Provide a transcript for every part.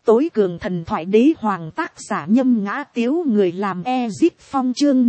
tối cường thần thoại đế hoàng, tác giả Nhâm Ngã Tiếu, người làm Ezip Phong, chương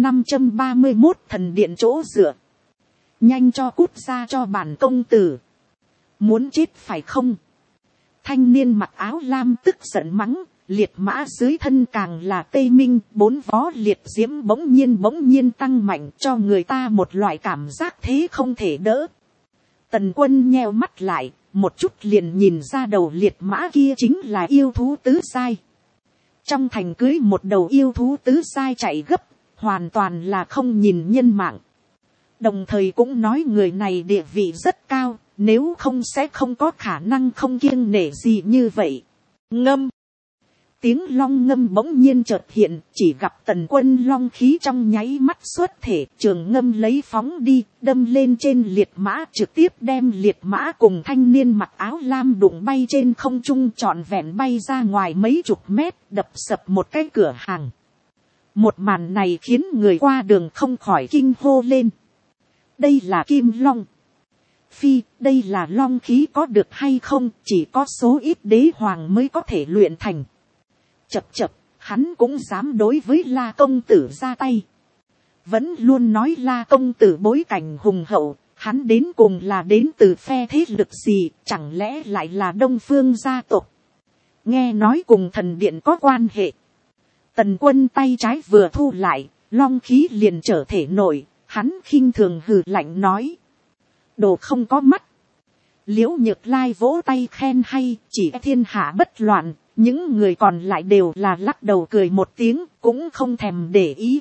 531 thần điện chỗ dựa. Nhanh cho cút ra cho bản công tử. Muốn chết phải không? Thanh niên mặc áo lam tức giận mắng. Liệt mã dưới thân càng là tây minh, bốn vó liệt diễm bỗng nhiên tăng mạnh, cho người ta một loại cảm giác thế không thể đỡ. Tần Quân nheo mắt lại, một chút liền nhìn ra đầu liệt mã kia chính là yêu thú tứ giai. Trong thành cưới một đầu yêu thú tứ giai chạy gấp, hoàn toàn là không nhìn nhân mạng. Đồng thời cũng nói người này địa vị rất cao, nếu không sẽ không có khả năng không kiêng nể gì như vậy. Ngâm. Tiếng long ngâm bỗng nhiên chợt hiện, chỉ gặp Tần Quân long khí trong nháy mắt xuất thể, trường ngâm lấy phóng đi, đâm lên trên liệt mã, trực tiếp đem liệt mã cùng thanh niên mặc áo lam đụng bay trên không trung, trọn vẹn bay ra ngoài mấy chục mét, đập sập một cái cửa hàng. Một màn này khiến người qua đường không khỏi kinh hô lên. Đây là kim long. Phi, đây là long khí có được hay không, chỉ có số ít đế hoàng mới có thể luyện thành. Chập, hắn cũng dám đối với La công tử ra tay. Vẫn luôn nói La công tử bối cảnh hùng hậu, hắn đến cùng là đến từ phe thế lực gì, chẳng lẽ lại là Đông Phương gia tộc. Nghe nói cùng thần điện có quan hệ. Tần Quân tay trái vừa thu lại, long khí liền trở thể nổi, hắn khinh thường hừ lạnh nói. Đồ không có mắt. Liễu Nhược Lai vỗ tay khen hay, chỉ thiên hạ bất loạn. Những người còn lại đều là lắc đầu cười một tiếng, cũng không thèm để ý.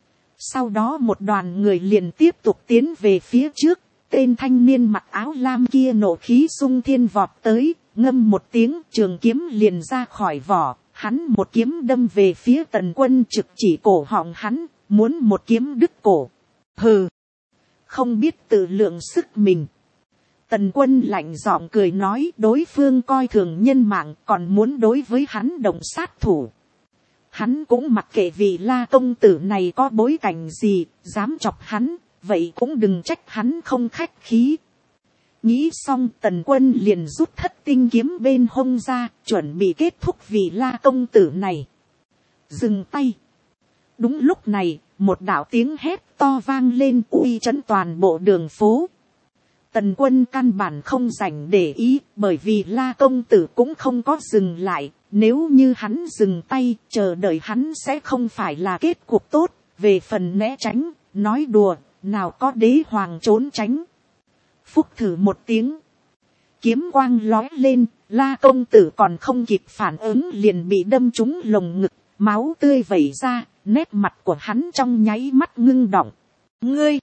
Sau đó một đoàn người liền tiếp tục tiến về phía trước. Tên thanh niên mặc áo lam kia nộ khí xung thiên vọt tới, ngâm một tiếng, trường kiếm liền ra khỏi vỏ. Hắn một kiếm đâm về phía Tần Quân, trực chỉ cổ họng hắn, muốn một kiếm đứt cổ. Hừ, không biết tự lượng sức mình. Tần Quân lạnh giọng cười nói, đối phương coi thường nhân mạng, còn muốn đối với hắn động sát thủ. Hắn cũng mặc kệ vì La công tử này có bối cảnh gì, dám chọc hắn, vậy cũng đừng trách hắn không khách khí. Nghĩ xong, Tần Quân liền rút thất tinh kiếm bên hông ra, chuẩn bị kết thúc vì La công tử này. Dừng tay. Đúng lúc này, một đạo tiếng hét to vang lên, uy chấn toàn bộ đường phố. Tần Quân căn bản không rảnh để ý, bởi vì La công tử cũng không có dừng lại. Nếu như hắn dừng tay, chờ đợi hắn sẽ không phải là kết cục tốt. Về phần né tránh, nói đùa, nào có đế hoàng trốn tránh. Phúc thử một tiếng. Kiếm quang lói lên, La công tử còn không kịp phản ứng liền bị đâm trúng lồng ngực, máu tươi vẩy ra, nét mặt của hắn trong nháy mắt ngưng đọng. Ngươi!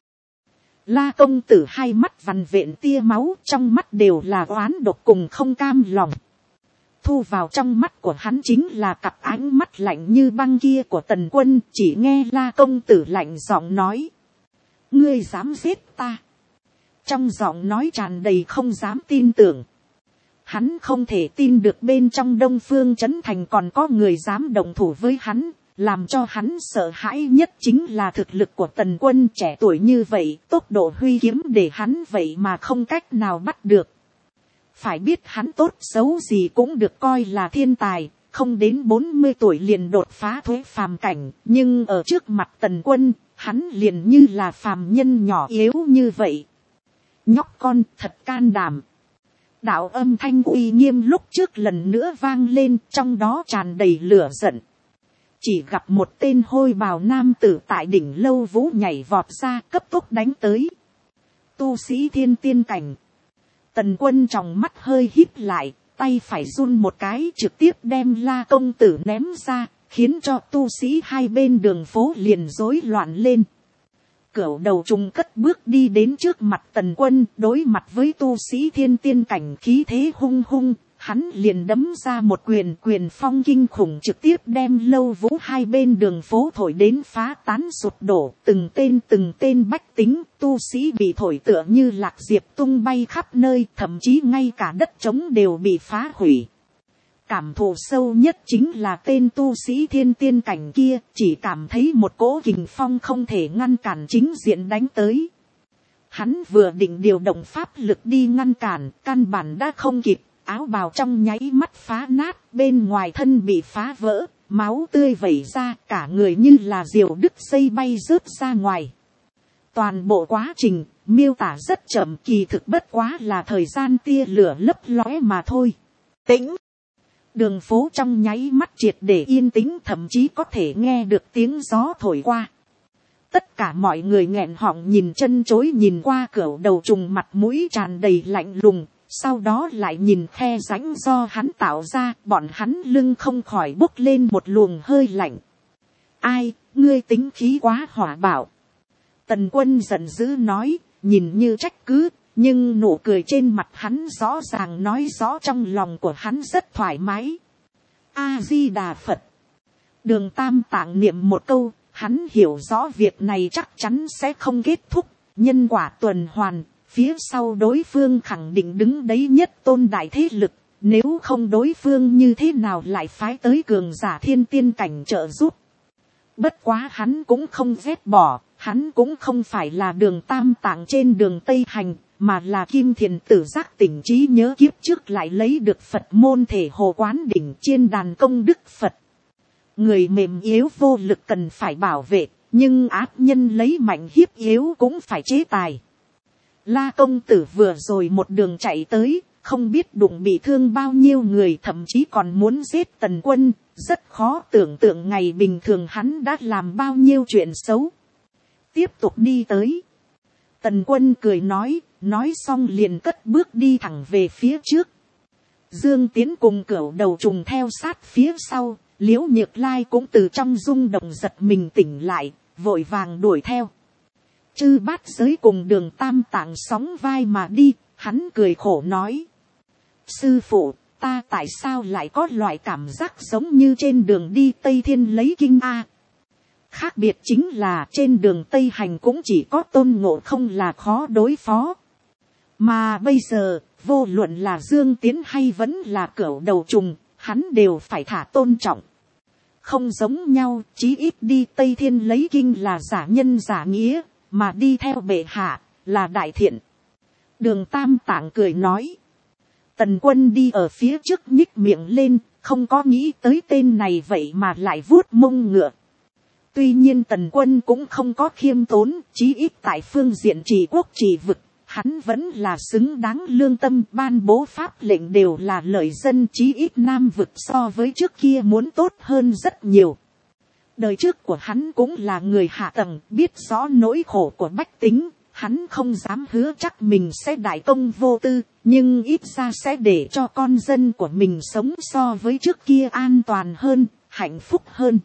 La công tử hai mắt vằn vện tia máu, trong mắt đều là oán độc cùng không cam lòng. Thu vào trong mắt của hắn chính là cặp ánh mắt lạnh như băng kia của Tần Quân, chỉ nghe La công tử lạnh giọng nói. Ngươi dám giết ta? Trong giọng nói tràn đầy không dám tin tưởng. Hắn không thể tin được bên trong Đông Phương Trấn Thành còn có người dám đồng thủ với hắn. Làm cho hắn sợ hãi nhất chính là thực lực của Tần Quân, trẻ tuổi như vậy, tốc độ huy kiếm để hắn vậy mà không cách nào bắt được. Phải biết hắn tốt xấu gì cũng được coi là thiên tài, không đến 40 tuổi liền đột phá thuế phàm cảnh, nhưng ở trước mặt Tần Quân, hắn liền như là phàm nhân nhỏ yếu như vậy. Nhóc con thật can đảm. Đạo âm thanh uy nghiêm lúc trước lần nữa vang lên, trong đó tràn đầy lửa giận. Chỉ gặp một tên hôi bào nam tử tại đỉnh lâu vũ nhảy vọt ra, cấp tốc đánh tới. Tu sĩ thiên tiên cảnh. Tần Quân trong mắt hơi híp lại, tay phải run một cái, trực tiếp đem La công tử ném ra, khiến cho tu sĩ hai bên đường phố liền rối loạn lên. Cửu đầu trùng cất bước đi đến trước mặt Tần Quân, đối mặt với tu sĩ thiên tiên cảnh khí thế hung hung. Hắn liền đấm ra một quyền phong kinh khủng, trực tiếp đem lâu vũ hai bên đường phố thổi đến phá tán sụp đổ. Từng tên bách tính, tu sĩ bị thổi tựa như lạc diệp tung bay khắp nơi, thậm chí ngay cả đất trống đều bị phá hủy. Cảm thụ sâu nhất chính là tên tu sĩ thiên tiên cảnh kia, chỉ cảm thấy một cỗ kình phong không thể ngăn cản chính diện đánh tới. Hắn vừa định điều động pháp lực đi ngăn cản, căn bản đã không kịp. áo bào trong nháy mắt phá nát, bên ngoài thân bị phá vỡ, máu tươi vẩy ra, cả người như là diều đứt dây bay rớt ra ngoài. Toàn bộ quá trình, miêu tả rất chậm, kỳ thực bất quá là thời gian tia lửa lấp lóe mà thôi. Tĩnh. Đường phố trong nháy mắt triệt để yên tĩnh, thậm chí có thể nghe được tiếng gió thổi qua. Tất cả mọi người nghẹn họng nhìn chân chối nhìn qua Cửu Đầu Trùng, mặt mũi tràn đầy lạnh lùng, sau đó lại nhìn khe rãnh do hắn tạo ra, bọn hắn lưng không khỏi bốc lên một luồng hơi lạnh. Ai, ngươi tính khí quá hỏa bạo. Tần Quân giận dữ nói, nhìn như trách cứ, nhưng nụ cười trên mặt hắn rõ ràng nói rõ trong lòng của hắn rất thoải mái. A Di Đà Phật. Đường Tam Tạng niệm một câu, hắn hiểu rõ việc này chắc chắn sẽ không kết thúc, nhân quả tuần hoàn, phía sau đối phương khẳng định đứng đấy nhất tôn đại thế lực, nếu không đối phương như thế nào lại phái tới cường giả thiên tiên cảnh trợ giúp. Bất quá hắn cũng không ghét bỏ, hắn cũng không phải là Đường Tam Tạng trên đường Tây Hành, mà là Kim Thiền Tử giác tỉnh trí nhớ kiếp trước lại lấy được Phật môn thể Hồ Quán Đỉnh chiên đàn công đức Phật. Người mềm yếu vô lực cần phải bảo vệ, nhưng ác nhân lấy mạnh hiếp yếu cũng phải chế tài. La công tử vừa rồi một đường chạy tới, không biết đụng bị thương bao nhiêu người, thậm chí còn muốn giết Tần Quân, rất khó tưởng tượng ngày bình thường hắn đã làm bao nhiêu chuyện xấu. Tiếp tục đi tới. Tần Quân cười nói xong liền cất bước đi thẳng về phía trước. Dương Tiến cùng Cửu Đầu Trùng theo sát phía sau, Liễu Nhược Lai cũng từ trong rung động giật mình tỉnh lại, vội vàng đuổi theo. Chư Bát Giới cùng Đường Tam Tạng sóng vai mà đi, hắn cười khổ nói. Sư phụ, ta tại sao lại có loại cảm giác giống như trên đường đi Tây Thiên lấy kinh a? Khác biệt chính là trên đường Tây Hành cũng chỉ có Tôn Ngộ Không là khó đối phó. Mà bây giờ, vô luận là Dương Tiến hay vẫn là Cửu Đầu Trùng, hắn đều phải thả tôn trọng. Không giống nhau, chí ít đi Tây Thiên lấy kinh là giả nhân giả nghĩa, mà đi theo bệ hạ, là đại thiện. Đường Tam Tạng cười nói. Tần Quân đi ở phía trước nhích miệng lên, không có nghĩ tới tên này vậy mà lại vuốt mông ngựa. Tuy nhiên Tần Quân cũng không có khiêm tốn, chí ít tại phương diện trị quốc trị vực, hắn vẫn là xứng đáng lương tâm, ban bố pháp lệnh đều là lợi dân, chí ít Nam vực so với trước kia muốn tốt hơn rất nhiều. Đời trước của hắn cũng là người hạ tầng, biết rõ nỗi khổ của bách tính, hắn không dám hứa chắc mình sẽ đại công vô tư, nhưng ít ra sẽ để cho con dân của mình sống so với trước kia an toàn hơn, hạnh phúc hơn.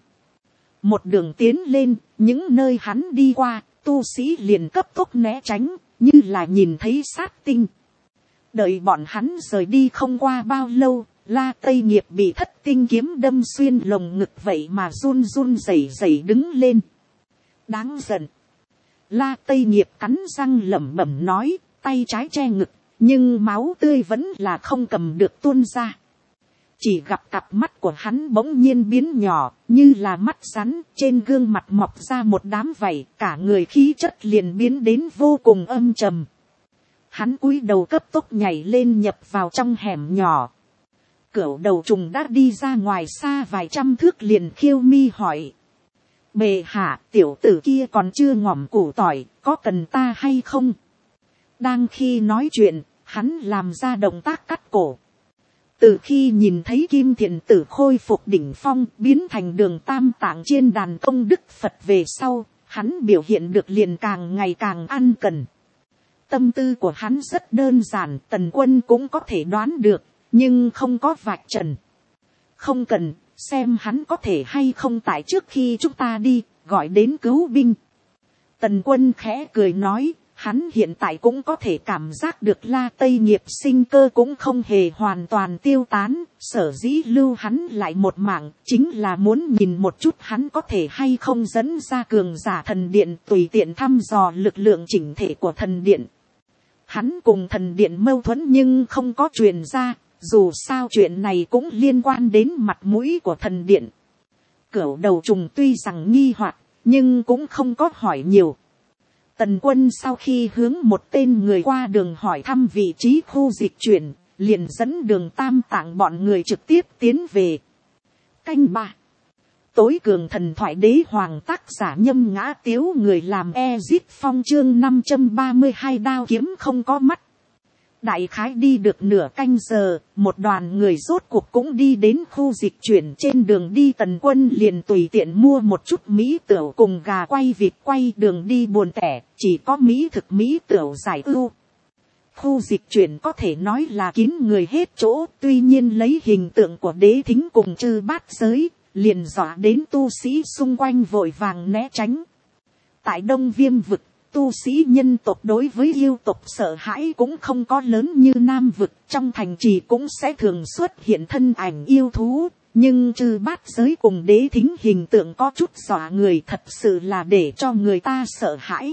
Một đường tiến lên, những nơi hắn đi qua, tu sĩ liền cấp tốc né tránh, như là nhìn thấy sát tinh. Đợi bọn hắn rời đi không qua bao lâu, La Tây Nghiệp bị thất tinh kiếm đâm xuyên lồng ngực vậy mà run run rẩy rẩy đứng lên. Đáng giận. La Tây Nghiệp cắn răng lẩm bẩm nói, tay trái che ngực, nhưng máu tươi vẫn là không cầm được tuôn ra. Chỉ gặp cặp mắt của hắn bỗng nhiên biến nhỏ, như là mắt rắn, trên gương mặt mọc ra một đám vảy, cả người khí chất liền biến đến vô cùng âm trầm. Hắn cúi đầu cấp tốc nhảy lên nhập vào trong hẻm nhỏ. Cửu Đầu Trùng đã đi ra ngoài xa vài trăm thước liền khiêu mi hỏi. Bệ hạ, tiểu tử kia còn chưa ngỏm củ tỏi, có cần ta hay không? Đang khi nói chuyện, hắn làm ra động tác cắt cổ. Từ khi nhìn thấy Kim Thiền Tử khôi phục đỉnh phong, biến thành Đường Tam Tạng chiên đàn công đức Phật về sau, hắn biểu hiện được liền càng ngày càng ăn cần. Tâm tư của hắn rất đơn giản, Tần Quân cũng có thể đoán được, nhưng không có vạch trần. Không cần, xem hắn có thể hay không tại trước khi chúng ta đi, gọi đến cứu binh. Tần Quân khẽ cười nói, hắn hiện tại cũng có thể cảm giác được La Tây Nghiệp sinh cơ cũng không hề hoàn toàn tiêu tán, sở dĩ lưu hắn lại một mạng, chính là muốn nhìn một chút hắn có thể hay không dẫn ra cường giả thần điện, tùy tiện thăm dò lực lượng chỉnh thể của thần điện. Hắn cùng thần điện mâu thuẫn nhưng không có truyền ra, dù sao chuyện này cũng liên quan đến mặt mũi của thần điện. Cửu Đầu Trùng tuy rằng nghi hoặc, nhưng cũng không có hỏi nhiều. Tần Quân sau khi hướng một tên người qua đường hỏi thăm vị trí khu dịch chuyển, liền dẫn Đường Tam Tạng bọn người trực tiếp tiến về. Canh 3. Tối cường thần thoại đế hoàng, tác giả Nhâm Ngã Tiếu, người làm Ezit Phong, chương 532, đao kiếm không có mắt. Đại khái đi được nửa canh giờ, một đoàn người rốt cuộc cũng đi đến khu dịch chuyển. Trên đường đi Tần Quân liền tùy tiện mua một chút mỹ tửu cùng gà quay vịt quay, đường đi buồn tẻ, chỉ có mỹ thực mỹ tửu giải ưu. Khu dịch chuyển có thể nói là kín người hết chỗ, tuy nhiên lấy hình tượng của Đế Thính cùng Chư Bát Giới, liền dọa đến tu sĩ xung quanh vội vàng né tránh. Tại Đông Viêm vực, tu sĩ nhân tộc đối với yêu tộc sợ hãi cũng không có lớn như Nam vực, trong thành trì cũng sẽ thường xuất hiện thân ảnh yêu thú, nhưng Chư Bát Giới cùng Đế Thính hình tượng có chút dọa người, thật sự là để cho người ta sợ hãi.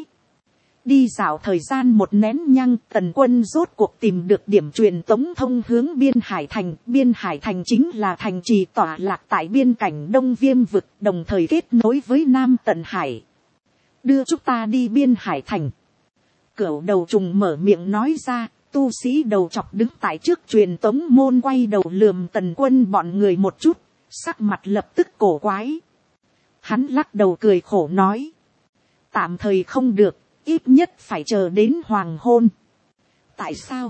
Đi dạo thời gian một nén nhăng, Tần Quân rốt cuộc tìm được điểm truyền tống thông hướng Biên Hải Thành. Biên Hải Thành chính là thành trì tọa lạc tại biên cảnh Đông Viêm vực, đồng thời kết nối với Nam Tần Hải. Đưa chúng ta đi Biên Hải Thành. Cửu đầu trùng mở miệng nói ra, tu sĩ đầu chọc đứng tại trước truyền tống môn quay đầu lườm Tần Quân bọn người một chút, sắc mặt lập tức cổ quái. Hắn lắc đầu cười khổ nói, tạm thời không được, ít nhất phải chờ đến hoàng hôn. Tại sao?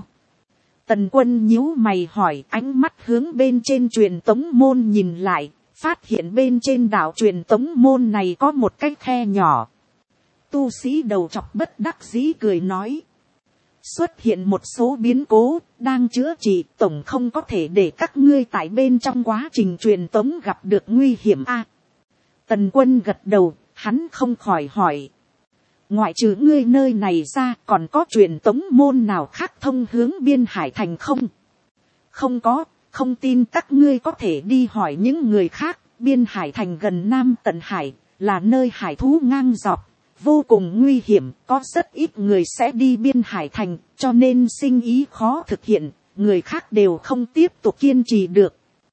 Tần Quân nhíu mày hỏi, ánh mắt hướng bên trên truyền tống môn nhìn lại, phát hiện bên trên đảo truyền tống môn này có một cái khe nhỏ. Tu sĩ đầu chọc bất đắc dĩ cười nói, xuất hiện một số biến cố, đang chữa trị, tổng không có thể để các ngươi tại bên trong quá trình truyền tống gặp được nguy hiểm a. Tần Quân gật đầu, hắn không khỏi hỏi, ngoại trừ ngươi nơi này ra, còn có truyền tống môn nào khác thông hướng Biên Hải Thành không? Không có, không tin các ngươi có thể đi hỏi những người khác. Biên Hải Thành gần Nam Tần Hải, là nơi hải thú ngang dọc, vô cùng nguy hiểm, có rất ít người sẽ đi Biên Hải Thành, cho nên sinh ý khó thực hiện, người khác đều không tiếp tục kiên trì được.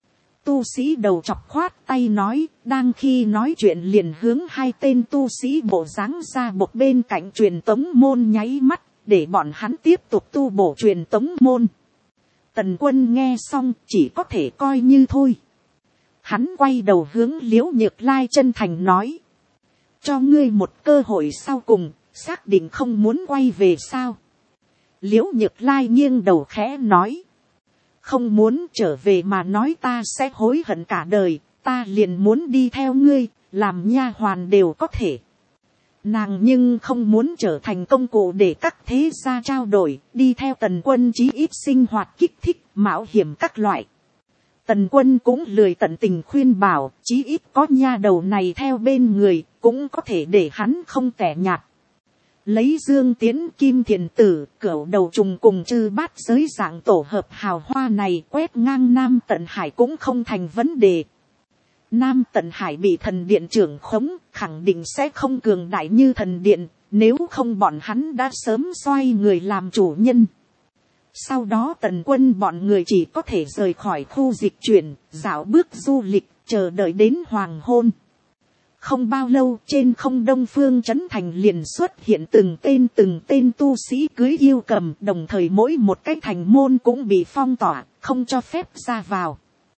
Tu sĩ đầu chọc khoát tay nói, đang khi nói chuyện liền hướng hai tên tu sĩ bộ dáng ra một bên cạnh truyền tống môn nháy mắt, để bọn hắn tiếp tục tu bổ truyền tống môn. Tần Quân nghe xong chỉ có thể coi như thôi. Hắn quay đầu hướng Liễu Nhược Lai chân thành nói, cho ngươi một cơ hội sau cùng, xác định không muốn quay về sao? Liễu Nhược Lai nghiêng đầu khẽ nói, không muốn trở về mà nói ta sẽ hối hận cả đời, ta liền muốn đi theo ngươi, làm nha hoàn đều có thể. Nàng nhưng không muốn trở thành công cụ để các thế gia trao đổi, đi theo Tần Quân chí ít sinh hoạt kích thích, mạo hiểm các loại. Tần Quân cũng lười tận tình khuyên bảo, chí ít có nha đầu này theo bên người, cũng có thể để hắn không tẻ nhạt. Lấy Dương Tiến, Kim Thiền Tử, Cửu Đầu Trùng cùng Chư Bát Giới dạng tổ hợp hào hoa này quét ngang Nam Tần Hải cũng không thành vấn đề. Nam Tần Hải bị thần điện trưởng khống, khẳng định sẽ không cường đại như thần điện, nếu không bọn hắn đã sớm xoay người làm chủ nhân. Sau đó Tần Quân bọn người chỉ có thể rời khỏi khu dịch chuyển, dạo bước du lịch, chờ đợi đến hoàng hôn. Không bao lâu trên không Đông Phương Trấn Thành liền xuất hiện từng tên tu sĩ cưới yêu cầm, đồng thời mỗi một cái thành môn cũng bị phong tỏa, không cho phép ra vào.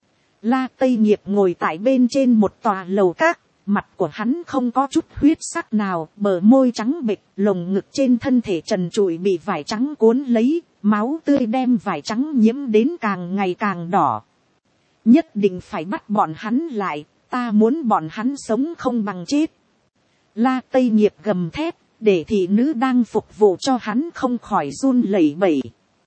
La Tây Nghiệp ngồi tại bên trên một tòa lầu các, mặt của hắn không có chút huyết sắc nào, bờ môi trắng bệch, lồng ngực trên thân thể trần trụi bị vải trắng cuốn lấy, máu tươi đem vải trắng nhiễm đến càng ngày càng đỏ. Nhất định phải bắt bọn hắn lại, ta muốn bọn hắn sống không bằng chết. La Tây Nghiệp gầm thét, để thị nữ đang phục vụ cho hắn không khỏi run lẩy bẩy.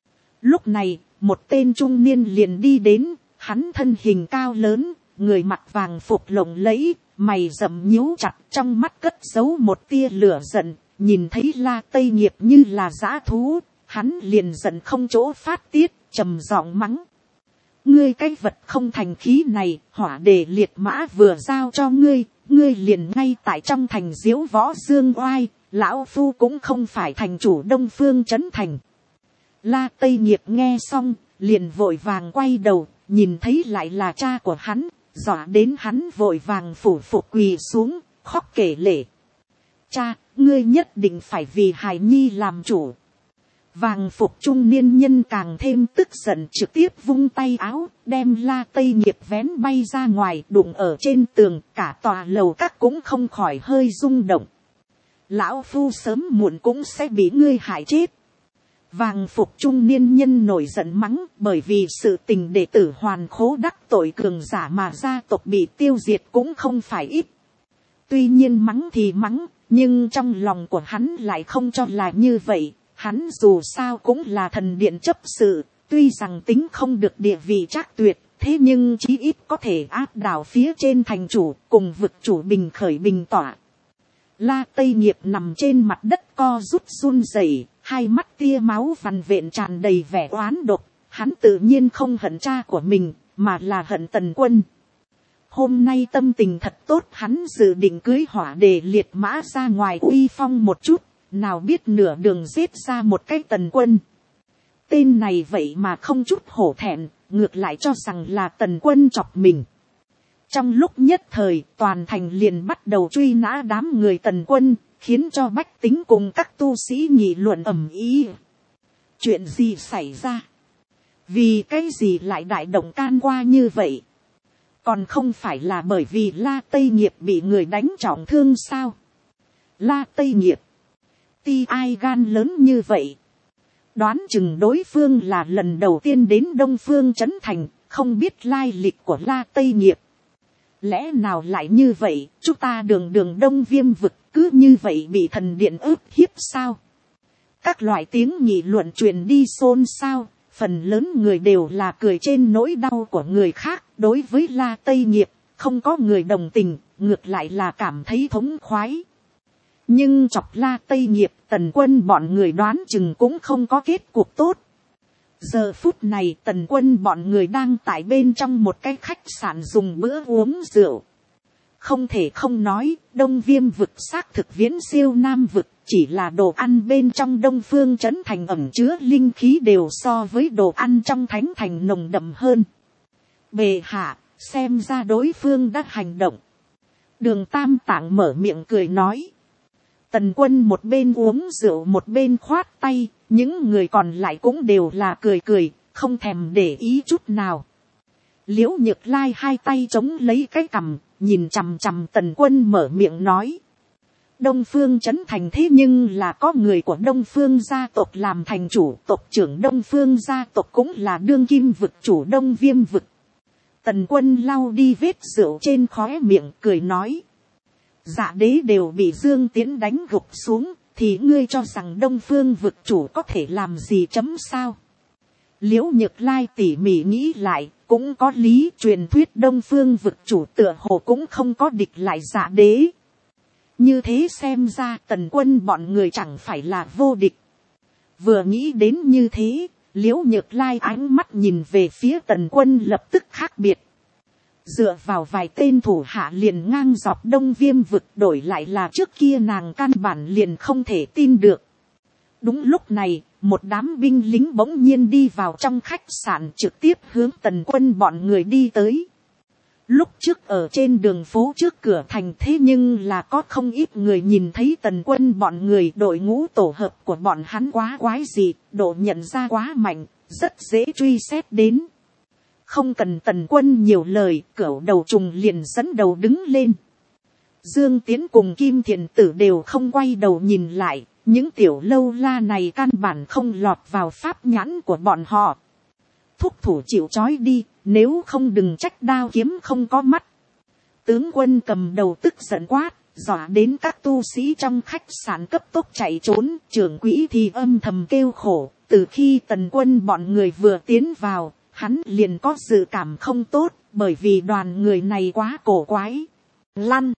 Lúc này, một tên trung niên liền đi đến, hắn thân hình cao lớn, người mặc vàng phục lộng lẫy, mày rậm nhíu chặt, trong mắt cất giấu một tia lửa giận, nhìn thấy La Tây Nghiệp như là dã thú, hắn liền giận không chỗ phát tiết, trầm giọng mắng. Ngươi cái vật không thành khí này, Hỏa Đề Liệt Mã vừa giao cho ngươi, ngươi liền ngay tại trong thành diếu võ dương oai, lão phu cũng không phải thành chủ Đông Phương Trấn Thành. La Tây Nghiệp nghe xong, liền vội vàng quay đầu, nhìn thấy lại là cha của hắn, dọa đến hắn vội vàng phủ phục quỳ xuống, khóc kể lể. Cha, ngươi nhất định phải vì hài nhi làm chủ. Vàng phục trung niên nhân càng thêm tức giận, trực tiếp vung tay áo, đem La Tây Nghiệp vén bay ra ngoài, đụng ở trên tường, cả tòa lầu các cũng không khỏi hơi rung động. Lão phu sớm muộn cũng sẽ bị ngươi hại chết. Vàng phục trung niên nhân nổi giận mắng, bởi vì sự tình đệ tử Hoàn Khố đắc tội cường giả mà gia tộc bị tiêu diệt cũng không phải ít. Tuy nhiên mắng thì mắng, nhưng trong lòng của hắn lại không cho là như vậy. Hắn dù sao cũng là thần điện chấp sự, tuy rằng tính không được địa vị trác tuyệt, thế nhưng chí ít có thể áp đảo phía trên thành chủ, cùng vực chủ bình khởi bình tỏa. La Tây Nghiệp nằm trên mặt đất co rút run rẩy, hai mắt tia máu vằn vện tràn đầy vẻ oán độc. Hắn tự nhiên không hận cha của mình, mà là hận Tần Quân. Hôm nay tâm tình thật tốt, hắn dự định cưới hỏa để liệt mã ra ngoài uy phong một chút. Nào biết nửa đường giết ra một cái Tần Quân. Tên này vậy mà không chút hổ thẹn, ngược lại cho rằng là Tần Quân chọc mình. Trong lúc nhất thời, toàn thành liền bắt đầu truy nã đám người Tần Quân, khiến cho bách tính cùng các tu sĩ nghị luận ầm ĩ. Chuyện gì xảy ra? Vì cái gì lại đại động can qua như vậy? Còn không phải là bởi vì La Tây Nghiệp bị người đánh trọng thương sao? La Tây Nghiệp, ti ai gan lớn như vậy? Đoán chừng đối phương là lần đầu tiên đến Đông Phương Trấn Thành, không biết lai lịch của La Tây Nghiệp. Lẽ nào lại như vậy, chúng ta đường đường Đông Viêm vực cứ như vậy bị thần điện ức hiếp sao? Các loại tiếng nghị luận truyền đi xôn xao, phần lớn người đều là cười trên nỗi đau của người khác. Đối với La Tây Nghiệp, không có người đồng tình, ngược lại là cảm thấy thống khoái. Nhưng chọc La Tây Nghiệp, Tần Quân bọn người đoán chừng cũng không có kết cục tốt. Giờ phút này Tần Quân bọn người đang tại bên trong một cái khách sạn dùng bữa uống rượu. Không thể không nói, Đông Viêm vực xác thực viễn siêu Nam vực, chỉ là đồ ăn bên trong Đông Phương Trấn Thành ẩn chứa linh khí đều so với đồ ăn trong Thánh Thành nồng đậm hơn. Bệ hạ, xem ra đối phương đã hành động. Đường Tam Tạng mở miệng cười nói. Tần Quân một bên uống rượu một bên khoát tay, những người còn lại cũng đều là cười cười, không thèm để ý chút nào. Liễu Nhược Lai hai tay chống lấy cái cằm, nhìn chằm chằm Tần Quân mở miệng nói. Đông Phương Trấn Thành thế nhưng là có người của Đông Phương gia tộc làm thành chủ, tộc trưởng Đông Phương gia tộc cũng là đương kim vực chủ Đông Viêm vực. Tần Quân lau đi vết rượu trên khóe miệng cười nói. Dạ đế đều bị Dương Tiễn đánh gục xuống, thì ngươi cho rằng Đông Phương vực chủ có thể làm gì chấm sao? Liễu Nhược Lai tỉ mỉ nghĩ lại, cũng có lý. Truyền thuyết Đông Phương vực chủ tựa hồ cũng không có địch lại Dạ đế. Như thế xem ra Tần Quân bọn người chẳng phải là vô địch. Vừa nghĩ đến như thế, Liễu Nhược Lai ánh mắt nhìn về phía Tần Quân lập tức khác biệt. Dựa vào vài tên thủ hạ liền ngang dọc Đông Viêm vực, đổi lại là trước kia nàng căn bản liền không thể tin được. Đúng lúc này, một đám binh lính bỗng nhiên đi vào trong khách sạn, trực tiếp hướng Tần Quân bọn người đi tới. Lúc trước ở trên đường phố trước cửa thành, thế nhưng là có không ít người nhìn thấy Tần Quân bọn người. Đội ngũ tổ hợp của bọn hắn quá quái dị, độ nhận ra quá mạnh, rất dễ truy xét đến. Không cần Tần Quân nhiều lời, cửu đầu trùng liền dẫn đầu đứng lên. Dương Tiến cùng Kim Thiền Tử đều không quay đầu nhìn lại, những tiểu lâu la này căn bản không lọt vào pháp nhãn của bọn họ. Thúc thủ chịu trói đi, nếu không đừng trách đao kiếm không có mắt. Tướng quân cầm đầu tức giận quát, dọa đến các tu sĩ trong khách sạn cấp tốc chạy trốn. Trưởng quỹ thì âm thầm kêu khổ, từ khi Tần Quân bọn người vừa tiến vào, hắn liền có dự cảm không tốt, bởi vì đoàn người này quá cổ quái. Lăn!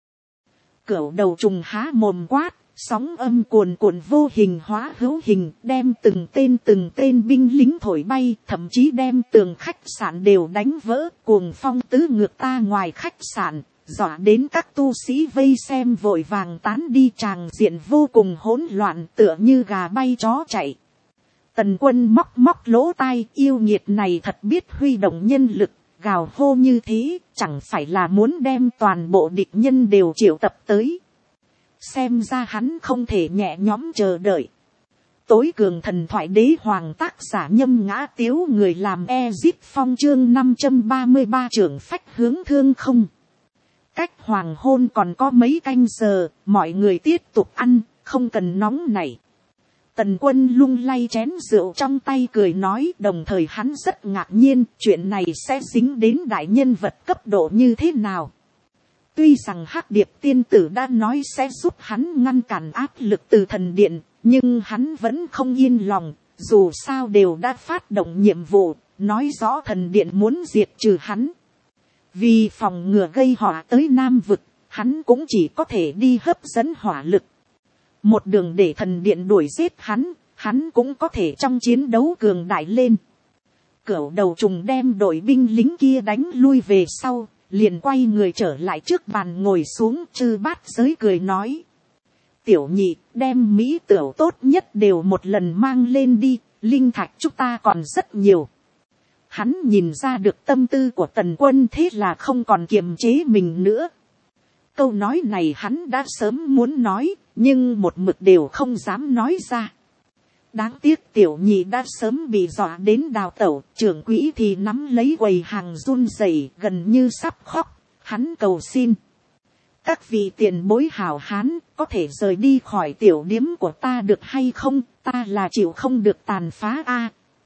Cửu đầu trùng há mồm quát, sóng âm cuồn cuộn vô hình hóa hữu hình, đem từng tên binh lính thổi bay, thậm chí đem tường khách sạn đều đánh vỡ. Cuồng phong tứ ngược ta ngoài khách sạn, dọa đến các tu sĩ vây xem vội vàng tán đi. Tràng diện vô cùng hỗn loạn, tựa như gà bay chó chạy. Tần Quân móc lỗ tai, yêu nghiệt này thật biết huy động nhân lực, gào hô như thế, chẳng phải là muốn đem toàn bộ địch nhân đều triệu tập tới. Xem ra hắn không thể nhẹ nhõm chờ đợi. tối cường thần thoại đế hoàng tác giả Nhâm Ngã Tiếu, người làm Ezip Phong chương 533 trưởng phách hướng thương không. Cách hoàng hôn còn có mấy canh giờ, mọi người tiếp tục ăn, không cần nóng nảy. Tần Quân lung lay chén rượu trong tay cười nói, đồng thời hắn rất ngạc nhiên chuyện này sẽ dính đến đại nhân vật cấp độ như thế nào. Tuy rằng Hắc Điệp tiên tử đã nói sẽ giúp hắn ngăn cản áp lực từ thần điện, nhưng hắn vẫn không yên lòng, dù sao đều đã phát động nhiệm vụ, nói rõ thần điện muốn diệt trừ hắn. Vì phòng ngừa gây họa tới Nam Vực, hắn cũng chỉ có thể đi hấp dẫn hỏa lực. Một đường để thần điện đuổi giết hắn cũng có thể trong chiến đấu cường đại lên. Cửu đầu trùng đem đội binh lính kia đánh lui về sau, liền quay người trở lại trước bàn ngồi xuống. Chư Bát Giới cười nói, tiểu nhị, đem mỹ tửu tốt nhất đều một lần mang lên đi, linh thạch chúng ta còn rất nhiều. Hắn nhìn ra được tâm tư của Tần Quân, thế là không còn kiềm chế mình nữa. Câu nói này hắn đã sớm muốn nói, nhưng một mực đều không dám nói ra. Đáng tiếc tiểu nhị đã sớm bị dọa đến đào tẩu, trưởng quỹ thì nắm lấy quầy hàng run rẩy, gần như sắp khóc. Hắn cầu xin, các vị tiền bối hảo hán, có thể rời đi khỏi tiểu điếm của ta được hay không, ta là chịu không được tàn phá a.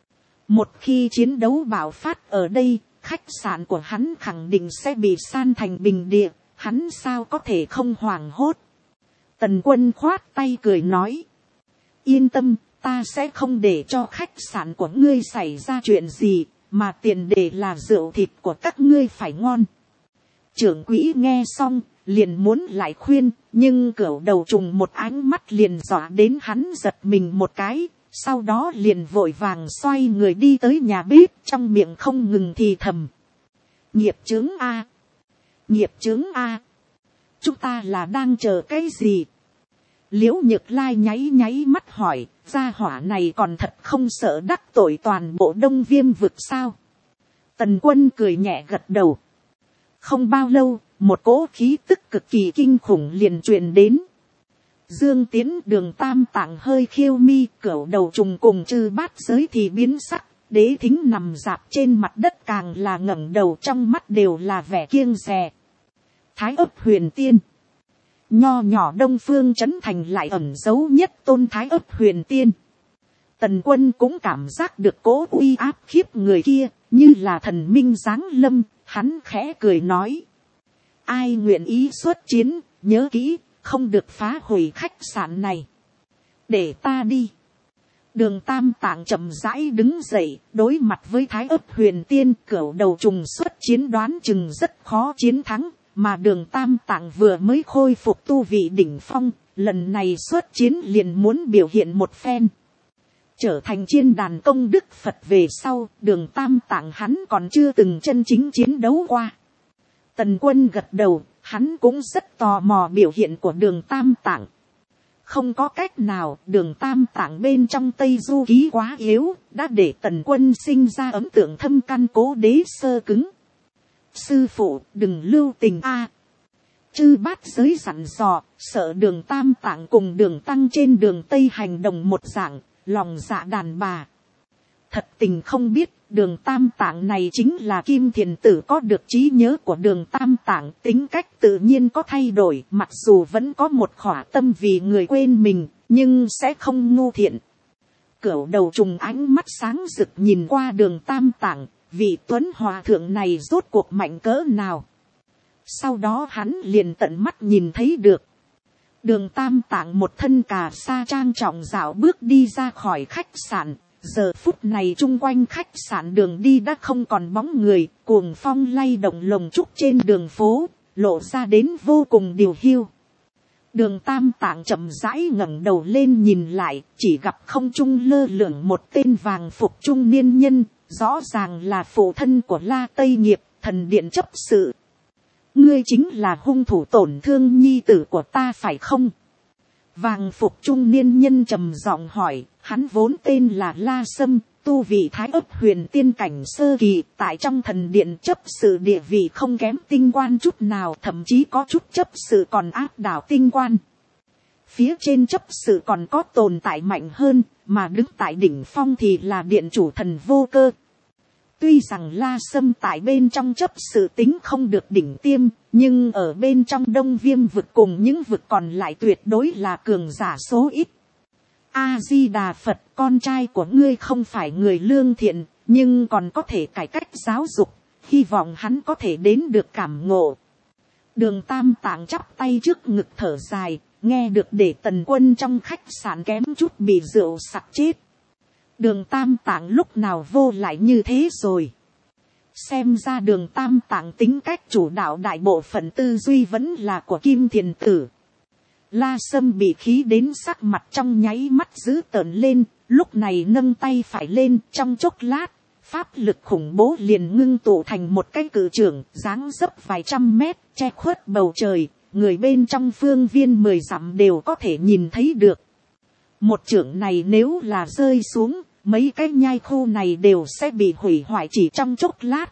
Một khi chiến đấu bạo phát ở đây, khách sạn của hắn khẳng định sẽ bị san thành bình địa, hắn sao có thể không hoảng hốt. Tần Quân khoát tay cười nói, yên tâm, ta sẽ không để cho khách sạn của ngươi xảy ra chuyện gì, mà tiền đề là rượu thịt của các ngươi phải ngon. Trưởng quỹ nghe xong, liền muốn lại khuyên, nhưng cửu đầu trùng một ánh mắt liền dọa đến hắn giật mình một cái, sau đó liền vội vàng xoay người đi tới nhà bếp, trong miệng không ngừng thì thầm, nghiệp chướng a, nghiệp chướng a, chúng ta là đang chờ cái gì? Liễu Nhược Lai nháy nháy mắt hỏi, gia hỏa này còn thật không sợ đắc tội toàn bộ Đông Viêm vực sao? Tần Quân cười nhẹ gật đầu. Không bao lâu, một cỗ khí tức cực kỳ kinh khủng liền truyền đến. Dương Tiến, Đường Tam Tạng hơi khiêu mi, cửu đầu trùng cùng Chư Bát Giới thì biến sắc. Đế Thính nằm rạp trên mặt đất càng là ngẩng đầu, trong mắt đều là vẻ kiêng dè. Thái Ấp Huyền Tiên, nho nhỏ Đông Phương Trấn Thành lại ẩn giấu nhất tôn Thái Ấp Huyền Tiên. Tần Quân cũng cảm giác được cỗ uy áp khiếp người kia, như là thần minh giáng lâm. Hắn khẽ cười nói, ai nguyện ý xuất chiến, nhớ kỹ, không được phá hủy khách sạn này. Để ta đi. Đường Tam Tạng chậm rãi đứng dậy, đối mặt với Thái Ấp Huyền Tiên, cửu đầu trùng xuất chiến đoán chừng rất khó chiến thắng. Mà Đường Tam Tạng vừa mới khôi phục tu vị đỉnh phong, lần này xuất chiến liền muốn biểu hiện một phen. Trở thành chiên đàn công đức Phật về sau, Đường Tam Tạng hắn còn chưa từng chân chính chiến đấu qua. Tần Quân gật đầu, hắn cũng rất tò mò biểu hiện của Đường Tam Tạng. Không có cách nào, Đường Tam Tạng bên trong Tây Du Ký quá yếu, đã để Tần Quân sinh ra ấn tượng thâm căn cố đế sơ cứng. Sư phụ, đừng lưu tình a. Chư Bát Giới dặn dò, sợ Đường Tam Tạng cùng Đường Tăng trên đường Tây hành động một dạng, lòng dạ đàn bà. Thật tình không biết, Đường Tam Tạng này chính là Kim Thiền Tử có được trí nhớ của Đường Tam Tạng, tính cách tự nhiên có thay đổi, mặc dù vẫn có một khỏa tâm vì người quên mình, nhưng sẽ không ngu thiện. Cửu đầu trùng ánh mắt sáng rực nhìn qua Đường Tam Tạng, vị Tuấn Hòa Thượng này rốt cuộc mạnh cỡ nào. Sau đó hắn liền tận mắt nhìn thấy được. Đường Tam Tạng một thân cà sa trang trọng dạo bước đi ra khỏi khách sạn. Giờ phút này chung quanh khách sạn đường đi đã không còn bóng người, cuồng phong lay động lồng trúc trên đường phố, lộ ra đến vô cùng điều hiu. Đường Tam Tạng chậm rãi ngẩng đầu lên nhìn lại, chỉ gặp không trung lơ lửng một tên vàng phục trung niên nhân, rõ ràng là phụ thân của La Tây Nghiệp, thần điện chấp sự. Ngươi chính là hung thủ tổn thương nhi tử của ta phải không? Vàng phục trung niên nhân trầm giọng hỏi, hắn vốn tên là La Sâm, tu vị Thái Ấp Huyền Tiên cảnh sơ kỳ, tại trong thần điện chấp sự địa vị không kém tinh quan chút nào, thậm chí có chút chấp sự còn áp đảo tinh quan. Phía trên chấp sự còn có tồn tại mạnh hơn, mà đứng tại đỉnh phong thì là điện chủ thần Vô Cơ. Tuy rằng La Sâm tại bên trong chấp sự tính không được đỉnh tiêm, nhưng ở bên trong Đông Viêm vực cùng những vực còn lại tuyệt đối là cường giả số ít. A-di-đà Phật, con trai của ngươi không phải người lương thiện, nhưng còn có thể cải cách giáo dục, hy vọng hắn có thể đến được cảm ngộ. Đường Tam Tạng chắp tay trước ngực thở dài, nghe được để Tần Quân trong khách sạn kém chút bị rượu sặc chết. Đường Tam Tạng lúc nào vô lại như thế rồi. Xem ra đường Tam Tạng tính cách chủ đạo đại bộ phận tư duy vẫn là của Kim Thiền Tử. La Sâm bị khí đến sắc mặt trong nháy mắt dữ tợn lên, lúc này nâng tay phải lên, trong chốc lát, pháp lực khủng bố liền ngưng tụ thành một cái cự trưởng, dáng dấp vài trăm mét, che khuất bầu trời, người bên trong phương viên 10 dặm đều có thể nhìn thấy được. Một trưởng này nếu là rơi xuống, mấy cái nhai khu này đều sẽ bị hủy hoại chỉ trong chốc lát.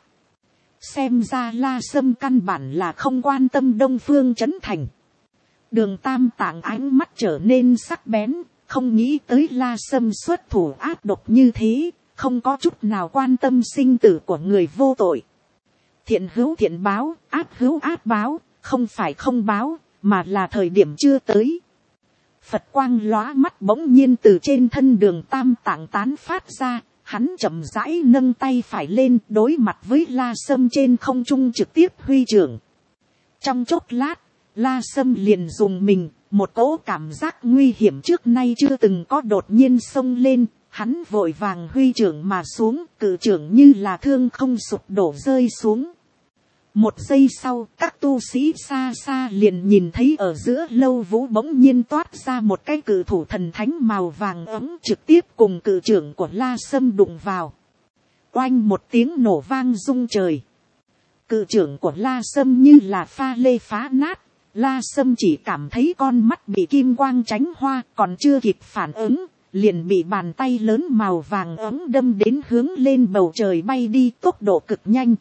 Xem ra La Sâm căn bản là không quan tâm Đông Phương Trấn Thành. Đường Tam Tạng ánh mắt trở nên sắc bén, không nghĩ tới La Sâm xuất thủ ác độc như thế, không có chút nào quan tâm sinh tử của người vô tội. Thiện hữu thiện báo, ác hữu ác báo, không phải không báo, mà là thời điểm chưa tới. Phật quang lóa mắt bỗng nhiên từ trên thân đường Tam Tạng tán phát ra, hắn chậm rãi nâng tay phải lên đối mặt với La Sâm trên không trung trực tiếp huy trưởng. Trong chốc lát, La Sâm liền dùng mình, một cỗ cảm giác nguy hiểm trước nay chưa từng có đột nhiên xông lên, hắn vội vàng huy trưởng mà xuống, cự trưởng như là thương không sụp đổ rơi xuống. Một giây sau, các tu sĩ xa xa liền nhìn thấy ở giữa lâu vũ bỗng nhiên toát ra một cái cự thủ thần thánh màu vàng ấm trực tiếp cùng cự trưởng của La Sâm đụng vào. Oanh một tiếng nổ vang rung trời. Cự trưởng của La Sâm như là pha lê phá nát. La Sâm chỉ cảm thấy con mắt bị kim quang tránh hoa, còn chưa kịp phản ứng, liền bị bàn tay lớn màu vàng ấm đâm đến hướng lên bầu trời bay đi tốc độ cực nhanh.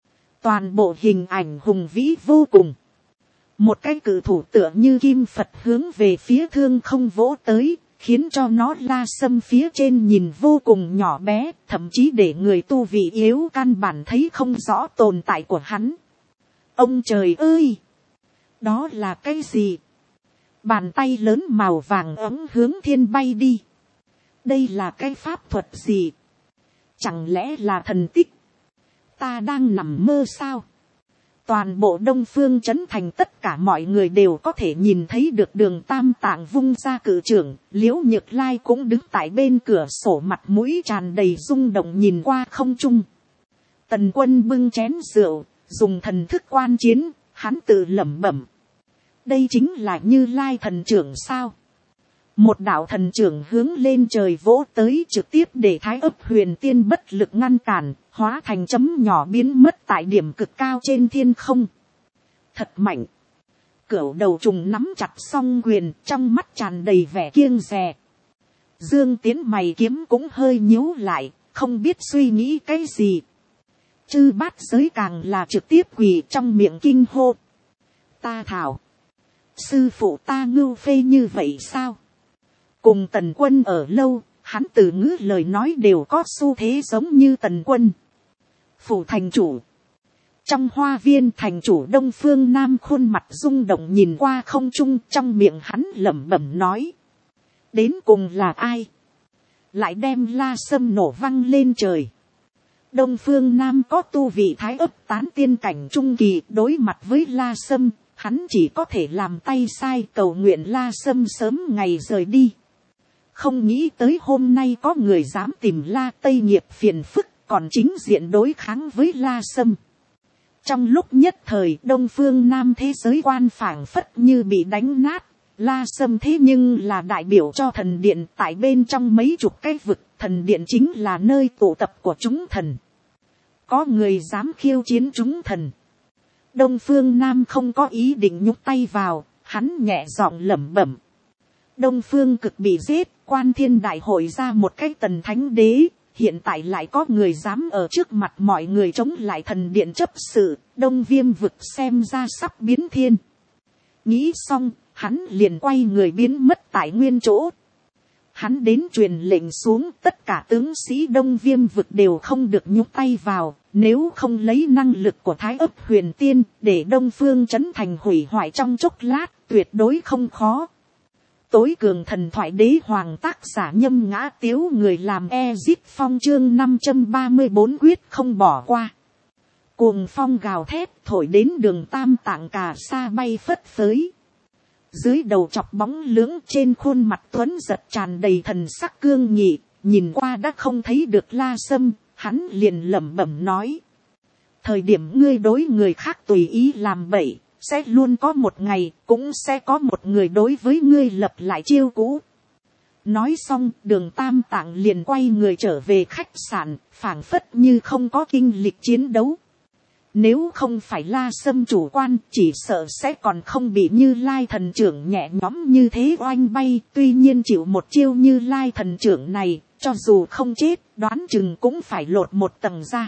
Toàn bộ hình ảnh hùng vĩ vô cùng. Một cái cự thủ tựa như kim Phật hướng về phía thương không vỗ tới, khiến cho nó La Sâm phía trên nhìn vô cùng nhỏ bé, thậm chí để người tu vị yếu căn bản thấy không rõ tồn tại của hắn. Ông trời ơi! Đó là cái gì? Bàn tay lớn màu vàng ấm hướng thiên bay đi. Đây là cái pháp thuật gì? Chẳng lẽ là thần tích? Ta đang nằm mơ sao? Toàn bộ Đông Phương Trấn Thành tất cả mọi người đều có thể nhìn thấy được đường Tam Tạng vung ra cự trưởng. Liễu Nhược Lai cũng đứng tại bên cửa sổ, mặt mũi tràn đầy rung động nhìn qua không trung. Tần Quân bưng chén rượu, dùng thần thức quan chiến, hắn tự lẩm bẩm. Đây chính là Như Lai thần trưởng sao? Một đạo thần trưởng hướng lên trời vỗ tới, trực tiếp để Thái Ấp Huyền Tiên bất lực ngăn cản, hóa thành chấm nhỏ biến mất tại điểm cực cao trên thiên không. Thật mạnh. Cửu đầu trùng nắm chặt song quyền, trong mắt tràn đầy vẻ kiêng dè. Dương Tiến mày kiếm cũng hơi nhíu lại, không biết suy nghĩ cái gì. Chư bát giới càng là trực tiếp quỳ trong miệng kinh hô. Ta thảo. Sư phụ ta ngưu phê như vậy sao? Cùng Tần Quân ở lâu, hắn từ ngữ lời nói đều có xu thế giống như Tần Quân. Phủ thành chủ. Trong hoa viên thành chủ Đông Phương Nam khuôn mặt rung động nhìn qua không trung, trong miệng hắn lẩm bẩm nói. Đến cùng là ai? Lại đem La Sâm nổ văng lên trời. Đông Phương Nam có tu vị Thái Ấp tán tiên cảnh trung kỳ, đối mặt với La Sâm, hắn chỉ có thể làm tay sai cầu nguyện La Sâm sớm ngày rời đi. Không nghĩ tới hôm nay có người dám tìm La Tây Nghiệp phiền phức, còn chính diện đối kháng với La Sâm. Trong lúc nhất thời Đông Phương Nam thế giới quan phảng phất như bị đánh nát. La Sâm thế nhưng là đại biểu cho thần điện, tại bên trong mấy chục cái vực, thần điện chính là nơi tụ tập của chúng thần. Có người dám khiêu chiến chúng thần. Đông Phương Nam không có ý định nhúc tay vào, hắn nhẹ giọng lẩm bẩm. Đông Phương Cực bị giết, Quan Thiên Đại hội ra một cái Tần Thánh Đế, hiện tại lại có người dám ở trước mặt mọi người chống lại thần điện chấp sự, Đông Viêm vực xem ra sắp biến thiên. Nghĩ xong, hắn liền quay người biến mất tại nguyên chỗ. hắn đến truyền lệnh xuống, tất cả tướng sĩ Đông Viêm vực đều không được nhúc tay vào, nếu không lấy năng lực của Thái Ấp Huyền Tiên để Đông Phương trấn thành hủy hoại trong chốc lát, tuyệt đối không khó. Tối cường thần thoại đế hoàng tác giả Nhâm Ngã Tiếu, người làm Ezip Phong, chương 534 quyết không bỏ qua. Cuồng phong gào thét thổi đến Đường Tam Tạng cà sa bay phất phới. Dưới đầu chọc bóng lưỡng, trên khuôn mặt tuấn giật tràn đầy thần sắc cương nghị, nhìn qua đã không thấy được La Sâm, hắn liền lẩm bẩm nói: thời điểm ngươi đối người khác tùy ý làm bậy, sẽ luôn có một ngày, cũng sẽ có một người đối với ngươi lập lại chiêu cũ. Nói xong, Đường Tam Tạng liền quay người trở về khách sạn, phảng phất như không có kinh lịch chiến đấu. Nếu không phải La Sâm chủ quan, chỉ sợ sẽ còn không bị Như Lai thần trưởng nhẹ nhõm như thế oanh bay. Tuy nhiên chịu một chiêu Như Lai thần trưởng này, cho dù không chết, đoán chừng cũng phải lột một tầng ra.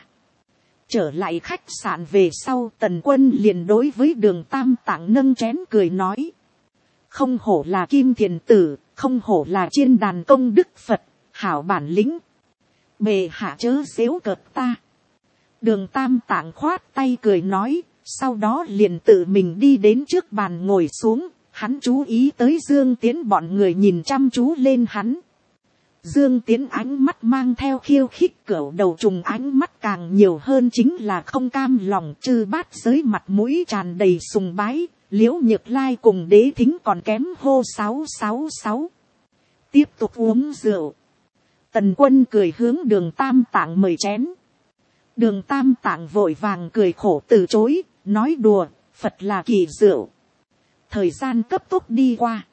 Trở lại khách sạn về sau, Tần Quân liền đối với Đường Tam Tạng nâng chén cười nói: không hổ là Kim Thiền Tử, không hổ là Chiên Đàn Công Đức Phật, hảo bản lĩnh. Bệ hạ chớ giễu cợt ta. Đường Tam Tạng khoát tay cười nói, sau đó liền tự mình đi đến trước bàn ngồi xuống, hắn chú ý tới Dương Tiến bọn người nhìn chăm chú lên hắn. Dương Tiến ánh mắt mang theo khiêu khích, cẩu đầu trùng ánh mắt càng nhiều hơn chính là không cam lòng. Chư Bát Giới mặt mũi tràn đầy sùng bái, Liễu Nhược Lai cùng Đế Thính còn kém hô 666. Tiếp tục uống rượu. Tần Quân cười hướng Đường Tam Tạng mời chén. Đường Tam Tạng vội vàng cười khổ từ chối, nói đùa, Phật là kỳ rượu. Thời gian cấp tốc đi qua.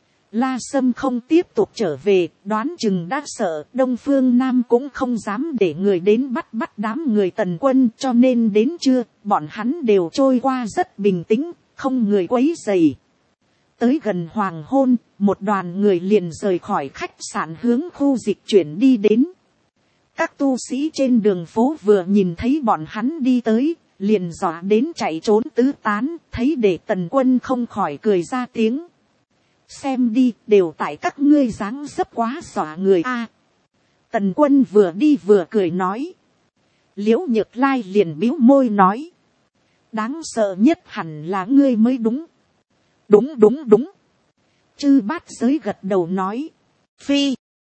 La Sâm không tiếp tục trở về, đoán chừng đã sợ, Đông Phương Nam cũng không dám để người đến bắt đám người Tần Quân, cho nên đến trưa, bọn hắn đều trôi qua rất bình tĩnh, không người quấy rầy. Tới gần hoàng hôn, một đoàn người liền rời khỏi khách sạn hướng khu dịch chuyển đi đến. Các tu sĩ trên đường phố vừa nhìn thấy bọn hắn đi tới, liền dọa đến chạy trốn tứ tán, thấy để Tần Quân không khỏi cười ra tiếng. Xem đi, đều tại các ngươi dáng dấp quá dọa người a. Tần Quân vừa đi vừa cười nói. Liễu Nhược Lai liền bĩu môi nói: đáng sợ nhất hẳn là ngươi mới đúng. Đúng. Chư Bát Giới gật đầu nói. Phi.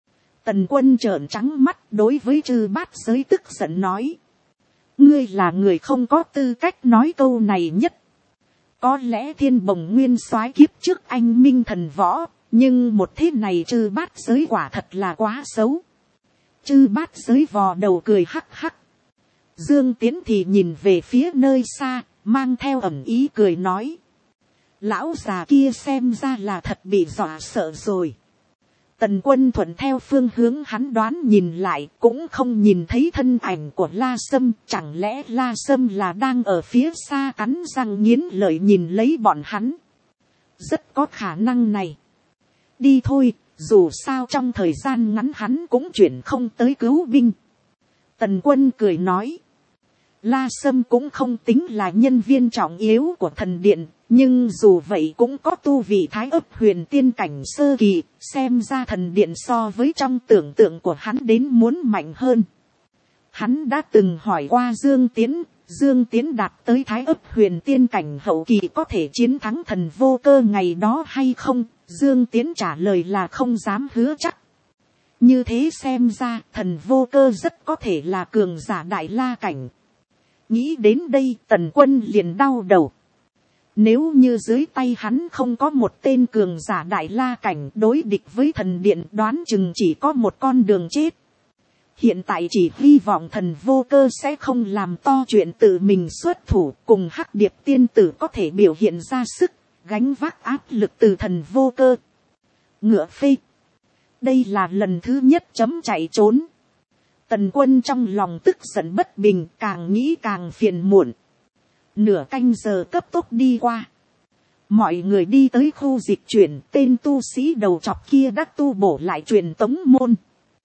Tần Quân trợn trắng mắt đối với Chư Bát Giới tức giận nói. Ngươi là người không có tư cách nói câu này nhất. Có lẽ Thiên Bồng Nguyên soái kiếp trước anh minh thần võ, nhưng một thế này Chư Bát Giới quả thật là quá xấu. Chư Bát Giới vò đầu cười hắc hắc. Dương Tiến thì nhìn về phía nơi xa, mang theo ẩn ý cười nói. Lão già kia xem ra là thật bị dọa sợ rồi. Tần Quân thuận theo phương hướng hắn đoán nhìn lại, cũng không nhìn thấy thân ảnh của La Sâm. Chẳng lẽ La Sâm là đang ở phía xa cắn răng nghiến lợi nhìn lấy bọn hắn? Rất có khả năng này. Đi thôi, dù sao trong thời gian ngắn hắn cũng chuyển không tới cứu binh. Tần Quân cười nói. La Sâm cũng không tính là nhân viên trọng yếu của thần điện, nhưng dù vậy cũng có tu vị Thái Ấp Huyền Tiên cảnh sơ kỳ, xem ra thần điện so với trong tưởng tượng của hắn đến muốn mạnh hơn. Hắn đã từng hỏi qua Dương Tiến đạt tới Thái Ấp Huyền Tiên cảnh hậu kỳ có thể chiến thắng thần Vô Cơ ngày đó hay không, Dương Tiến trả lời là không dám hứa chắc. Như thế xem ra thần Vô Cơ rất có thể là cường giả Đại La cảnh. Nghĩ đến đây Tần Quân liền đau đầu. Nếu như dưới tay hắn không có một tên cường giả Đại La cảnh đối địch với thần điện, đoán chừng chỉ có một con đường chết. Hiện tại chỉ hy vọng thần Vô Cơ sẽ không làm to chuyện tự mình xuất thủ, cùng Hắc Điệp tiên tử có thể biểu hiện ra sức, gánh vác áp lực từ thần Vô Cơ. Ngựa phê. Đây là lần thứ nhất chấm chạy trốn. Tần Quân trong lòng tức giận bất bình, càng nghĩ càng phiền muộn. Nửa canh giờ cấp tốc đi qua. Mọi người đi tới khu dịch chuyển, tên tu sĩ đầu chọc kia đã tu bổ lại truyền tống môn.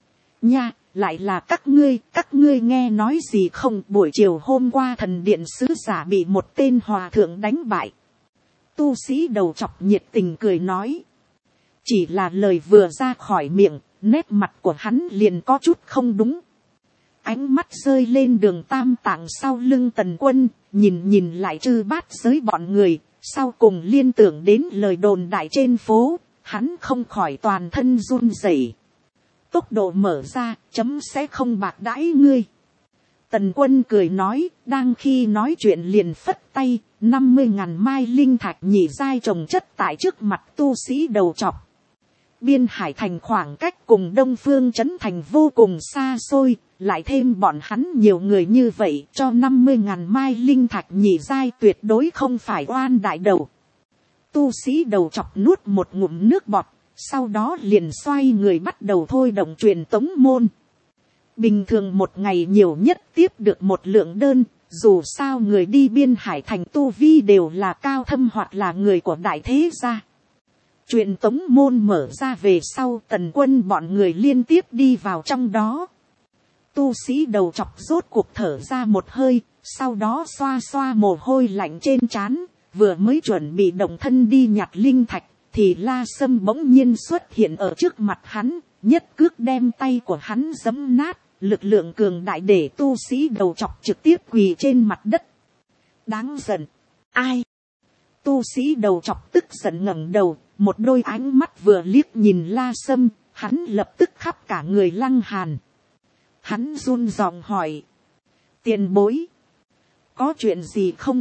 Nha, lại là các ngươi nghe nói gì không? Buổi chiều hôm qua thần điện sứ giả bị một tên hòa thượng đánh bại. Tu sĩ đầu chọc nhiệt tình cười nói. Chỉ là lời vừa ra khỏi miệng, nét mặt của hắn liền có chút không đúng. Ánh mắt rơi lên Đường Tam Tạng sau lưng Tần Quân, nhìn lại chư bát giới bọn người, sau cùng liên tưởng đến lời đồn đại trên phố, hắn không khỏi toàn thân run rẩy. Tốc độ mở ra, chấm sẽ không bạc đãi ngươi. Tần Quân cười nói, đang khi nói chuyện liền phất tay, 50.000 mai linh thạch nhị giai trồng chất tại trước mặt tu sĩ đầu chọc. Biên Hải thành khoảng cách cùng Đông Phương Trấn thành vô cùng xa xôi, lại thêm bọn hắn nhiều người như vậy, cho 50.000 mai linh thạch nhị giai tuyệt đối không phải oan đại đầu. Tu sĩ đầu chọc nuốt một ngụm nước bọt, sau đó liền xoay người bắt đầu thôi động truyền tống môn. Bình thường một ngày nhiều nhất tiếp được một lượng đơn, dù sao người đi Biên Hải thành tu vi đều là cao thâm hoặc là người của đại thế gia. Truyền tống môn mở ra về sau, Tần Quân bọn người liên tiếp đi vào trong đó. Tu sĩ đầu chọc rốt cuộc thở ra một hơi, sau đó xoa xoa mồ hôi lạnh trên trán, vừa mới chuẩn bị động thân đi nhặt linh thạch, thì La Sâm bỗng nhiên xuất hiện ở trước mặt hắn, nhất cước đem tay của hắn giẫm nát, lực lượng cường đại để tu sĩ đầu chọc trực tiếp quỳ trên mặt đất. Đáng giận. Ai? Tu sĩ đầu chọc tức giận ngẩng đầu, một đôi ánh mắt vừa liếc nhìn La Sâm, hắn lập tức khắp cả người lăng hàn. Hắn run giọng hỏi. Tiền bối. Có chuyện gì không?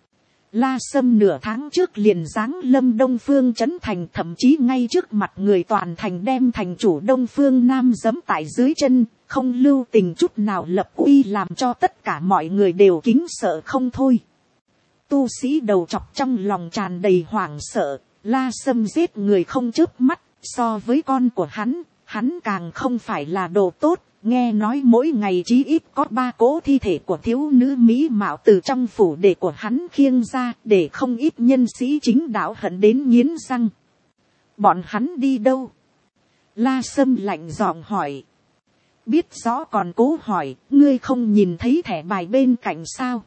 La Sâm nửa tháng trước liền giáng lâm Đông Phương Trấn thành, thậm chí ngay trước mặt người toàn thành đem thành chủ Đông Phương Nam giẫm tại dưới chân, không lưu tình chút nào lập uy làm cho tất cả mọi người đều kính sợ không thôi. Tu sĩ đầu chọc trong lòng tràn đầy hoảng sợ, La Sâm giết người không chớp mắt, so với con của hắn càng không phải là đồ tốt. Nghe nói mỗi ngày chí ít có 3 cỗ thi thể của thiếu nữ mỹ mạo từ trong phủ đệ của hắn khiêng ra, để không ít nhân sĩ chính đạo hận đến nghiến răng. Bọn hắn đi đâu? La Sâm lạnh giọng hỏi. Biết rõ còn cố hỏi, ngươi không nhìn thấy thẻ bài bên cạnh sao?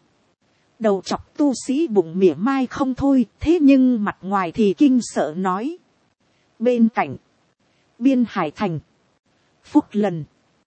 Đầu chọc tu sĩ bụng mỉa mai không thôi, thế nhưng mặt ngoài thì kinh sợ nói. Bên cạnh, Biên Hải thành, Phúc Lần.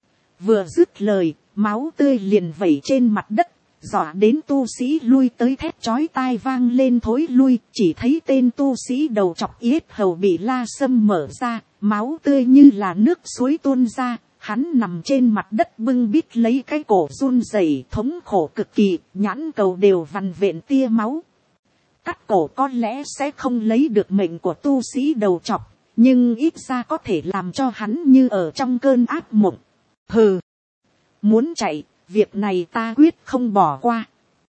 Vừa dứt lời, máu tươi liền vẩy trên mặt đất, dọa đến tu sĩ lui tới thét chói tai vang lên thối lui, chỉ thấy tên tu sĩ đầu chọc yết hầu bị La Sâm mở ra, máu tươi như là nước suối tuôn ra, hắn nằm trên mặt đất bưng bít lấy cái cổ run rẩy, thống khổ cực kỳ, nhãn cầu đều vằn vện tia máu. Cắt cổ có lẽ sẽ không lấy được mệnh của tu sĩ đầu chọc, nhưng ít ra có thể làm cho hắn như ở trong cơn ác mộng. Hừ, muốn chạy, việc này ta quyết không bỏ qua.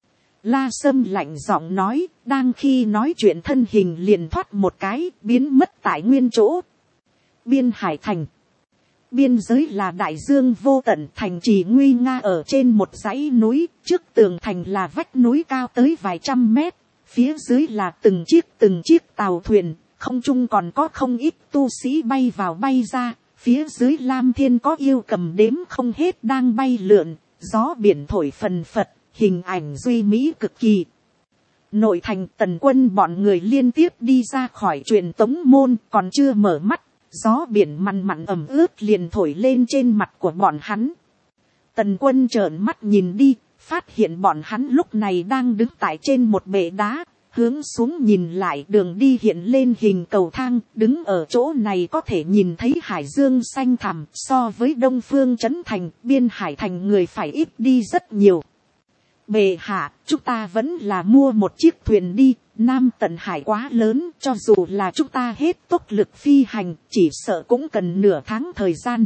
La Sâm lạnh giọng nói, đang khi nói chuyện thân hình liền thoát một cái, biến mất tại nguyên chỗ. Biên Hải thành. Biên giới là đại dương vô tận, thành trì nguy nga ở trên một dãy núi, trước tường thành là vách núi cao tới vài trăm mét, phía dưới là từng chiếc tàu thuyền, không trung còn có không ít tu sĩ bay vào bay ra. Phía dưới Lam Thiên có yêu cầm đếm không hết đang bay lượn, gió biển thổi phần phật, hình ảnh duy mỹ cực kỳ. Nội thành Tần Quân bọn người liên tiếp đi ra khỏi truyền tống môn, còn chưa mở mắt, gió biển mặn mặn ẩm ướt liền thổi lên trên mặt của bọn hắn. Tần Quân trợn mắt nhìn đi, phát hiện bọn hắn lúc này đang đứng tại trên một bệ đá. Hướng xuống nhìn lại, đường đi hiện lên hình cầu thang, đứng ở chỗ này có thể nhìn thấy hải dương xanh thẳm, so với Đông Phương Trấn thành, Biên Hải thành người phải ít đi rất nhiều. Bệ hạ, chúng ta vẫn là mua một chiếc thuyền đi, Nam Tận Hải quá lớn, cho dù là chúng ta hết tốc lực phi hành, chỉ sợ cũng cần nửa tháng thời gian.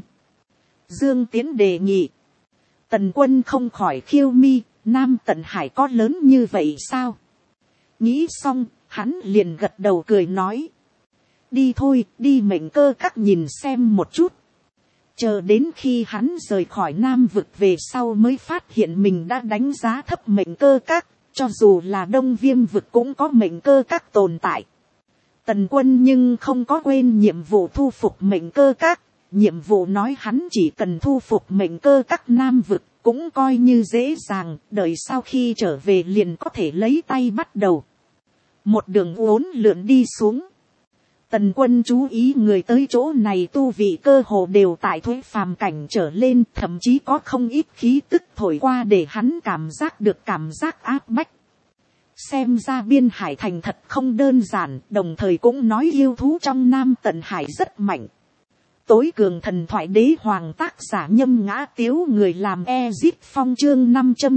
Dương Tiến đề nghị. Tần Quân không khỏi khiêu mi, Nam Tận Hải có lớn như vậy sao? Nghĩ xong, hắn liền gật đầu cười nói. Đi thôi, đi Mệnh Cơ Các nhìn xem một chút. Chờ đến khi hắn rời khỏi Nam vực về sau mới phát hiện mình đã đánh giá thấp Mệnh Cơ Các. Cho dù là Đông Viêm vực cũng có Mệnh Cơ Các tồn tại. Tần Quân nhưng không có quên nhiệm vụ thu phục Mệnh Cơ Các. Nhiệm vụ nói hắn chỉ cần thu phục Mệnh Cơ Các Nam vực. Cũng coi như dễ dàng, đợi sau khi trở về liền có thể lấy tay bắt đầu. Một đường uốn lượn đi xuống. Tần Quân chú ý người tới chỗ này tu vị cơ hồ đều tại thuế phàm cảnh trở lên, thậm chí có không ít khí tức thổi qua để hắn cảm giác được cảm giác áp bách. Xem ra Biên Hải thành thật không đơn giản, đồng thời cũng nói yêu thú trong Nam Tần Hải rất mạnh. Tối cường thần thoại đế hoàng tác giả Nhâm Ngã Tiếu, người làm Ezip Phong, chương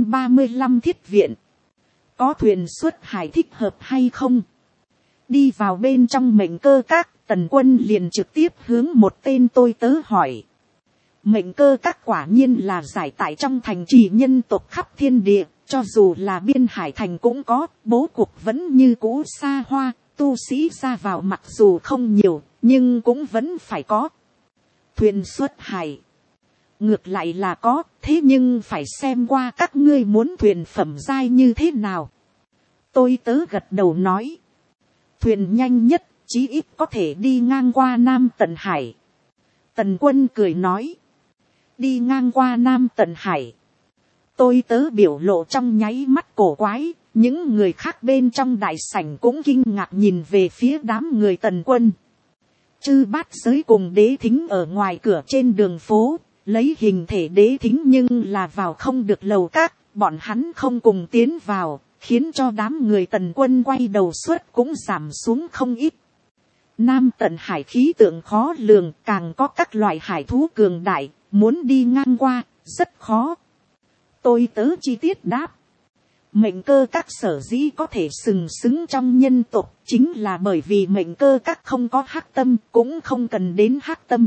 535 thiết viện. Có thuyền xuất hải thích hợp hay không? Đi vào bên trong Mệnh Cơ Các, Tần Quân liền trực tiếp hướng một tên tôi tớ hỏi. Mệnh Cơ Các quả nhiên là giải tại trong thành trì nhân tộc khắp thiên địa, cho dù là Biên Hải thành cũng có, bố cục vẫn như cũ xa hoa, tu sĩ ra vào mặc dù không nhiều, nhưng cũng vẫn phải có. Thuyền xuất hải, ngược lại là có, thế nhưng phải xem qua các ngươi muốn thuyền phẩm giai như thế nào. Tôi tớ gật đầu nói. Thuyền nhanh nhất, chí ít có thể đi ngang qua Nam Tần Hải. Tần Quân cười nói. Đi ngang qua Nam Tần Hải. Tôi tớ biểu lộ trong nháy mắt cổ quái, những người khác bên trong đại sảnh cũng kinh ngạc nhìn về phía đám người Tần Quân. Chư Bát Giới cùng Đế Thính ở ngoài cửa trên đường phố, lấy hình thể Đế Thính nhưng là vào không được lầu các, bọn hắn không cùng tiến vào, khiến cho đám người Tần Quân quay đầu suất cũng giảm xuống không ít. Nam Tần Hải khí tượng khó lường, càng có các loại hải thú cường đại, muốn đi ngang qua, rất khó. Tôi tớ chi tiết đáp. Mệnh Cơ Các sở dĩ có thể sừng sững trong nhân tộc, chính là bởi vì Mệnh Cơ Các không có hắc tâm, cũng không cần đến hắc tâm.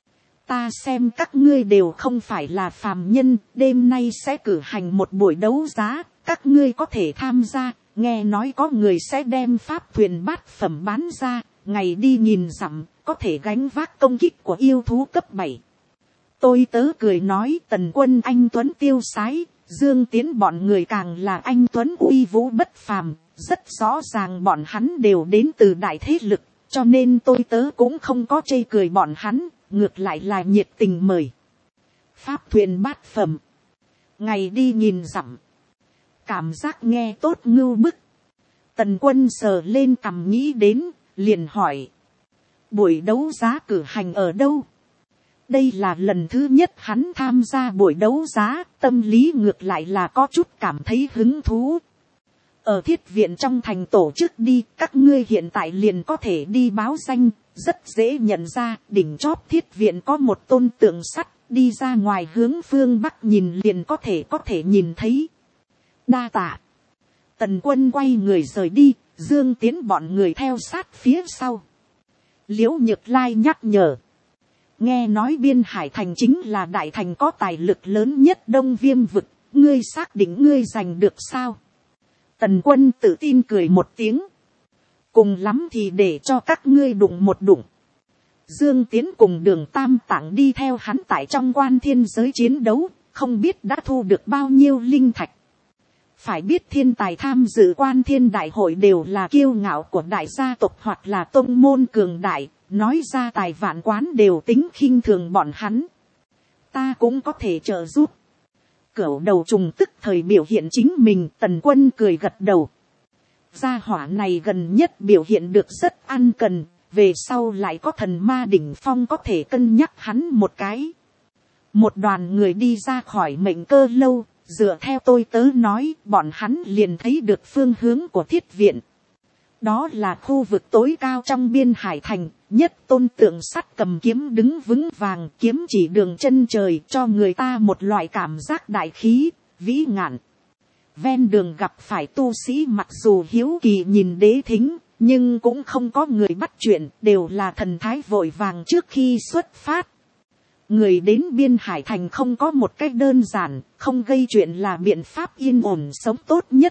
Ta xem các ngươi đều không phải là phàm nhân, đêm nay sẽ cử hành một buổi đấu giá, các ngươi có thể tham gia, nghe nói có người sẽ đem pháp thuyền bát phẩm bán ra, ngày đi nhìn dặm, có thể gánh vác công kích của yêu thú cấp 7. Tôi tớ cười nói, Tần Quân anh tuấn tiêu sái, Dương Tiến bọn người càng là anh tuấn uy vũ bất phàm, rất rõ ràng bọn hắn đều đến từ đại thế lực, cho nên tôi tớ cũng không có chê cười bọn hắn, ngược lại là nhiệt tình mời. Pháp thuyền bát phẩm, ngày đi nhìn dặm, cảm giác nghe tốt ngưu bức. Tần Quân sờ lên cằm nghĩ đến, liền hỏi. Buổi đấu giá cử hành ở đâu? Đây là lần thứ nhất hắn tham gia buổi đấu giá, tâm lý ngược lại là có chút cảm thấy hứng thú. Ở thiết viện trong thành tổ chức đi, các ngươi hiện tại liền có thể đi báo danh, rất dễ nhận ra, đỉnh chóp thiết viện có một tôn tượng sắt, đi ra ngoài hướng phương bắc nhìn liền có thể nhìn thấy. Đa tạ. Tần Quân quay người rời đi, Dương Tiến bọn người theo sát phía sau. Liễu Nhược Lai nhắc nhở. Nghe nói Biên Hải thành chính là đại thành có tài lực lớn nhất Đông Viêm vực, ngươi xác định ngươi giành được sao? Tần Quân tự tin cười một tiếng. Cùng lắm thì để cho các ngươi đụng một đụng. Dương Tiến cùng Đường Tam Tạng đi theo hắn tại trong Quan Thiên giới chiến đấu, không biết đã thu được bao nhiêu linh thạch. Phải biết thiên tài tham dự Quan Thiên đại hội đều là kiêu ngạo của đại gia tộc hoặc là tông môn cường đại, nói ra tài vạn quán đều tính khinh thường bọn hắn. Ta cũng có thể trợ giúp. Cửu đầu trùng tức thời biểu hiện chính mình, Tần Quân cười gật đầu. Gia hỏa này gần nhất biểu hiện được rất ăn cần, về sau lại có thần ma đỉnh phong có thể cân nhắc hắn một cái. Một đoàn người đi ra khỏi Mệnh Cơ lâu, dựa theo tôi tớ nói, bọn hắn liền thấy được phương hướng của thiết viện. Đó là khu vực tối cao trong Biên Hải thành, nhất tôn tượng sắt cầm kiếm đứng vững vàng, kiếm chỉ đường chân trời, cho người ta một loại cảm giác đại khí, vĩ ngạn. Ven đường gặp phải tu sĩ mặc dù hiếu kỳ nhìn Đế Thính, nhưng cũng không có người bắt chuyện, đều là thần thái vội vàng trước khi xuất phát. Người đến Biên Hải thành không có một cách đơn giản, không gây chuyện là biện pháp yên ổn sống tốt nhất.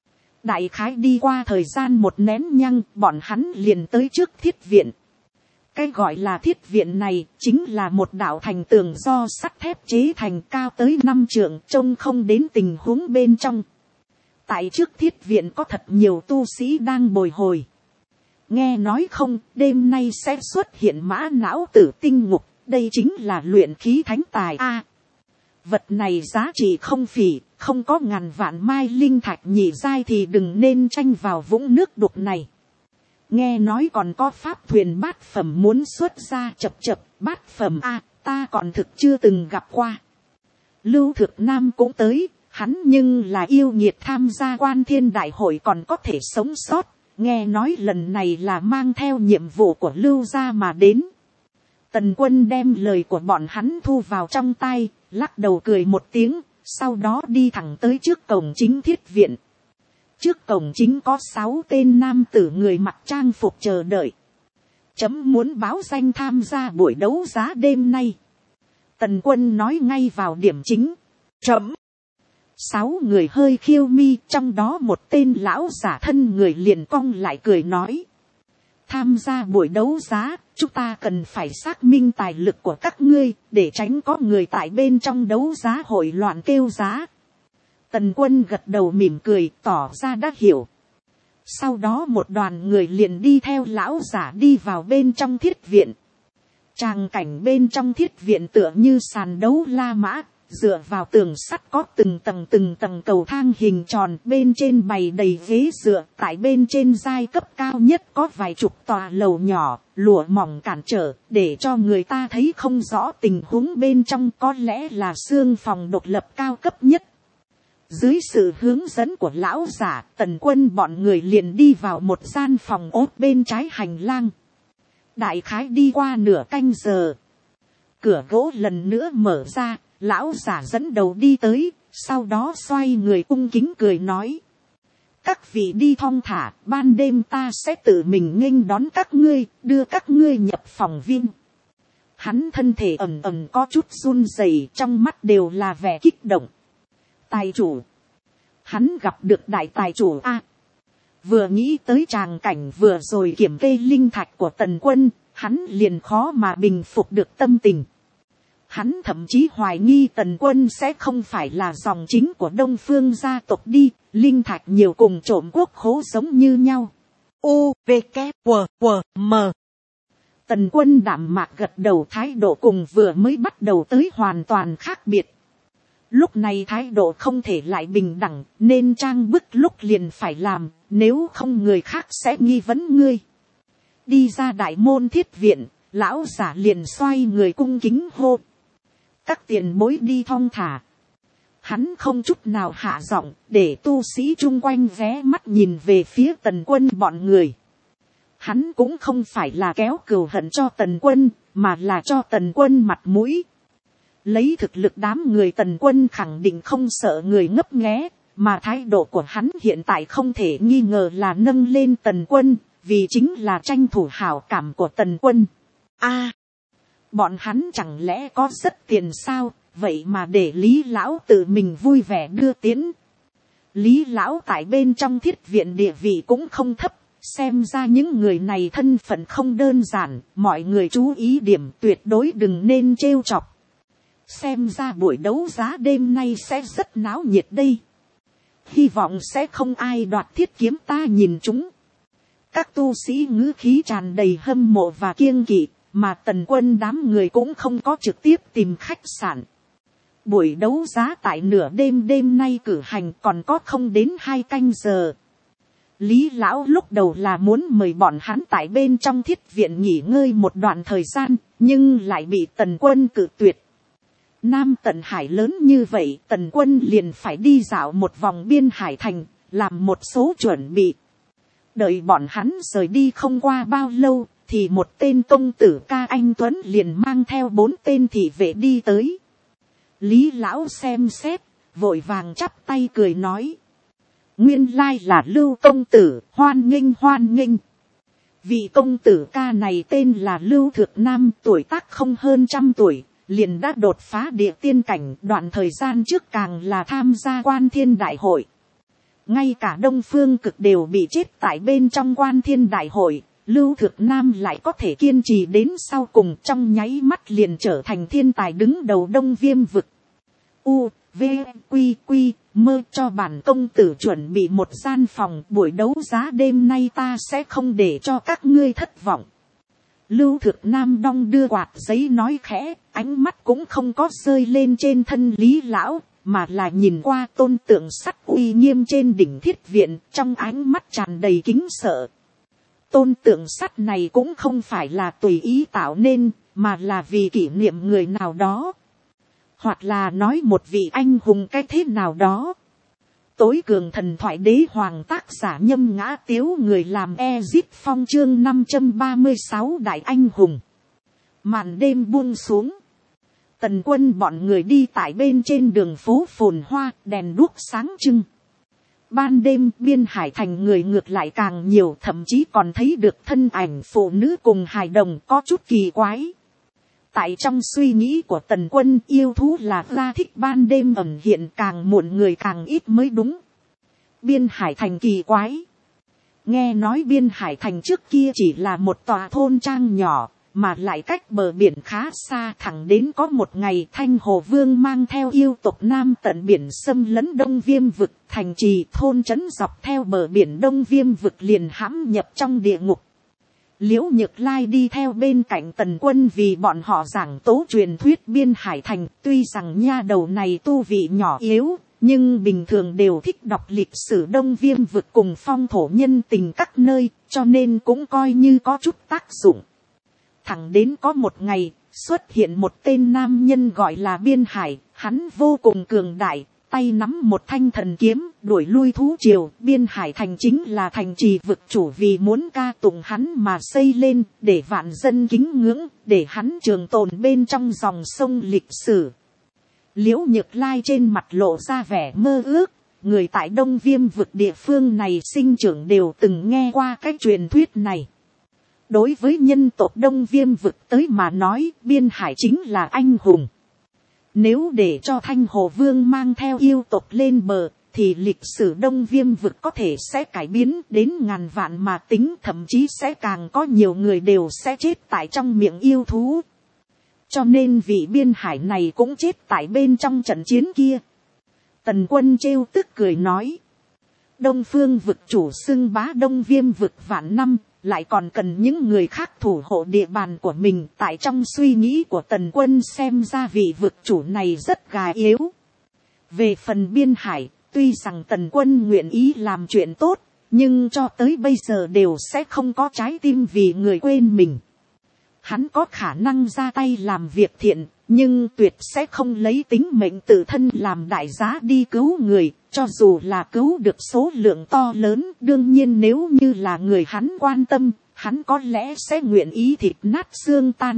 Đại khái đi qua thời gian một nén nhăng, bọn hắn liền tới trước thiết viện. Cái gọi là thiết viện này chính là một đạo thành tường do sắt thép chế thành, cao tới 5 trượng, trông không đến tình huống bên trong. Tại trước thiết viện có thật nhiều tu sĩ đang bồi hồi. Nghe nói không, đêm nay sẽ xuất hiện Mã Não Tử tinh ngục, đây chính là luyện khí thánh tài a. Vật này giá trị không phỉ, không có ngàn vạn mai linh thạch nhị giai thì đừng nên tranh vào vũng nước đục này. nghe nói còn có pháp thuyền bát phẩm muốn xuất ra. Chập chập, bát phẩm a, ta còn thực chưa từng gặp qua. Lưu Thực Nam cũng tới, hắn nhưng là yêu nghiệt tham gia Quan Thiên Đại hội còn có thể sống sót, nghe nói lần này là mang theo nhiệm vụ của Lưu gia mà đến. Tần Quân đem lời của bọn hắn thu vào trong tai, lắc đầu cười một tiếng, sau đó đi thẳng tới trước cổng chính thiết viện. Trước cổng chính có 6 tên nam tử người mặc trang phục chờ đợi. Chấm muốn báo danh tham gia buổi đấu giá đêm nay. Tần Quân nói ngay vào điểm chính. Chấm. 6 người hơi khiêu mi, trong đó một tên lão giả thân người liền cong lại cười nói. Tham gia buổi đấu giá, chúng ta cần phải xác minh tài lực của các ngươi, để tránh có người tại bên trong đấu giá hội loạn kêu giá. Tần Quân gật đầu mỉm cười, tỏ ra đã hiểu. Sau đó một đoàn người liền đi theo lão giả đi vào bên trong thiết viện. Tràng cảnh bên trong thiết viện tựa như sàn đấu La Mã, dựa vào tường sắt có từng tầng cầu thang hình tròn, bên trên bày đầy ghế dựa, tại bên trên giai cấp cao nhất có vài chục tòa lầu nhỏ, lụa mỏng cản trở, để cho người ta thấy không rõ tình huống bên trong, có lẽ là xương phòng độc lập cao cấp nhất. Dưới sự hướng dẫn của lão giả, Tần Quân bọn người liền đi vào một gian phòng ốt bên trái hành lang. Đại khái đi qua nửa canh giờ, cửa gỗ lần nữa mở ra, lão giả dẫn đầu đi tới, sau đó xoay người cung kính cười nói. Các vị đi thong thả, ban đêm ta sẽ tự mình nghênh đón các ngươi, đưa các ngươi nhập phòng viên. Hắn thân thể ẩm ẩm có chút run rẩy, trong mắt đều là vẻ kích động. Tài chủ. Hắn gặp được đại tài chủ a. Vừa nghĩ tới tràng cảnh vừa rồi kiểm kê linh thạch của Tần Quân, hắn liền khó mà bình phục được tâm tình. Hắn thậm chí hoài nghi Tần Quân sẽ không phải là dòng chính của Đông Phương gia tộc đi, linh thạch nhiều cùng trộm quốc khố giống như nhau. U, V, K, W, W, M. Tần Quân đạm mạc gật đầu, thái độ cùng vừa mới bắt đầu tới hoàn toàn khác biệt. Lúc này thái độ không thể lại bình đẳng, nên trang bức lúc liền phải làm, nếu không người khác sẽ nghi vấn ngươi. Đi ra đại môn thiết viện, lão giả liền xoay người cung kính hô. Các tiền bối đi thong thả. Hắn không chút nào hạ giọng, để tu sĩ chung quanh ghé mắt nhìn về phía Tần Quân bọn người. Hắn cũng không phải là kéo cừu hận cho Tần Quân, mà là cho Tần Quân mặt mũi. Lấy thực lực đám người Tần Quân khẳng định không sợ người ngấp nghé, mà thái độ của hắn hiện tại không thể nghi ngờ là nâng lên Tần Quân, vì chính là tranh thủ hảo cảm của Tần Quân. A, bọn hắn chẳng lẽ có rất tiền sao, vậy mà để Lý Lão tự mình vui vẻ đưa tiến. Lý Lão tại bên trong thiết viện địa vị cũng không thấp, xem ra những người này thân phận không đơn giản, mọi người chú ý điểm tuyệt đối đừng nên trêu chọc. Xem ra buổi đấu giá đêm nay sẽ rất náo nhiệt đây. Hy vọng sẽ không ai đoạt thiết kiếm ta nhìn chúng. Các tu sĩ ngữ khí tràn đầy hâm mộ và kiêng kỵ, mà Tần Quân đám người cũng không có trực tiếp tìm khách sạn. Buổi đấu giá tại nửa đêm nay cử hành còn có không đến 2 canh giờ. Lý Lão lúc đầu là muốn mời bọn hắn tại bên trong thiết viện nghỉ ngơi một đoạn thời gian, nhưng lại bị Tần Quân cự tuyệt. Nam Tần Hải lớn như vậy, Tần Quân liền phải đi dạo một vòng biên hải thành, làm một số chuẩn bị. Đợi bọn hắn rời đi không qua bao lâu, thì một tên công tử ca anh Tuấn liền mang theo 4 tên thị vệ đi tới. Lý Lão xem xét, vội vàng chắp tay cười nói. Nguyên lai là Lưu công tử, hoan nghênh. Vị công tử ca này tên là Lưu Thực Nam, tuổi tác không hơn 100 tuổi, liền đã đột phá địa tiên cảnh, đoạn thời gian trước càng là tham gia Quan Thiên Đại hội. Ngay cả Đông Phương Cực đều bị chết tại bên trong Quan Thiên Đại hội, Lưu Thực Nam lại có thể kiên trì đến sau cùng, trong nháy mắt liền trở thành thiên tài đứng đầu Đông Viêm vực. U, V, Quy, Mơ, cho bản công tử chuẩn bị một gian phòng, buổi đấu giá đêm nay ta sẽ không để cho các ngươi thất vọng. Lưu Thực Nam đong đưa quạt giấy nói khẽ, ánh mắt cũng không có rơi lên trên thân Lý Lão, mà là nhìn qua tôn tượng sắt uy nghiêm trên đỉnh thiết viện, trong ánh mắt tràn đầy kính sợ. tôn tượng sắt này cũng không phải là tùy ý tạo nên, mà là vì kỷ niệm người nào đó, hoặc là nói một vị anh hùng cái thế nào đó. Tối cường thần thoại đế hoàng tác giả Nhâm Ngã Tiếu, người làm Ezip Phong, chương 536 đại anh hùng. Màn đêm buông xuống, Tần Quân bọn người đi tại bên trên đường phố phồn hoa, đèn đuốc sáng trưng. Ban đêm biên hải thành người ngược lại càng nhiều, thậm chí còn thấy được thân ảnh phụ nữ cùng hài đồng, có chút kỳ quái. Tại trong suy nghĩ của Tần Quân, yêu thú là ra thích ban đêm ẩn hiện, càng muộn người càng ít mới đúng. Biên hải thành kỳ quái. Nghe nói biên hải thành trước kia chỉ là một tòa thôn trang nhỏ, mà lại cách bờ biển khá xa. Thẳng đến có một ngày Thanh Hồ Vương mang theo yêu tộc Nam tận biển xâm lấn Đông Viêm vực, thành trì thôn trấn dọc theo bờ biển Đông Viêm vực liền hãm nhập trong địa ngục. Liễu Nhược Lai đi theo bên cạnh Tần Quân vì bọn họ giảng tố truyền thuyết biên hải thành. Tuy rằng nha đầu này tu vị nhỏ yếu, nhưng bình thường đều thích đọc lịch sử Đông Viêm vực cùng phong thổ nhân tình các nơi, cho nên cũng coi như có chút tác dụng. Thẳng đến có một ngày, xuất hiện một tên nam nhân gọi là Biên Hải, hắn vô cùng cường đại, tay nắm một thanh thần kiếm, đuổi lui thú triều. Biên Hải thành chính là thành trì vực chủ vì muốn ca tụng hắn mà xây lên, để vạn dân kính ngưỡng, để hắn trường tồn bên trong dòng sông lịch sử. Liễu Nhược Lai trên mặt lộ ra vẻ mơ ước, người tại Đông Viêm vực địa phương này sinh trưởng đều từng nghe qua cái truyền thuyết này. Đối với nhân tộc Đông Viêm vực tới mà nói, Biên Hải chính là anh hùng. Nếu để cho Thanh Hồ Vương mang theo yêu tộc lên bờ, thì lịch sử Đông Viêm vực có thể sẽ cải biến đến ngàn vạn mà tính, thậm chí sẽ càng có nhiều người đều sẽ chết tại trong miệng yêu thú. Cho nên vị Biên Hải này cũng chết tại bên trong trận chiến kia. Tần Quân trêu tức cười nói. Đông Phương vực chủ xưng bá Đông Viêm vực vạn năm, lại còn cần những người khác thủ hộ địa bàn của mình. Tại trong suy nghĩ của Tần Quân xem ra vị vực chủ này rất gà yếu. Về phần Biên Hải, tuy rằng Tần Quân nguyện ý làm chuyện tốt, nhưng cho tới bây giờ đều sẽ không có trái tim vì người quên mình. Hắn có khả năng ra tay làm việc thiện, nhưng tuyệt sẽ không lấy tính mệnh tự thân làm đại giá đi cứu người, cho dù là cứu được số lượng to lớn. Đương nhiên nếu như là người hắn quan tâm, hắn có lẽ sẽ nguyện ý thịt nát xương tan.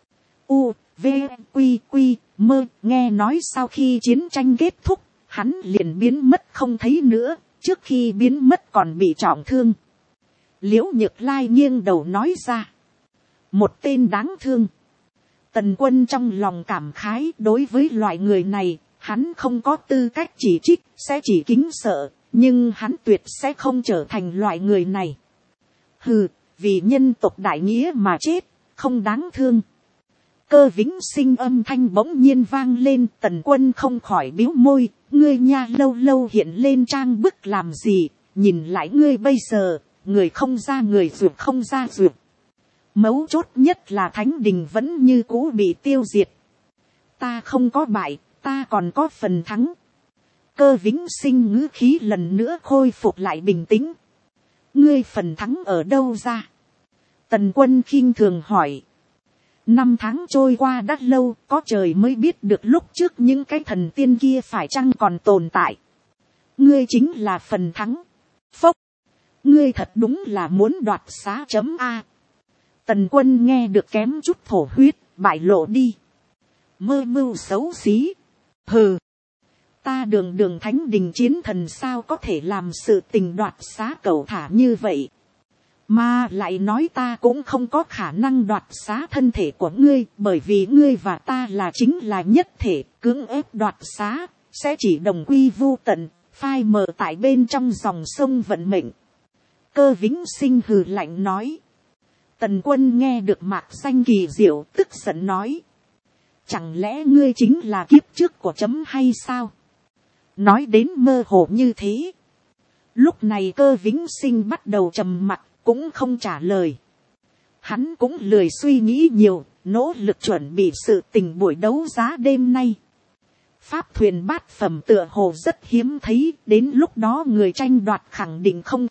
U, V, Quy, Quy, Mơ, nghe nói sau khi chiến tranh kết thúc, hắn liền biến mất không thấy nữa, trước khi biến mất còn bị trọng thương. Liễu Nhược Lai nghiêng đầu nói ra. Một tên đáng thương. Tần Quân trong lòng cảm khái, đối với loại người này, hắn không có tư cách chỉ trích, sẽ chỉ kính sợ, nhưng hắn tuyệt sẽ không trở thành loại người này. Hừ, vì nhân tộc đại nghĩa mà chết, không đáng thương. Cơ Vĩnh Sinh âm thanh bỗng nhiên vang lên. Tần Quân không khỏi bĩu môi, ngươi nha lâu lâu hiện lên trang bức làm gì, nhìn lại ngươi bây giờ, người không ra người ruột không ra ruột. Mấu chốt nhất là Thánh Đình vẫn như cũ bị tiêu diệt. Ta không có bại, ta còn có phần thắng. Cơ Vĩnh Sinh ngữ khí lần nữa khôi phục lại bình tĩnh. Ngươi phần thắng ở đâu ra? Tần Quân khinh thường hỏi. 5 tháng trôi qua đã lâu, có trời mới biết được lúc trước những cái thần tiên kia phải chăng còn tồn tại. Ngươi chính là phần thắng. Phốc. Ngươi thật đúng là muốn đoạt xá .a. Tần Quân nghe được kém chút thổ huyết, bại lộ đi. Mơ mưu xấu xí. Hừ. Ta đường Thánh Đình chiến thần sao có thể làm sự tình đoạt xá cẩu thả như vậy. Mà lại nói ta cũng không có khả năng đoạt xá thân thể của ngươi, bởi vì ngươi và ta là chính là nhất thể, cưỡng ép đoạt xá, sẽ chỉ đồng quy vu tận, phai mờ tại bên trong dòng sông vận mệnh. Cơ Vĩnh Sinh hừ lạnh nói. Tần Quân nghe được mạc xanh kỳ diệu, tức giận nói. Chẳng lẽ ngươi chính là kiếp trước của chấm hay sao? Nói đến mơ hồ như thế. Lúc này Cơ Vĩnh Sinh bắt đầu trầm mặc, cũng không trả lời. Hắn cũng lười suy nghĩ nhiều, nỗ lực chuẩn bị sự tình buổi đấu giá đêm nay. Pháp thuyền bát phẩm tựa hồ rất hiếm thấy, đến lúc đó người tranh đoạt khẳng định không ít.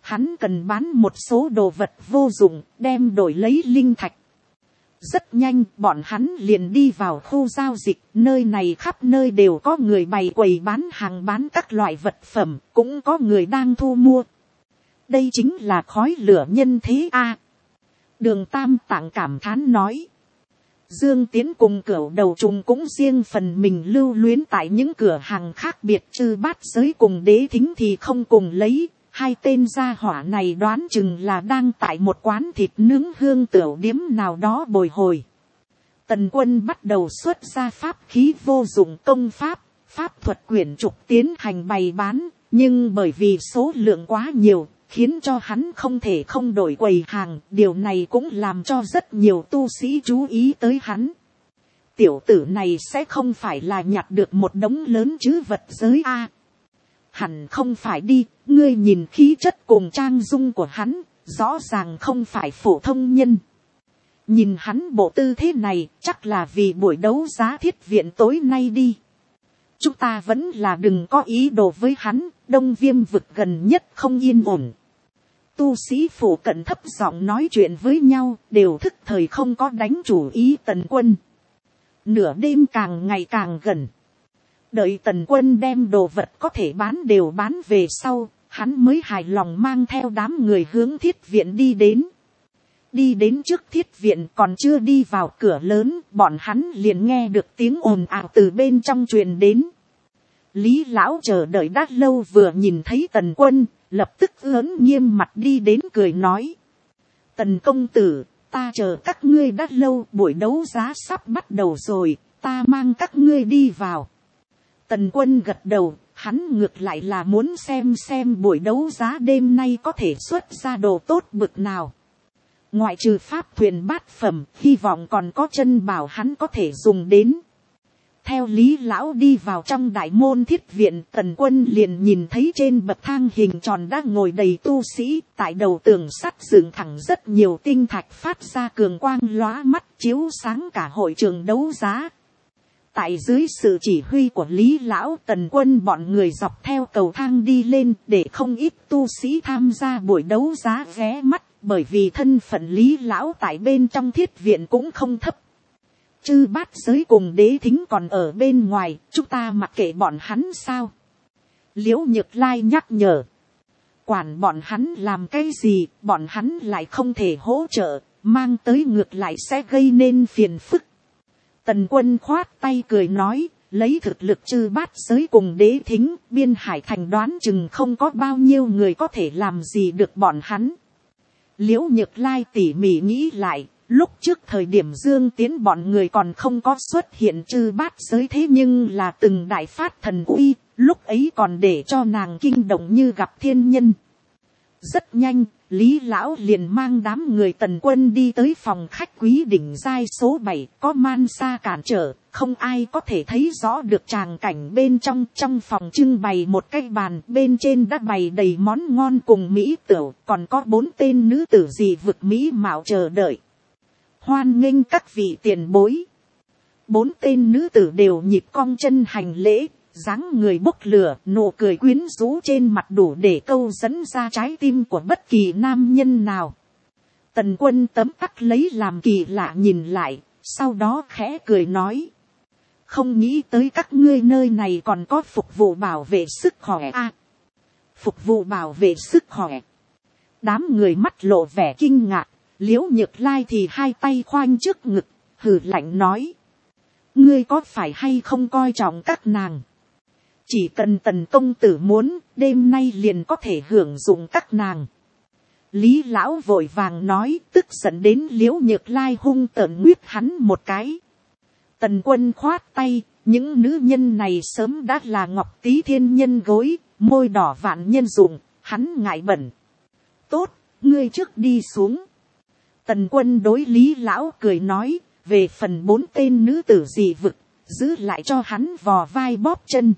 hắn cần bán một số đồ vật vô dụng đem đổi lấy linh thạch. Rất nhanh bọn hắn liền đi vào khu giao dịch, nơi này khắp nơi đều có người bày quầy bán hàng, bán các loại vật phẩm, cũng có người đang thu mua. Đây chính là khói lửa nhân thế a. Đường Tam Tạng cảm thán nói. Dương Tiến cùng Cửu Đầu Trùng cũng riêng phần mình lưu luyến tại những cửa hàng khác biệt, Chư Bát Giới cùng Đế Thính thì không cùng lấy. Hai tên gia hỏa này đoán chừng là đang tại một quán thịt nướng hương tửu điếm nào đó bồi hồi. Tần Quân bắt đầu xuất ra pháp khí vô dụng, công pháp, pháp thuật quyển trục tiến hành bày bán, nhưng bởi vì số lượng quá nhiều, khiến cho hắn không thể không đổi quầy hàng, điều này cũng làm cho rất nhiều tu sĩ chú ý tới hắn. Tiểu tử này sẽ không phải là nhặt được một đống lớn trữ vật giới a? Hẳn không phải đi, ngươi nhìn khí chất cùng trang dung của hắn, rõ ràng không phải phổ thông nhân. Nhìn hắn bộ tư thế này, chắc là vì buổi đấu giá thiết viện tối nay đi. Chúng ta vẫn là đừng có ý đồ với hắn, Đông Viêm vực gần nhất không yên ổn. Tu sĩ phủ cận thấp giọng nói chuyện với nhau, đều thức thời không có đánh chủ ý Tần Quân. Nửa đêm càng ngày càng gần. Đợi Tần Quân đem đồ vật có thể bán đều bán về sau, hắn mới hài lòng mang theo đám người hướng thiết viện đi đến. Đi đến trước thiết viện còn chưa đi vào cửa lớn, bọn hắn liền nghe được tiếng ồn ào từ bên trong truyền đến. Lý lão chờ đợi đã lâu vừa nhìn thấy Tần Quân, lập tức lớn nghiêm mặt đi đến cười nói. Tần công tử, ta chờ các ngươi đã lâu, buổi đấu giá sắp bắt đầu rồi, ta mang các ngươi đi vào. Tần Quân gật đầu, hắn ngược lại là muốn xem buổi đấu giá đêm nay có thể xuất ra đồ tốt bực nào. Ngoại trừ pháp thuyền bát phẩm, hy vọng còn có chân bảo hắn có thể dùng đến. Theo Lý lão đi vào trong đại môn thiết viện, Tần Quân liền nhìn thấy trên bậc thang hình tròn đã ngồi đầy tu sĩ, tại đầu tường sắt dựng thẳng rất nhiều tinh thạch phát ra cường quang lóa mắt, chiếu sáng cả hội trường đấu giá. Tại dưới sự chỉ huy của Lý lão, Tần Quân bọn người dọc theo cầu thang đi lên, để không ít tu sĩ tham gia buổi đấu giá ghé mắt, bởi vì thân phận Lý lão tại bên trong thiết viện cũng không thấp. Chư Bát Giới cùng Đế Thính còn ở bên ngoài, chúng ta mặc kệ bọn hắn sao? Liễu Nhược Lai nhắc nhở. Quản bọn hắn làm cái gì, bọn hắn lại không thể hỗ trợ, mang tới ngược lại sẽ gây nên phiền phức. Tần Quân khoát tay cười nói, lấy thực lực Chư Bát Giới cùng Đế Thính, Biên Hải Thành đoán chừng không có bao nhiêu người có thể làm gì được bọn hắn. Liễu Nhược Lai tỉ mỉ nghĩ lại, lúc trước thời điểm Dương Tiến bọn người còn không có xuất hiện Chư Bát Giới, thế nhưng là từng đại phát thần uy, lúc ấy còn để cho nàng kinh động như gặp thiên nhân. Rất nhanh, Lý lão liền mang đám người Tần Quân đi tới phòng khách quý đỉnh giai số 7, có man sa cản trở, không ai có thể thấy rõ được tràng cảnh bên trong. Trong phòng trưng bày một cái bàn, bên trên đã bày đầy món ngon cùng mỹ tửu, còn có 4 tên nữ tử dị vực mỹ mạo chờ đợi. Hoan nghênh các vị tiền bối. 4 tên nữ tử đều nhịp cong chân hành lễ, dáng người bốc lửa, nụ cười quyến rũ trên mặt đủ để câu dẫn ra trái tim của bất kỳ nam nhân nào. Tần Quân tấm tắc lấy làm kỳ lạ nhìn lại, sau đó khẽ cười nói. Không nghĩ tới các ngươi nơi này còn có phục vụ bảo vệ sức khỏe a. Phục vụ bảo vệ sức khỏe. Đám người mắt lộ vẻ kinh ngạc, Liễu Nhược Lai thì hai tay khoanh trước ngực, hừ lạnh nói. Ngươi có phải hay không coi trọng các nàng? Chỉ cần Tần công tử muốn, đêm nay liền có thể hưởng dụng các nàng. Lý lão vội vàng nói, tức giận đến Liễu Nhược Lai hung tợn nguyết hắn một cái. Tần Quân khoát tay, những nữ nhân này sớm đã là ngọc tí thiên nhân gối, môi đỏ vạn nhân dụng, hắn ngại bẩn. Tốt, ngươi trước đi xuống. Tần Quân đối Lý lão cười nói, về phần 4 tên nữ tử dị vực, giữ lại cho hắn vò vai bóp chân.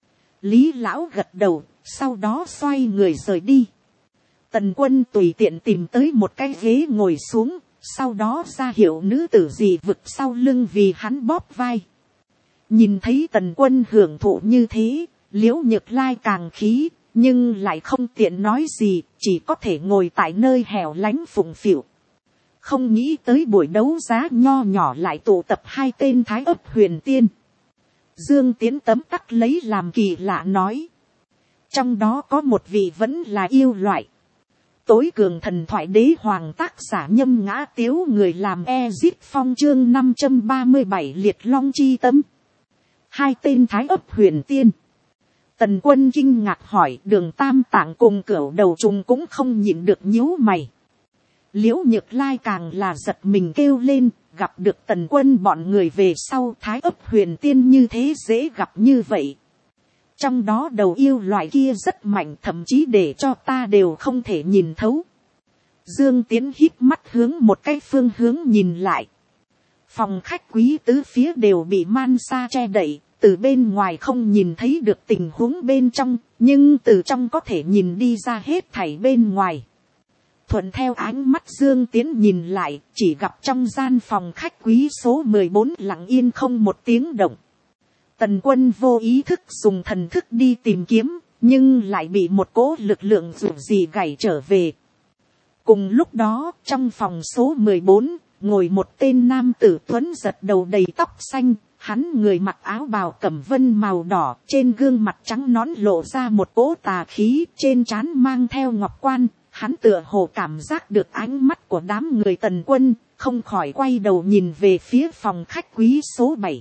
Lý lão gật đầu, sau đó xoay người rời đi. Tần Quân tùy tiện tìm tới một cái ghế ngồi xuống, sau đó ra hiệu nữ tử dị vực sau lưng vì hắn bóp vai. Nhìn thấy Tần Quân hưởng thụ như thế, Liễu Nhược Lai càng khí, nhưng lại không tiện nói gì, chỉ có thể ngồi tại nơi hẻo lánh phụng phịu. Không nghĩ tới buổi đấu giá nho nhỏ lại tụ tập hai tên thái ấp huyền tiên. Dương Tiến tấm tắc lấy làm kỳ lạ nói. Trong đó có một vị vẫn là yêu loại. Tối cường thần thoại đế hoàng tác giả Nhâm Ngã Tiếu, người làm Ezip Phong chương 537 liệt long chi tấm. Hai tên thái ấp huyền tiên. Tần Quân kinh ngạc hỏi, Đường Tam Tạng cùng Cửu Đầu Trùng cũng không nhịn được nhíu mày. Liễu Nhược Lai càng là giật mình kêu lên, gặp được Tần Quân bọn người về sau, thái ấp huyền tiên như thế dễ gặp như vậy. Trong đó đầu yêu loại kia rất mạnh, thậm chí để cho ta đều không thể nhìn thấu. Dương Tiến híp mắt hướng một cái phương hướng nhìn lại. Phòng khách quý tứ phía đều bị man sa che đậy, từ bên ngoài không nhìn thấy được tình huống bên trong, nhưng từ trong có thể nhìn đi ra hết thảy bên ngoài. Thuận theo ánh mắt Dương Tiến nhìn lại, chỉ gặp trong gian phòng khách quý số 14 lặng yên không một tiếng động. Tần Quân vô ý thức dùng thần thức đi tìm kiếm, nhưng lại bị một cỗ lực lượng dù gì gảy trở về. Cùng lúc đó, trong phòng số 14, ngồi một tên nam tử tuấn giật đầu đầy tóc xanh, hắn người mặc áo bào cẩm vân màu đỏ, trên gương mặt trắng nõn lộ ra một cỗ tà khí, trên trán mang theo ngọc quan, hắn tựa hồ cảm giác được ánh mắt của đám người Tần Quân, không khỏi quay đầu nhìn về phía phòng khách quý số 7.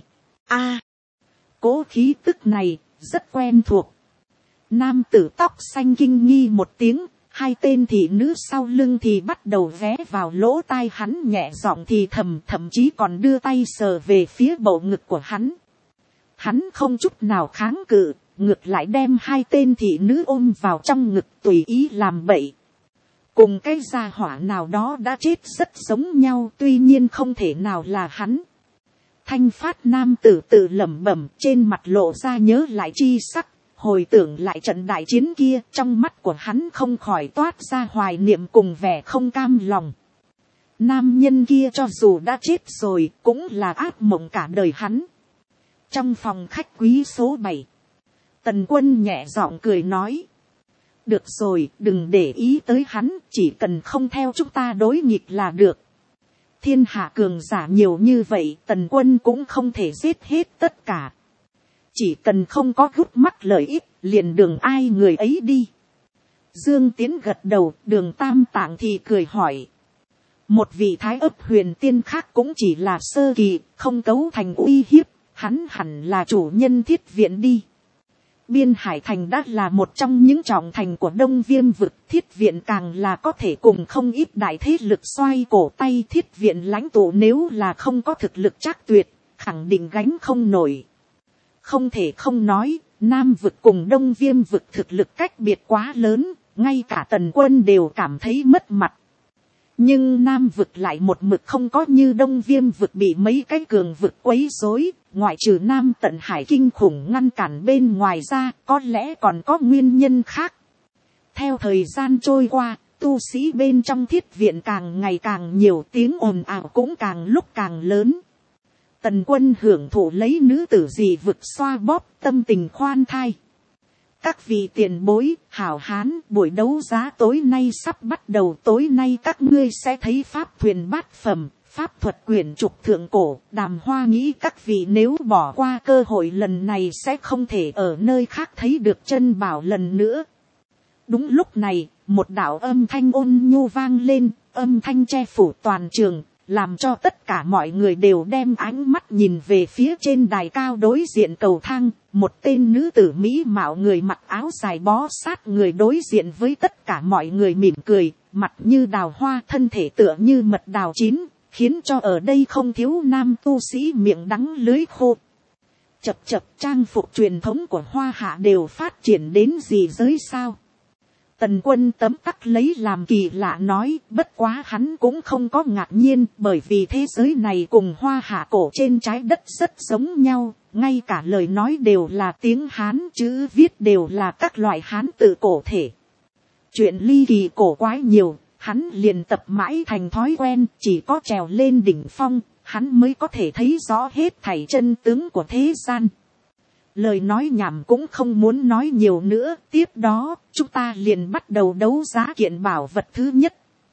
Cỗ khí tức này, rất quen thuộc. Nam tử tóc xanh kinh nghi một tiếng, hai tên thị nữ sau lưng thì bắt đầu vé vào lỗ tai hắn nhẹ giọng thì thầm, thậm chí còn đưa tay sờ về phía bầu ngực của hắn. Hắn không chút nào kháng cự, ngược lại đem hai tên thị nữ ôm vào trong ngực tùy ý làm bậy. Cùng cái gia hỏa nào đó đã chết rất giống nhau, tuy nhiên không thể nào là hắn. Thanh Phát nam tử tự lẩm bẩm, trên mặt lộ ra nhớ lại chi sắc, hồi tưởng lại trận đại chiến kia, trong mắt của hắn không khỏi toát ra hoài niệm cùng vẻ không cam lòng. Nam nhân kia cho dù đã chết rồi, cũng là ác mộng cả đời hắn. Trong phòng khách quý số 7, Tần Quân nhẹ giọng cười nói. Được rồi, đừng để ý tới hắn, chỉ cần không theo chúng ta đối nghịch là được. Thiên hạ cường giả nhiều như vậy, Tần Quân cũng không thể giết hết tất cả. Chỉ cần không có gút mắc lợi ích, liền đường ai người ấy đi. Dương Tiến gật đầu, Đường Tam Tạng thì cười hỏi. Một vị thái ấp huyền tiên khác cũng chỉ là sơ kỳ, không cấu thành uy hiếp, hắn hẳn là chủ nhân Thiết Viện đi. Biên Hải Thành đã là một trong những trọng thành của Đông Viêm vực, Thiết Viện càng là có thể cùng không ít đại thế lực xoay cổ tay. Thiết Viện lãnh tụ nếu là không có thực lực trác tuyệt, khẳng định gánh không nổi. Không thể không nói, Nam vực cùng Đông Viêm vực thực lực cách biệt quá lớn, ngay cả Tần Quân đều cảm thấy mất mặt. Nhưng Nam vực lại một mực không có như Đông Viêm vực bị mấy cái cường vực quấy rối, ngoại trừ Nam Tận Hải kinh khủng ngăn cản bên ngoài ra, có lẽ còn có nguyên nhân khác. Theo thời gian trôi qua, tu sĩ bên trong Thiết Viện càng ngày càng nhiều, tiếng ồn ào cũng càng lúc càng lớn. Tần Quân hưởng thụ lấy nữ tử dị vực xoa bóp, tâm tình khoan thai. Các vị tiền bối, hảo hán, buổi đấu giá tối nay sắp bắt đầu. Tối nay các ngươi sẽ thấy pháp thuyền bát phẩm, pháp thuật quyển trục thượng cổ. Đàm Hoa nghĩ các vị nếu bỏ qua cơ hội lần này sẽ không thể ở nơi khác thấy được chân bảo lần nữa. Đúng lúc này, một đạo âm thanh ôn nhu vang lên, âm thanh che phủ toàn trường, làm cho tất cả mọi người đều đem ánh mắt nhìn về phía trên đài cao đối diện cầu thang. Một tên nữ tử mỹ mạo người mặc áo dài bó sát người đối diện với tất cả mọi người mỉm cười, mặt như đào hoa, thân thể tựa như mật đào chín, khiến cho ở đây không thiếu nam tu sĩ miệng đắng lưới khô. Chập chập, trang phục truyền thống của Hoa Hạ đều phát triển đến gì giới sao? Tần Quân tấm tắc lấy làm kỳ lạ nói, bất quá hắn cũng không có ngạc nhiên, bởi vì thế giới này cùng Hoa Hạ cổ trên trái đất rất giống nhau, ngay cả lời nói đều là tiếng Hán, chữ viết đều là các loại Hán tự cổ thể. Chuyện ly kỳ cổ quái nhiều, hắn liền tập mãi thành thói quen, chỉ có trèo lên đỉnh phong, hắn mới có thể thấy rõ hết thảy chân tướng của thế gian. Lời nói nhảm cũng không muốn nói nhiều nữa, tiếp đó chúng ta liền bắt đầu đấu giá kiện bảo vật thứ nhất.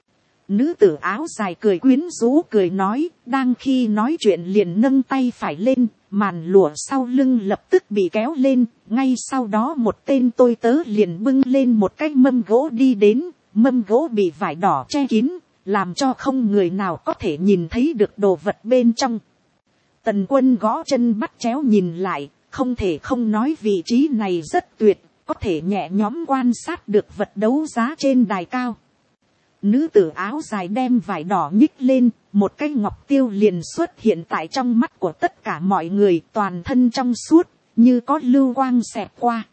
Nữ tử áo dài cười quyến rũ cười nói, đang khi nói chuyện liền nâng tay phải lên, màn lụa sau lưng lập tức bị kéo lên, ngay sau đó một tên tôi tớ liền bưng lên một cái mâm gỗ đi đến, mâm gỗ bị vải đỏ che kín, làm cho không người nào có thể nhìn thấy được đồ vật bên trong. Tần Quân gõ chân bắt chéo nhìn lại, không thể không nói vị trí này rất tuyệt, có thể nhẹ nhõm quan sát được vật đấu giá trên đài cao. Nữ tử áo dài đem vải đỏ nhích lên, một cái ngọc tiêu liền xuất hiện tại trong mắt của tất cả mọi người, toàn thân trong suốt, như có lưu quang xẹt qua.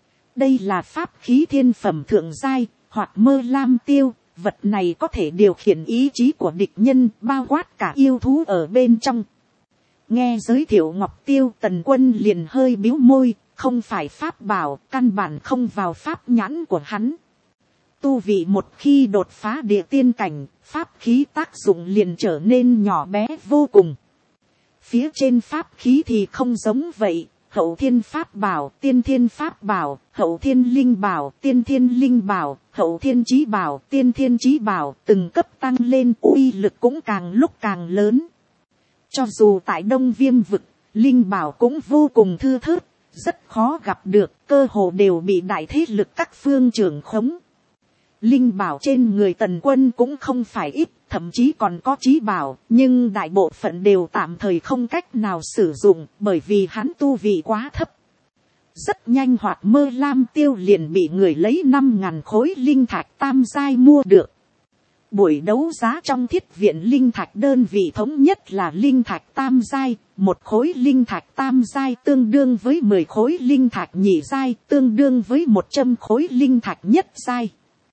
Đây là pháp khí thiên phẩm thượng giai, hoặc mơ lam tiêu, vật này có thể điều khiển ý chí của địch nhân, bao quát cả yêu thú ở bên trong. Nghe giới thiệu ngọc tiêu, Tần Quân liền hơi bĩu môi, không phải pháp bảo, căn bản không vào pháp nhãn của hắn. Tu vị một khi đột phá địa tiên cảnh, pháp khí tác dụng liền trở nên nhỏ bé vô cùng. Phía trên pháp khí thì không giống vậy, hậu thiên pháp bảo, tiên thiên pháp bảo, hậu thiên linh bảo, tiên thiên linh bảo, hậu thiên chí bảo, tiên thiên chí bảo, từng cấp tăng lên, uy lực cũng càng lúc càng lớn. Cho dù tại Đông Viêm vực, linh bảo cũng vô cùng thưa thớt, rất khó gặp được, cơ hồ đều bị đại thế lực các phương trưởng khống. Linh bảo trên người Tần Quân cũng không phải ít, thậm chí còn có chí bảo, nhưng đại bộ phận đều tạm thời không cách nào sử dụng, bởi vì hắn tu vị quá thấp. Rất nhanh Hoạt Mơ Lam tiêu liền bị người lấy 5.000 khối linh thạch tam giai mua được. Buổi đấu giá trong thiết viện linh thạch đơn vị thống nhất là linh thạch tam giai, một khối linh thạch tam giai tương đương với 10 khối linh thạch nhị giai, tương đương với 100 khối linh thạch nhất giai.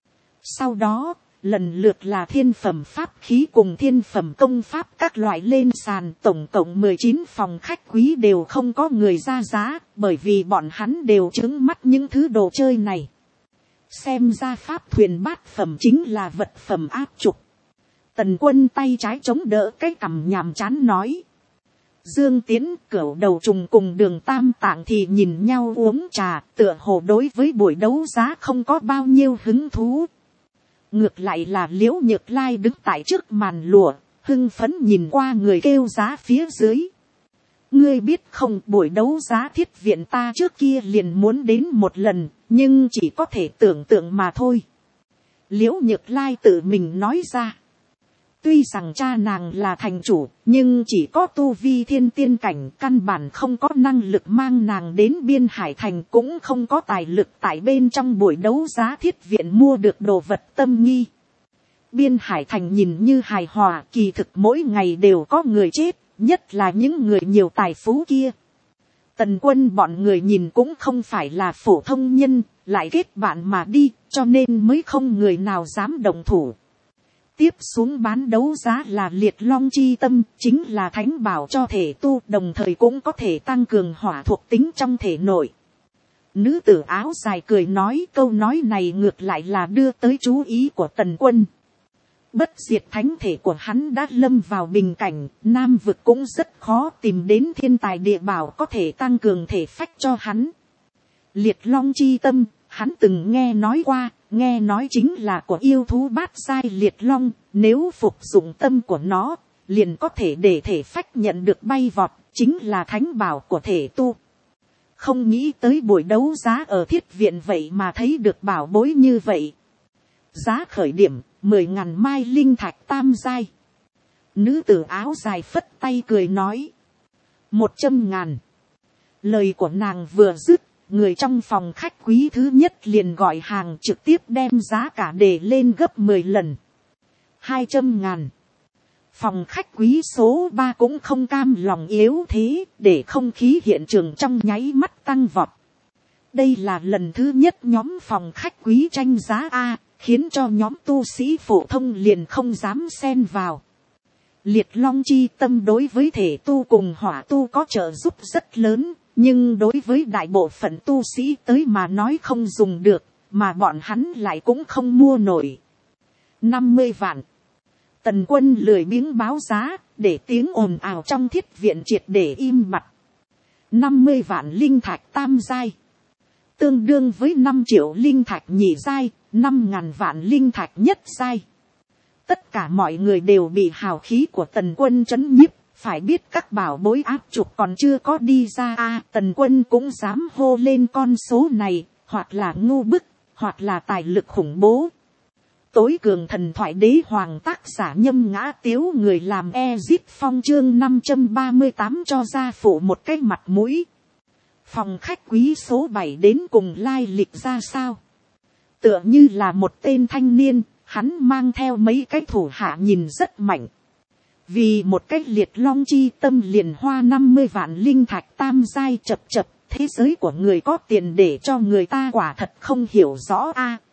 Sau đó, lần lượt là thiên phẩm pháp khí cùng thiên phẩm công pháp các loại lên sàn, tổng cộng 19 phòng khách quý đều không có người ra giá, bởi vì bọn hắn đều trướng mắt những thứ đồ chơi này. Xem ra pháp thuyền bát phẩm chính là vật phẩm áp trục. Tần Quân tay trái chống đỡ cái cằm nhàm chán nói. Dương Tiến, Cửu Đầu Trùng cùng Đường Tam Tạng thì nhìn nhau uống trà, tựa hồ đối với buổi đấu giá không có bao nhiêu hứng thú. Ngược lại là Liễu Nhược Lai đứng tại trước màn lụa, hưng phấn nhìn qua người kêu giá phía dưới. Ngươi biết không, buổi đấu giá thiết viện ta trước kia liền muốn đến một lần, nhưng chỉ có thể tưởng tượng mà thôi. Liễu Nhược Lai tự mình nói ra. Tuy rằng cha nàng là thành chủ, nhưng chỉ có tu vi thiên tiên cảnh, căn bản không có năng lực mang nàng đến Biên Hải Thành, cũng không có tài lực tại bên trong buổi đấu giá thiết viện mua được đồ vật tâm nghi. Biên Hải Thành nhìn như hài hòa, kỳ thực mỗi ngày đều có người chết, nhất là những người nhiều tài phú kia. Tần Quân bọn người nhìn cũng không phải là phổ thông nhân, lại kết bạn mà đi, cho nên mới không người nào dám động thủ. Tiếp xuống bán đấu giá là Liệt Long Chi Tâm, chính là thánh bảo cho thể tu, đồng thời cũng có thể tăng cường hỏa thuộc tính trong thể nội. Nữ tử áo dài cười nói, câu nói này ngược lại là đưa tới chú ý của Tần Quân. Bất diệt thánh thể của hắn đã lâm vào bình cảnh, Nam vực cũng rất khó tìm đến thiên tài địa bảo có thể tăng cường thể phách cho hắn. Liệt Long Chi Tâm, hắn từng nghe nói qua, nghe nói chính là của yêu thú bát giai liệt long, nếu phục dụng tâm của nó, liền có thể để thể phách nhận được bay vọt, chính là thánh bảo của thể tu. Không nghĩ tới buổi đấu giá ở thiết viện vậy mà thấy được bảo bối như vậy. Giá khởi điểm 10.000 mai linh thạch tam giai. Nữ tử áo dài phất tay cười nói. 100.000. Lời của nàng vừa dứt, người trong phòng khách quý thứ nhất liền gọi hàng, trực tiếp đem giá cả đề lên gấp 10 lần. 200.000. Phòng khách quý số 3 cũng không cam lòng yếu thế, để không khí hiện trường trong nháy mắt tăng vọt. Đây là lần thứ nhất nhóm phòng khách quý tranh giá A, khiến cho nhóm tu sĩ phổ thông liền không dám xen vào. Liệt Long Chi Tâm đối với thể tu cùng hỏa tu có trợ giúp rất lớn, nhưng đối với đại bộ phận tu sĩ tới mà nói không dùng được, mà bọn hắn lại cũng không mua nổi. 50 vạn. Tần Quân lười biếng báo giá, để tiếng ồn ào trong thiết viện triệt để im bặt. 50 vạn linh thạch tam giai, tương đương với 5 triệu linh thạch nhị giai, 5.000 vạn linh thạch nhất giai. Tất cả mọi người đều bị hào khí của Tần Quân trấn nhiếp, phải biết các bảo bối áp trục còn chưa có đi ra Tần Quân cũng dám hô lên con số này, hoặc là ngu bức, hoặc là tài lực khủng bố. Tối cường thần thoại đế hoàng tác giả Nhâm Ngã Tiếu, người làm Ezip Phong chương 538 cho gia phụ một cái mặt mũi. Phòng khách quý số 7 đến cùng lai lịch ra sao? Tựa như là một tên thanh niên, hắn mang theo mấy cái thủ hạ nhìn rất mạnh. Vì một cái liệt long chi tâm liền hoa 50 vạn linh thạch tam giai chập chập, thế giới của người có tiền để cho người ta quả thật không hiểu rõ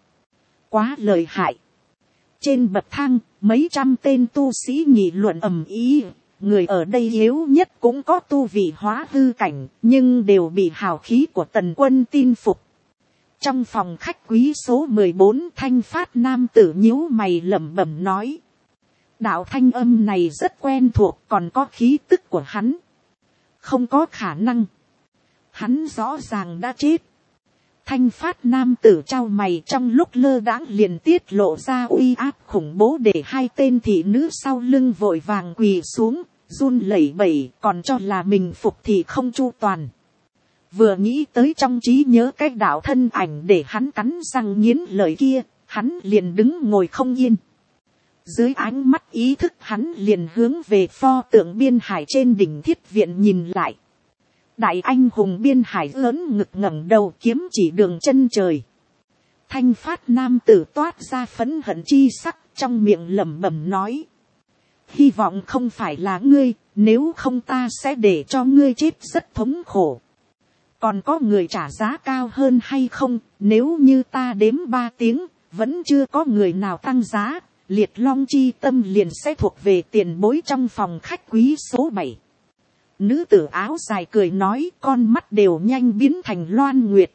Quá lợi hại. Trên bậc thang, mấy trăm tên tu sĩ nghị luận ầm ĩ. Người ở đây yếu nhất cũng có tu vị hóa hư cảnh, nhưng đều bị hào khí của Tần Quân tin phục. Trong phòng khách quý số 14, thanh phát nam tử nhíu mày lẩm bẩm nói. Đạo thanh âm này rất quen thuộc, còn có khí tức của hắn. Không có khả năng. Hắn rõ ràng đã chết. Thanh phát nam tử trao mày, trong lúc lơ đãng liền tiết lộ ra uy áp khủng bố, để hai tên thị nữ sau lưng vội vàng quỳ xuống, run lẩy bẩy, còn cho là mình phục thì không chu toàn. Vừa nghĩ tới trong trí nhớ cái đạo thân ảnh để hắn cắn răng nghiến lời kia, hắn liền đứng ngồi không yên. Dưới ánh mắt ý thức hắn liền hướng về pho tượng biên hải trên đỉnh thiết viện nhìn lại. Đại anh hùng biên hải lớn ngực ngẩng đầu kiếm chỉ đường chân trời. Thanh phát nam tử toát ra phẫn hận chi sắc, trong miệng lẩm bẩm nói. Hy vọng không phải là ngươi, nếu không ta sẽ để cho ngươi chết rất thống khổ. Còn có người trả giá cao hơn hay không? Nếu như ta đếm 3 tiếng, vẫn chưa có người nào tăng giá, liệt long chi tâm liền sẽ thuộc về tiền bối trong phòng khách quý số 7. Nữ tử áo dài cười nói, con mắt đều nhanh biến thành loan nguyệt.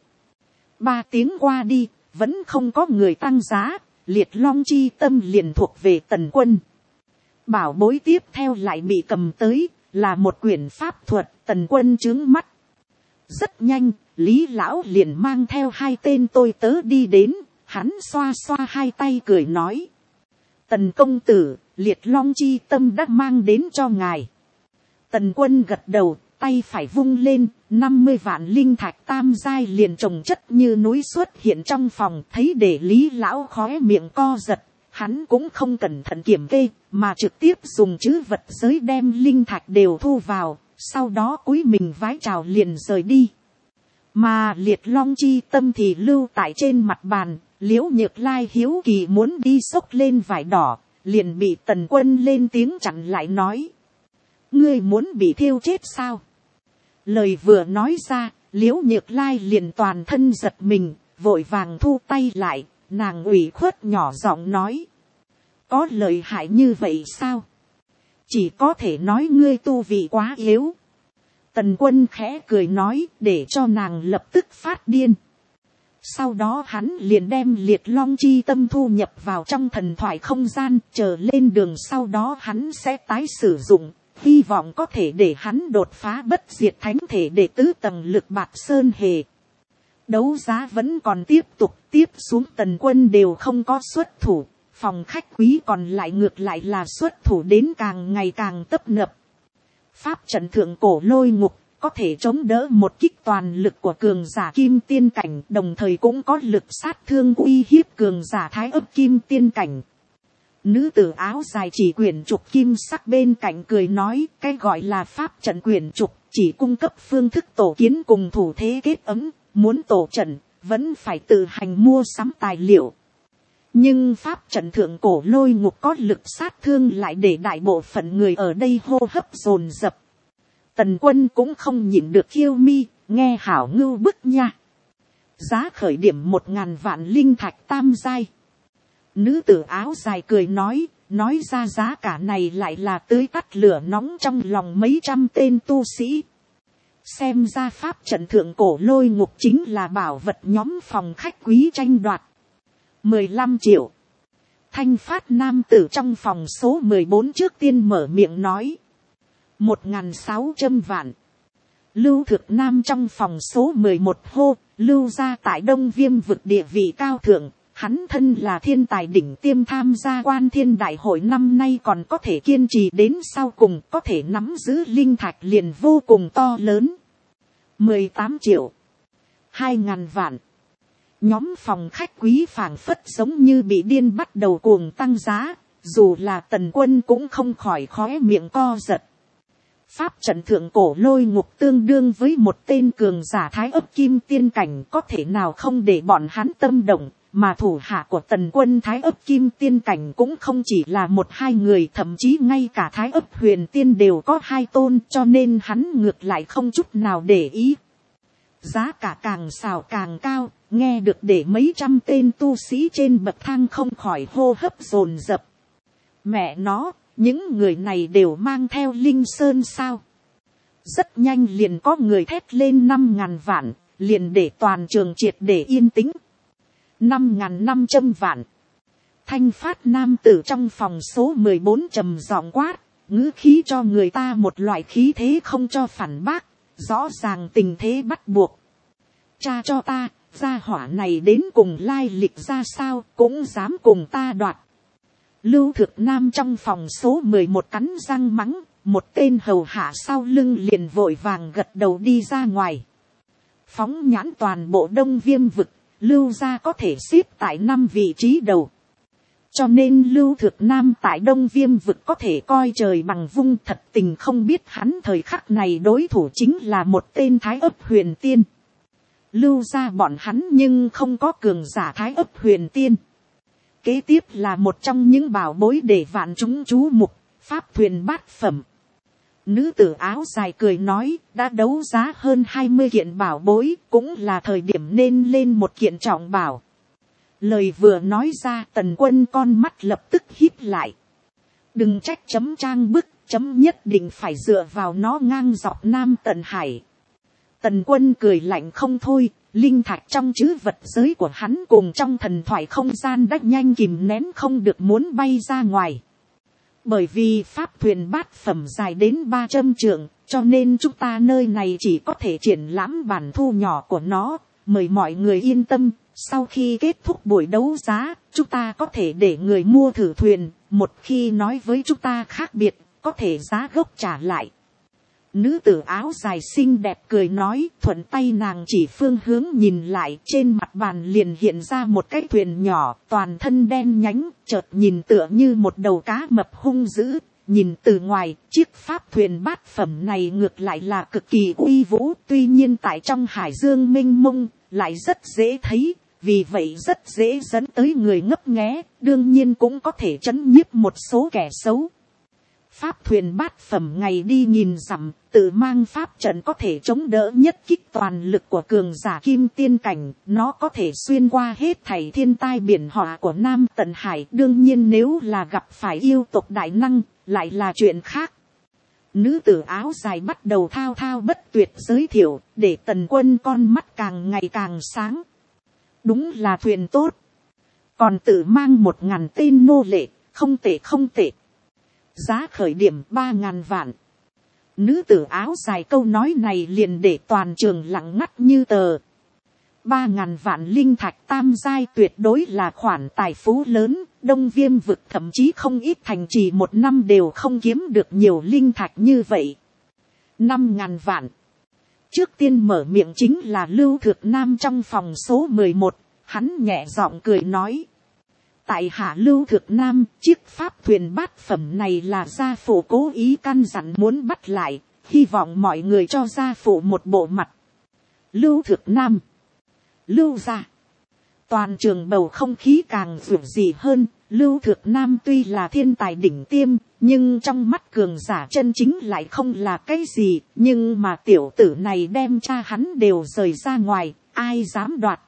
3 tiếng qua đi, vẫn không có người tăng giá, liệt long chi tâm liền thuộc về Tần Quân. Bảo bối tiếp theo lại bị cầm tới, là một quyển pháp thuật. Tần Quân trướng mắt. Rất nhanh, Lý Lão liền mang theo 2 tên tôi tớ đi đến, hắn xoa xoa 2 tay cười nói. Tần công tử, liệt long chi tâm đã mang đến cho ngài. Tần Quân gật đầu, tay phải vung lên, 50 vạn linh thạch tam giai liền chồng chất như núi xuất hiện trong phòng, thấy để Lý Lão khóe miệng co giật, hắn cũng không cẩn thận kiểm kê, mà trực tiếp dùng trữ vật giới đem linh thạch đều thu vào, sau đó cúi mình vái chào liền rời đi. Mà liệt long chi tâm thì lưu tại trên mặt bàn, Liễu Nhược Lai hiếu kỳ muốn đi xốc lên vải đỏ, liền bị Tần Quân lên tiếng chặn lại nói. Ngươi muốn bị thiêu chết sao? Lời vừa nói ra, Liễu Nhược Lai liền toàn thân giật mình, vội vàng thu tay lại, nàng ủy khuất nhỏ giọng nói. Có lợi hại như vậy sao? Chỉ có thể nói ngươi tu vị quá yếu. Tần Quân khẽ cười nói, để cho nàng lập tức phát điên. Sau đó hắn liền đem liệt long chi tâm thu nhập vào trong thần thoại không gian, chờ lên đường sau đó hắn sẽ tái sử dụng, hy vọng có thể để hắn đột phá bất diệt thánh thể để tứ tầng lực bạc sơn hề. Đấu giá vẫn còn tiếp tục, tiếp xuống Tần Quân đều không có xuất thủ, phòng khách quý còn lại ngược lại là xuất thủ đến càng ngày càng tấp nập. Pháp trận thượng cổ lôi ngục có thể chống đỡ một kích toàn lực của cường giả kim tiên cảnh, đồng thời cũng có lực sát thương uy hiếp cường giả thái ấp kim tiên cảnh. Nữ tử áo dài chỉ quyển trục kim sắc bên cạnh cười nói, cái gọi là pháp trận quyển trục chỉ cung cấp phương thức tổ kiến cùng thủ thế kết ấm, muốn tổ trận vẫn phải tự hành mua sắm tài liệu. Nhưng pháp trận thượng cổ lôi ngục có lực sát thương lại để đại bộ phận người ở đây hô hấp dồn dập. Tần Quân cũng không nhịn được khiêu mi, nghe hảo ngưu bức nha. Giá khởi điểm 1.000 vạn linh thạch tam giai. Nữ tử áo dài cười nói ra giá cả này lại là tưới tắt lửa nóng trong lòng mấy trăm tên tu sĩ. Xem ra pháp trận thượng cổ lôi ngục chính là bảo vật nhóm phòng khách quý tranh đoạt. 15 triệu. Thanh phát nam tử trong phòng số 14 trước tiên mở miệng nói. 1.600 vạn. Lưu Thực Nam trong phòng số 11 hô, Lưu gia tại Đông Viêm vực địa vị cao thượng, hắn thân là thiên tài đỉnh tiêm, tham gia Quan Thiên đại hội năm nay còn có thể kiên trì đến sau cùng, có thể nắm giữ linh thạch liền vô cùng to lớn. 18 triệu, 2.000 vạn. Nhóm phòng khách quý phảng phất giống như bị điên bắt đầu cuồng tăng giá, dù là Tần Quân cũng không khỏi khóe miệng co giật. Pháp trận thượng cổ lôi ngục tương đương với một tên cường giả thái ấp kim tiên cảnh, có thể nào không để bọn hắn tâm động, mà thủ hạ của Tần Quân thái ấp kim tiên cảnh cũng không chỉ là một hai người, thậm chí ngay cả thái ấp huyền tiên đều có 2 tôn, cho nên hắn ngược lại không chút nào để ý. Giá cả càng xào càng cao, nghe được để mấy trăm tên tu sĩ trên bậc thang không khỏi hô hấp dồn dập. Mẹ nó, những người này đều mang theo linh sơn sao? Rất nhanh liền có người thét lên 5.000 vạn, liền để toàn trường triệt để yên tĩnh. 5.500 vạn. Thanh phát nam tử trong phòng số 14 trầm giọng quát, ngữ khí cho người ta một loại khí thế không cho phản bác, rõ ràng tình thế bắt buộc. Cha cho ta, gia hỏa này đến cùng lai lịch ra sao, cũng dám cùng ta đoạt. Lưu Thực Nam trong phòng số 11 cắn răng mắng, một tên hầu hạ sau lưng liền vội vàng gật đầu đi ra ngoài. Phóng nhãn toàn bộ Đông Viêm vực, Lưu gia có thể xếp tại 5 vị trí đầu. Cho nên Lưu Thực Nam tại Đông Viêm vực có thể coi trời bằng vung, thật tình không biết hắn thời khắc này đối thủ chính là một tên thái ấp huyền tiên. Lưu gia bọn hắn nhưng không có cường giả thái ấp huyền tiên. Kế tiếp là một trong những bảo bối để vạn chúng chú mục, pháp thuyền bát phẩm. Nữ tử áo dài cười nói, đã đấu giá hơn 20 kiện bảo bối, cũng là thời điểm nên lên một kiện trọng bảo. Lời vừa nói ra, Tần Quân con mắt lập tức híp lại. Đừng trách chấm trang bức, chấm nhất định phải dựa vào nó ngang dọc Nam Tần Hải. Tần Quân cười lạnh không thôi, linh thạch trong trữ vật giới của hắn cùng trong thần thoại không gian đã nhanh kìm nén không được muốn bay ra ngoài. Bởi vì pháp thuyền bát phẩm dài đến 300 trượng, cho nên chúng ta nơi này chỉ có thể triển lãm bản thu nhỏ của nó, mời mọi người yên tâm. Sau khi kết thúc buổi đấu giá, chúng ta có thể để người mua thử thuyền, một khi nói với chúng ta khác biệt, có thể giá gốc trả lại. Nữ tử áo dài xinh đẹp cười nói, thuận tay nàng chỉ phương hướng nhìn lại, trên mặt bàn liền hiện ra một cái thuyền nhỏ, toàn thân đen nhánh, chợt nhìn tựa như một đầu cá mập hung dữ. Nhìn từ ngoài, chiếc pháp thuyền bát phẩm này ngược lại là cực kỳ uy vũ, tuy nhiên tại trong hải dương mênh mông, lại rất dễ thấy, vì vậy rất dễ dẫn tới người ngấp nghé, đương nhiên cũng có thể trấn nhiếp một số kẻ xấu. Pháp thuyền bát phẩm ngày đi nhìn dặm, tự mang pháp trận có thể chống đỡ nhất kích toàn lực của cường giả kim tiên cảnh, nó có thể xuyên qua hết thảy thiên tai biển họa của Nam Tần Hải, đương nhiên nếu là gặp phải yêu tộc đại năng, lại là chuyện khác. Nữ tử áo dài bắt đầu thao thao bất tuyệt giới thiệu, để Tần Quân con mắt càng ngày càng sáng. Đúng là thuyền tốt, còn tự mang 1.000 tên nô lệ, không tệ không tệ. Giá khởi điểm 3.000 vạn. Nữ tử áo dài câu nói này liền để toàn trường lặng ngắt như tờ. 3.000 vạn linh thạch tam giai tuyệt đối là khoản tài phú lớn. Đông Viêm vực thậm chí không ít thành trì một năm đều không kiếm được nhiều linh thạch như vậy. 5.000 vạn. Trước tiên mở miệng chính là Lưu Thực Nam trong phòng số 11. Hắn nhẹ giọng cười nói. Tại hạ Lưu Thực Nam, chiếc pháp thuyền bát phẩm này là gia phụ cố ý căn dặn muốn bắt lại, hy vọng mọi người cho gia phụ một bộ mặt. Lưu Thực Nam, Lưu gia. Toàn trường bầu không khí càng rủi dị hơn. Lưu Thực Nam tuy là thiên tài đỉnh tiêm, nhưng trong mắt cường giả chân chính lại không là cái gì. Nhưng mà tiểu tử này đem cha hắn đều rời ra ngoài, ai dám đoạt.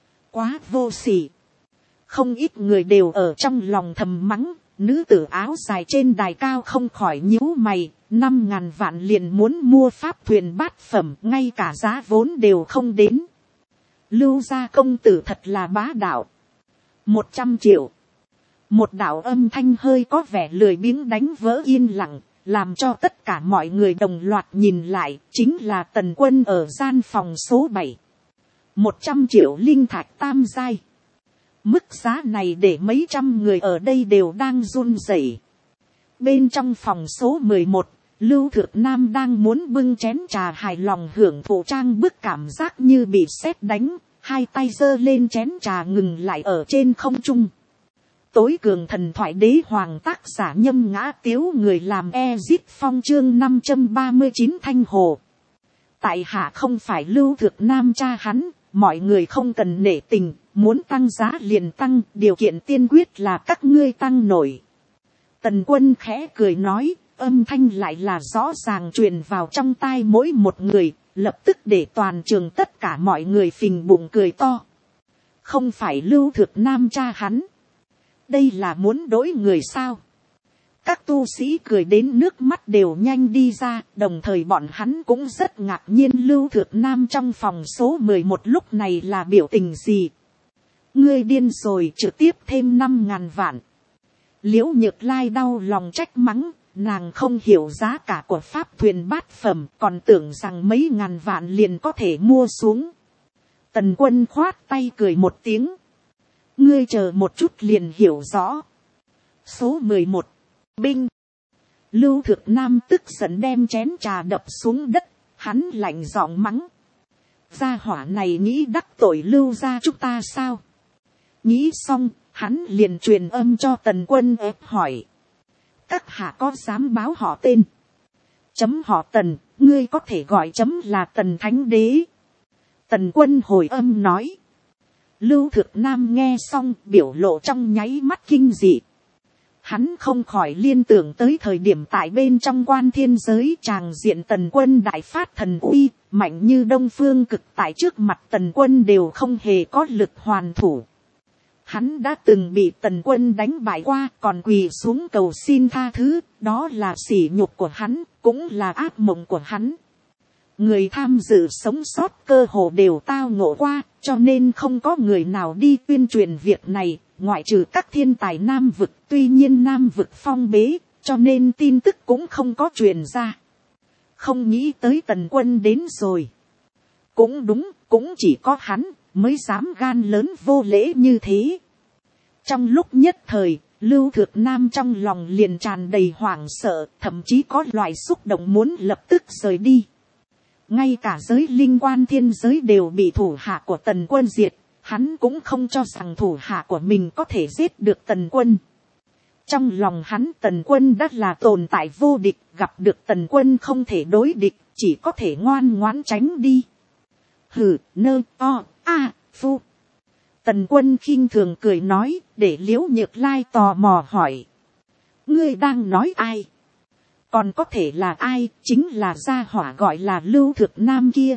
Quá vô sỉ. Không ít người đều ở trong lòng thầm mắng, nữ tử áo dài trên đài cao không khỏi nhíu mày, 5.000 vạn liền muốn mua pháp thuyền bát phẩm, ngay cả giá vốn đều không đến. Lưu gia công tử thật là bá đạo. 100 triệu. Một đạo âm thanh hơi có vẻ lười biếng đánh vỡ yên lặng, làm cho tất cả mọi người đồng loạt nhìn lại, chính là Tần Quân ở gian phòng số 7. 100 triệu linh thạch tam giai. Mức giá này để mấy trăm người ở đây đều đang run rẩy. Bên trong phòng số 11, Lưu Thược Nam đang muốn bưng chén trà hài lòng hưởng thụ trang bức, cảm giác như bị sét đánh, hai tay giơ lên chén trà ngừng lại ở trên không trung. Tối cường thần thoại đế hoàng tác giả Nhâm Ngã Tiếu, người làm Ezip Phong, chương 539 Thanh Hồ. Tại hạ không phải Lưu Thược Nam cha hắn, mọi người không cần nể tình, muốn tăng giá liền tăng, điều kiện tiên quyết là các ngươi tăng nổi. Tần Quân khẽ cười nói, âm thanh lại là rõ ràng truyền vào trong tai mỗi một người, lập tức để toàn trường tất cả mọi người phình bụng cười to. Không phải Lưu Thược Nam cha hắn, đây là muốn đối người sao? Các tu sĩ cười đến nước mắt đều nhanh đi ra, đồng thời bọn hắn cũng rất ngạc nhiên Lưu Thược Nam trong phòng số 11 lúc này là biểu tình gì. Ngươi điên rồi, trực tiếp thêm 5.000 vạn. Liễu Nhược Lai đau lòng trách mắng, nàng không hiểu giá cả của pháp thuyền bát phẩm, còn tưởng rằng mấy ngàn vạn liền có thể mua xuống. Tần Quân khoát tay cười một tiếng. Ngươi chờ một chút liền hiểu rõ. Số 11. Binh. Lưu Thược Nam tức giận đem chén trà đập xuống đất, hắn lạnh giọng mắng. Gia hỏa này nghĩ đắc tội Lưu gia chúng ta sao? Nghĩ xong, hắn liền truyền âm cho Tần Quân ép hỏi. Các hạ có dám báo họ tên? Chấm họ Tần, ngươi có thể gọi chấm là Tần Thánh Đế. Tần Quân hồi âm nói. Lưu Thược Nam nghe xong, biểu lộ trong nháy mắt kinh dị. Hắn không khỏi liên tưởng tới thời điểm tại bên trong Quan Thiên giới, tràng diện Tần Quân đại phát thần uy, mạnh như Đông Phương Cực, tại trước mặt Tần Quân đều không hề có lực hoàn thủ. Hắn đã từng bị Tần Quân đánh bại qua, còn quỳ xuống cầu xin tha thứ, đó là sỉ nhục của hắn, cũng là ác mộng của hắn. Người tham dự sống sót cơ hồ đều tao ngộ qua, cho nên không có người nào đi tuyên truyền việc này, ngoại trừ các thiên tài Nam vực. Tuy nhiên Nam vực phong bế, cho nên tin tức cũng không có truyền ra. Không nghĩ tới Tần Quân đến rồi. Cũng đúng, cũng chỉ có hắn mới dám gan lớn vô lễ như thế. Trong lúc nhất thời, Lưu Thược Nam trong lòng liền tràn đầy hoảng sợ, thậm chí có loại xúc động muốn lập tức rời đi. Ngay cả giới linh Quan Thiên giới đều bị thủ hạ của Tần Quân diệt, hắn cũng không cho rằng thủ hạ của mình có thể giết được Tần Quân. Trong lòng hắn Tần Quân đã là tồn tại vô địch, gặp được Tần Quân không thể đối địch, chỉ có thể ngoan ngoãn tránh đi. Hừ, nơ, o, a, phu. Tần Quân khinh thường cười nói, để Liễu Nhược Lai tò mò hỏi. Ngươi đang nói ai? Còn có thể là ai, chính là gia hỏa gọi là Lưu Thược Nam kia.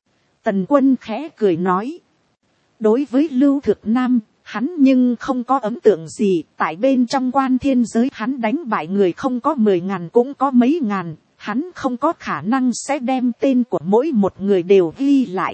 Tần Quân khẽ cười nói. Đối với Lưu Thược Nam, hắn nhưng không có ấn tượng gì, tại bên trong Quan Thiên giới hắn đánh bại người không có 10.000 cũng có mấy ngàn, hắn không có khả năng sẽ đem tên của mỗi một người đều ghi lại.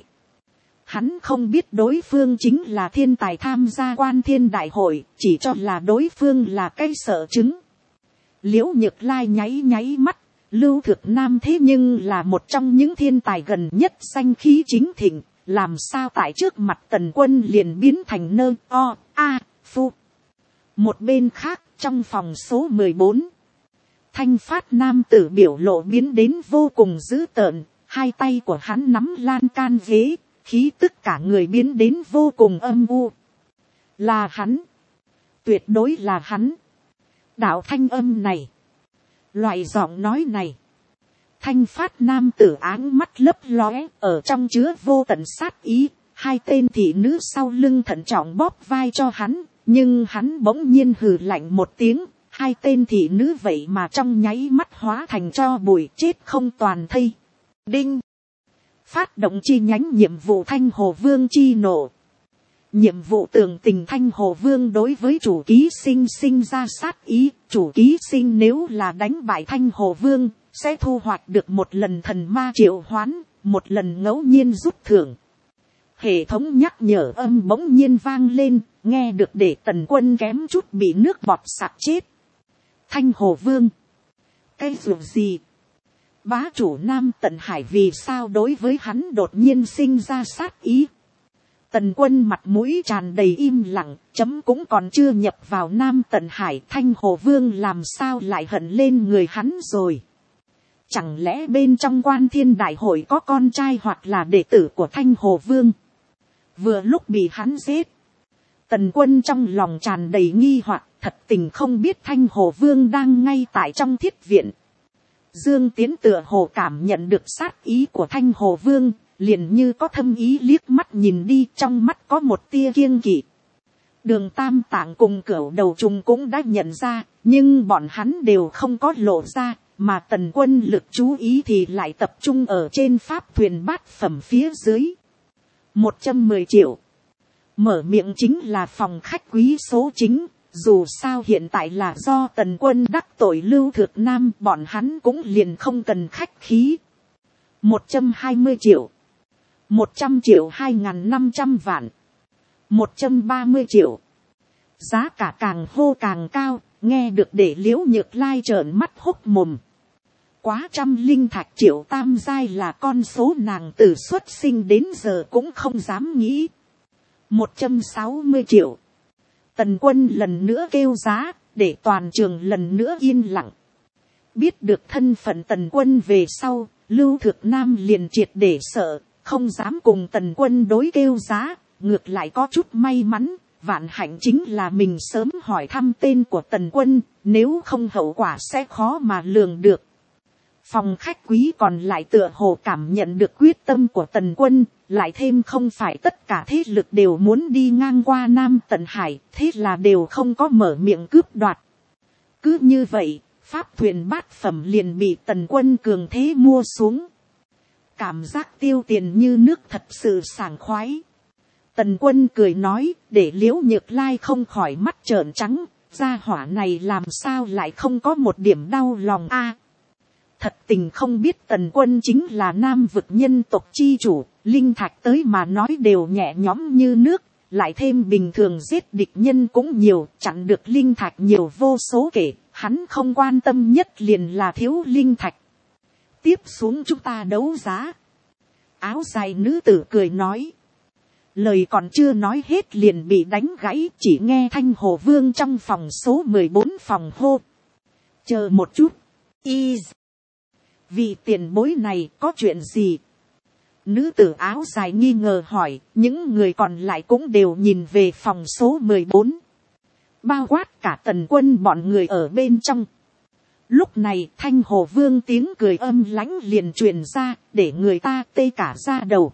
Hắn không biết đối phương chính là thiên tài tham gia Quan Thiên đại hội, chỉ cho là đối phương là cái sợ chứng. Liễu Nhược Lai nháy nháy mắt, Lưu Thược Nam thế nhưng là một trong những thiên tài gần nhất danh khí chính thịnh, làm sao tại trước mặt Tần Quân liền biến thành nơ, o, a, phu. Một bên khác, trong phòng số 14, thanh phát nam tử biểu lộ biến đến vô cùng dữ tợn, hai tay của hắn nắm lan can ghế, khí tức cả người biến đến vô cùng âm u. Là hắn, tuyệt đối là hắn. Đạo thanh âm này, loại giọng nói này, thanh phát nam tử áng mắt lấp lóe, ở trong chứa vô tận sát ý. Hai tên thị nữ sau lưng thận trọng bóp vai cho hắn, nhưng hắn bỗng nhiên hừ lạnh một tiếng. Hai tên thị nữ vậy mà trong nháy mắt hóa thành tro bụi, chết không toàn thây. Đinh, phát động chi nhánh nhiệm vụ Thanh Hồ Vương chi nộ. Nhiệm vụ tường tình Thanh Hồ Vương đối với chủ ký sinh sinh ra sát ý. Chủ ký sinh nếu là đánh bại Thanh Hồ Vương, sẽ thu hoạch được một lần thần ma triệu hoán, một lần ngẫu nhiên rút thưởng. Hệ thống nhắc nhở âm bỗng nhiên vang lên, nghe được để Tần Quân kém chút bị nước bọt sặc chết. Thanh Hồ Vương. cái ruộng gì. Bá chủ Nam Tận Hải vì sao đối với hắn đột nhiên sinh ra sát ý. Tần Quân mặt mũi tràn đầy im lặng, chấm cũng còn chưa nhập vào Nam Tận Hải, Thanh Hồ Vương làm sao lại hận lên người hắn rồi. Chẳng lẽ bên trong Quan Thiên Đại Hội có con trai hoặc là đệ tử của Thanh Hồ Vương. Vừa lúc bị hắn giết. Tần Quân trong lòng tràn đầy nghi hoặc, thật tình không biết Thanh Hồ Vương đang ngay tại trong thiết viện. Dương Tiến tựa hồ cảm nhận được sát ý của Thanh Hồ Vương, liền như có thâm ý liếc mắt nhìn đi, trong mắt có một tia kiêng kỵ. Đường Tam Tạng cùng Cửu Đầu Trùng cũng đã nhận ra, nhưng bọn hắn đều không có lộ ra, mà Tần Quân lực chú ý thì lại tập trung ở trên pháp thuyền bát phẩm phía dưới. 110 triệu. Mở miệng chính là phòng khách quý số chính. Dù sao hiện tại là do Tần Quân đắc tội Lưu Thược Nam, bọn hắn cũng liền không cần khách khí. 120 triệu. 100 triệu 2.500 vạn. 130 triệu. Giá cả càng hô càng cao, nghe được để Liễu Nhược Lai trợn mắt hốc mồm. Quá trăm linh thạch triệu tam giai là con số nàng từ xuất sinh đến giờ cũng không dám nghĩ. 160 triệu. Tần Quân lần nữa kêu giá, để toàn trường lần nữa yên lặng. Biết được thân phận Tần Quân về sau, Lưu Thược Nam liền triệt để sợ, không dám cùng Tần Quân đối kêu giá, ngược lại có chút may mắn, vạn hạnh chính là mình sớm hỏi thăm tên của Tần Quân, nếu không hậu quả sẽ khó mà lường được. Phòng khách quý còn lại tựa hồ cảm nhận được quyết tâm của Tần Quân, lại thêm không phải tất cả thế lực đều muốn đi ngang qua Nam Tận Hải, thế là đều không có mở miệng cướp đoạt. Cứ như vậy, pháp thuyền bát phẩm liền bị Tần Quân cường thế mua xuống. Cảm giác tiêu tiền như nước thật sự sảng khoái. Tần Quân cười nói, để Liễu Nhược Lai không khỏi mắt trợn trắng, gia hỏa này làm sao lại không có một điểm đau lòng a. Thật tình không biết Tần Quân chính là Nam vực nhân tộc chi chủ, linh thạch tới mà nói đều nhẹ nhõm như nước, lại thêm bình thường giết địch nhân cũng nhiều, chặn được linh thạch nhiều vô số kể, hắn không quan tâm nhất liền là thiếu linh thạch. Tiếp xuống chúng ta đấu giá. Áo dài nữ tử cười nói. Lời còn chưa nói hết liền bị đánh gãy, chỉ nghe Thanh Hồ Vương trong phòng số 14 phòng hô. Chờ một chút. Vì tiền bối này có chuyện gì? Nữ tử áo dài nghi ngờ hỏi, những người còn lại cũng đều nhìn về phòng số 14. Bao quát cả Tần Quân bọn người ở bên trong. Lúc này Thanh Hồ Vương tiếng cười âm lãnh liền truyền ra, để người ta tê cả da đầu.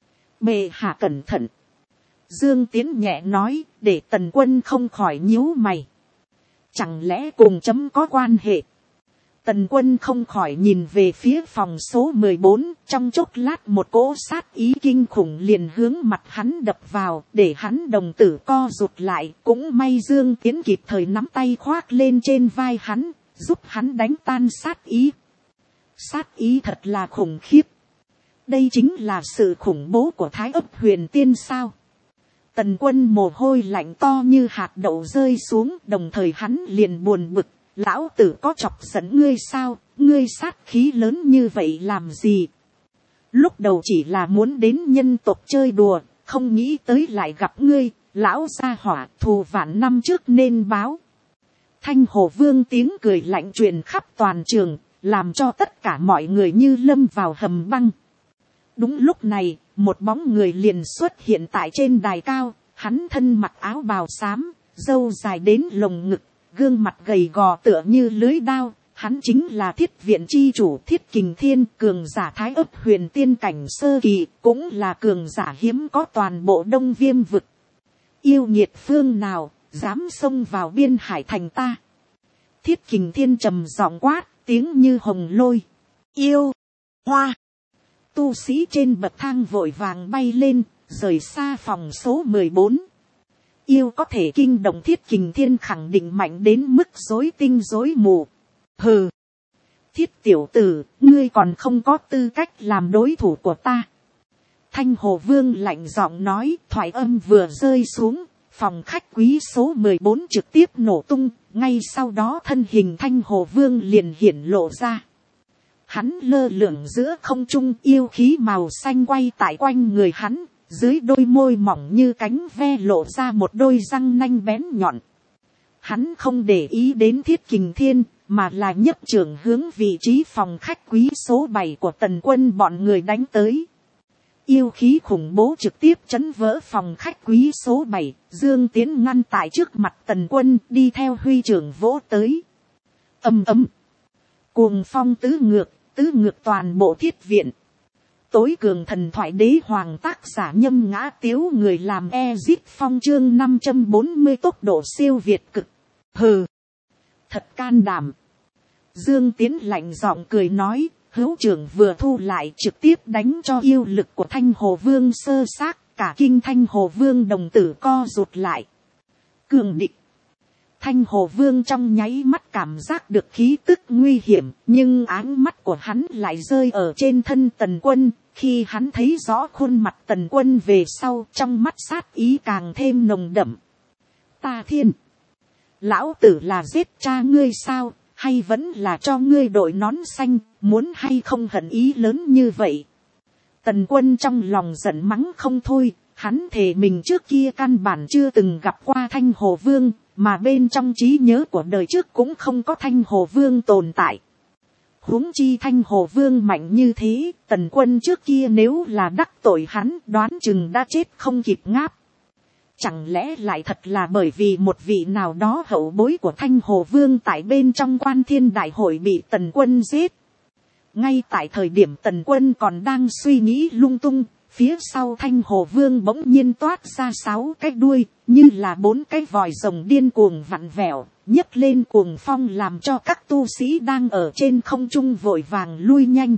Bệ hạ cẩn thận. Dương Tiến nhẹ nói, để Tần Quân không khỏi nhíu mày. Chẳng lẽ cùng chấm có quan hệ? Tần Quân không khỏi nhìn về phía phòng số 14, trong chốc lát một cỗ sát ý kinh khủng liền hướng mặt hắn đập vào, để hắn đồng tử co rụt lại, cũng may Dương Tiến kịp thời nắm tay khoác lên trên vai hắn, giúp hắn đánh tan sát ý. Sát ý thật là khủng khiếp. Đây chính là sự khủng bố của Thái Ấp Huyền Tiên sao? Tần Quân mồ hôi lạnh to như hạt đậu rơi xuống, đồng thời hắn liền buồn bực. Lão tử có chọc giận ngươi sao, ngươi sát khí lớn như vậy làm gì? Lúc đầu chỉ là muốn đến nhân tộc chơi đùa, không nghĩ tới lại gặp ngươi, lão gia hỏa, thù vạn năm trước nên báo. Thanh Hồ Vương tiếng cười lạnh truyền khắp toàn trường, làm cho tất cả mọi người như lâm vào hầm băng. Đúng lúc này, một bóng người liền xuất hiện tại trên đài cao, hắn thân mặc áo bào xám, râu dài đến lồng ngực. Gương mặt gầy gò tựa như lưới đao, hắn chính là Thiết Viện chi chủ Thiết Kình Thiên, cường giả Thái Ấp Huyền Tiên cảnh sơ kỳ, cũng là cường giả hiếm có toàn bộ Đông Viêm vực. Yêu nghiệt phương nào, dám xông vào biên hải thành ta? Thiết Kình Thiên trầm giọng quát, tiếng như hồng lôi. Yêu, hoa, tu sĩ trên bậc thang vội vàng bay lên, rời xa phòng số 14. Yêu có thể kinh động Thiết Kình Thiên khẳng định mạnh đến mức rối tinh rối mù. Hừ. Thiết tiểu tử, ngươi còn không có tư cách làm đối thủ của ta. Thanh Hồ Vương lạnh giọng nói, thoại âm vừa rơi xuống, phòng khách quý số 14 trực tiếp nổ tung, ngay sau đó thân hình Thanh Hồ Vương liền hiển lộ ra. Hắn lơ lửng giữa không trung, yêu khí màu xanh quay tại quanh người hắn, dưới đôi môi mỏng như cánh ve lộ ra một đôi răng nanh bén nhọn. Hắn không để ý đến Thiết Kình Thiên, mà là nhấc trường hướng vị trí phòng khách quý số 7 của Tần Quân bọn người đánh tới. Yêu khí khủng bố trực tiếp chấn vỡ phòng khách quý số 7, Dương Tiến ngăn tại trước mặt Tần Quân, đi theo huy trưởng vỗ tới. Ầm ầm, cuồng phong tứ ngược toàn bộ thiết viện. Tối cường thần thoại đế hoàng tác giả Nhâm Ngã Tiếu, người làm Ezip Phong, chương 540 tốc độ siêu việt cực. Hừ, thật can đảm. Dương Tiến lạnh giọng cười nói, hữu trưởng vừa thu lại trực tiếp đánh cho yêu lực của Thanh Hồ Vương sơ xác, cả kinh Thanh Hồ Vương đồng tử co rụt lại. Cường địch. Thanh Hồ Vương trong nháy mắt cảm giác được khí tức nguy hiểm, nhưng áng mắt của hắn lại rơi ở trên thân Tần Quân. Khi hắn thấy rõ khuôn mặt Tần Quân về sau, trong mắt sát ý càng thêm nồng đậm. Ta thiên! Lão tử là giết cha ngươi sao, hay vẫn là cho ngươi đội nón xanh, muốn hay không hận ý lớn như vậy? Tần Quân trong lòng giận mắng không thôi, hắn thề mình trước kia căn bản chưa từng gặp qua Thanh Hồ Vương, mà bên trong trí nhớ của đời trước cũng không có Thanh Hồ Vương tồn tại. Huống chi Thanh Hồ Vương mạnh như thế, Tần Quân trước kia nếu là đắc tội hắn, đoán chừng đã chết không kịp ngáp. Chẳng lẽ lại thật là bởi vì một vị nào đó hậu bối của Thanh Hồ Vương tại bên trong Quan Thiên Đại Hội bị Tần Quân giết? Ngay tại thời điểm Tần Quân còn đang suy nghĩ lung tung, phía sau Thanh Hồ Vương bỗng nhiên toát ra 6 cái đuôi, như là 4 cái vòi rồng điên cuồng vặn vẹo, nhấc lên cuồng phong làm cho các tu sĩ đang ở trên không trung vội vàng lui nhanh.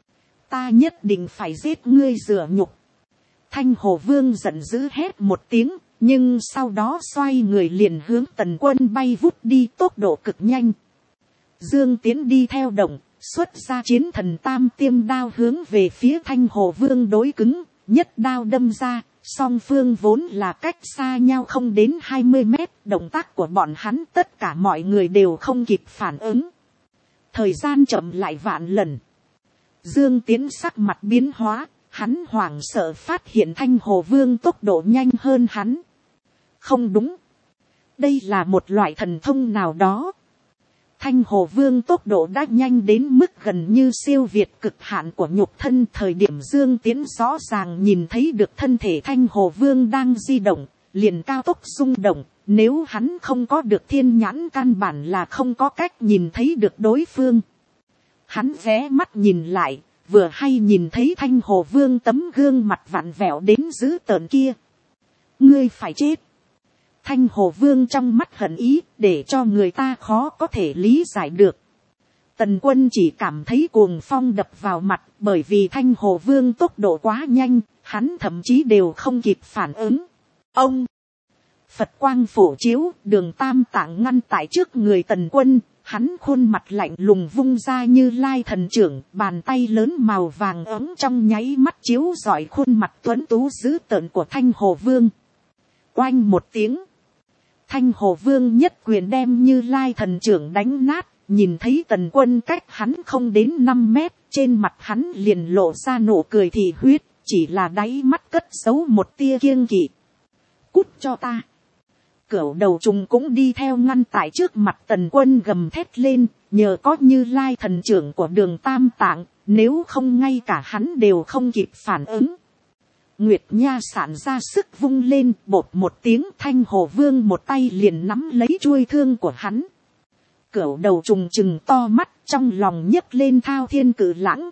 Ta nhất định phải giết ngươi rửa nhục. Thanh Hồ Vương giận dữ hét một tiếng, nhưng sau đó xoay người liền hướng Tần Quân bay vút đi, tốc độ cực nhanh. Dương Tiến đi theo động, xuất ra chiến thần tam tiêm đao hướng về phía Thanh Hồ Vương đối cứng, nhất đao đâm ra, song phương vốn là cách xa nhau không đến 20 mét, động tác của bọn hắn tất cả mọi người đều không kịp phản ứng. Thời gian chậm lại vạn lần. Dương Tiến sắc mặt biến hóa, hắn hoảng sợ phát hiện Thanh Hồ Vương tốc độ nhanh hơn hắn. Không đúng. Đây là một loại thần thông nào đó. Thanh Hồ Vương tốc độ đã nhanh đến mức gần như siêu việt cực hạn của nhục thân. Thời điểm Dương Tiến rõ ràng nhìn thấy được thân thể Thanh Hồ Vương đang di động, liền cao tốc rung động. Nếu hắn không có được thiên nhãn căn bản là không có cách nhìn thấy được đối phương. Hắn ghé mắt nhìn lại, vừa hay nhìn thấy Thanh Hồ Vương tấm gương mặt vặn vẹo đến dữ tợn kia. Ngươi phải chết. Thanh Hồ Vương trong mắt hận ý, để cho người ta khó có thể lý giải được. Tần Quân chỉ cảm thấy cuồng phong đập vào mặt, bởi vì Thanh Hồ Vương tốc độ quá nhanh, hắn thậm chí đều không kịp phản ứng. Ông! Phật quang phổ chiếu, Đường Tam Tạng ngăn tại trước người Tần Quân, hắn khuôn mặt lạnh lùng vung ra như lai thần trưởng, bàn tay lớn màu vàng ấm trong nháy mắt chiếu rọi khuôn mặt tuấn tú dữ tợn của Thanh Hồ Vương. Oanh một tiếng. Thanh Hồ Vương nhất quyền đem như lai thần trưởng đánh nát, nhìn thấy Tần Quân cách hắn không đến 5 mét, trên mặt hắn liền lộ ra nụ cười thị huyết, chỉ là đáy mắt cất giấu một tia kiêng kỵ. Cút cho ta. Cửu đầu trùng cũng đi theo ngăn tại trước mặt Tần Quân gầm thét lên, nhờ có như lai thần trưởng của Đường Tam Tạng, nếu không ngay cả hắn đều không kịp phản ứng. Nguyệt Nha sản ra sức vung lên, bột một tiếng, Thanh Hồ Vương một tay liền nắm lấy chuôi thương của hắn. Cửu đầu trùng trừng to mắt, trong lòng nhấc lên thao thiên cự lãng.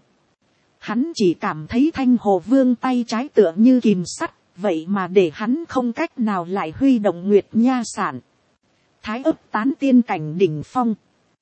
Hắn chỉ cảm thấy Thanh Hồ Vương tay trái tựa như kìm sắt, vậy mà để hắn không cách nào lại huy động Nguyệt Nha sản. Thái ấp tán tiên cảnh đỉnh phong.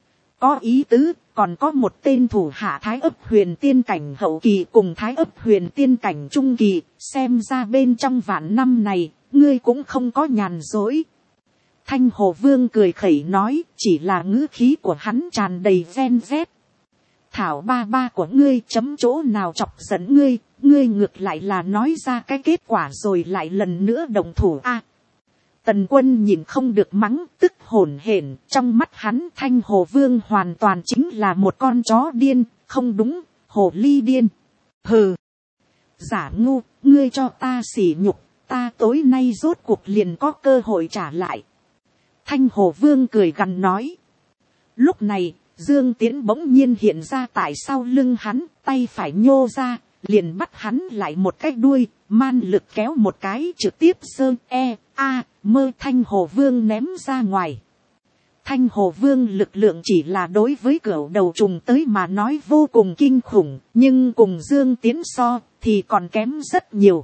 Có ý tứ, còn có một tên thủ hạ Thái ấp huyền tiên cảnh hậu kỳ cùng Thái ấp huyền tiên cảnh trung kỳ, xem ra bên trong vạn năm này, ngươi cũng không có nhàn dối. Thanh Hồ Vương cười khẩy nói, chỉ là ngữ khí của hắn tràn đầy ven vét. Thảo ba ba của ngươi chấm chỗ nào chọc giận ngươi, ngươi ngược lại là nói ra cái kết quả rồi lại lần nữa động thủ a. Tần Quân nhìn không được mắng, tức hổn hển, trong mắt hắn Thanh Hồ Vương hoàn toàn chính là một con chó điên, không đúng, hồ ly điên. Hừ, giả ngu, ngươi cho ta sỉ nhục, ta tối nay rốt cuộc liền có cơ hội trả lại. Thanh Hồ Vương cười gằn nói. Lúc này, Dương Tiễn bỗng nhiên hiện ra tại sau lưng hắn, tay phải nhô ra, liền bắt hắn lại một cái đuôi, man lực kéo một cái trực tiếp sơn mơ Thanh Hồ Vương ném ra ngoài. Thanh Hồ Vương lực lượng chỉ là đối với cửu đầu trùng tới mà nói vô cùng kinh khủng, nhưng cùng Dương Tiễn so thì còn kém rất nhiều.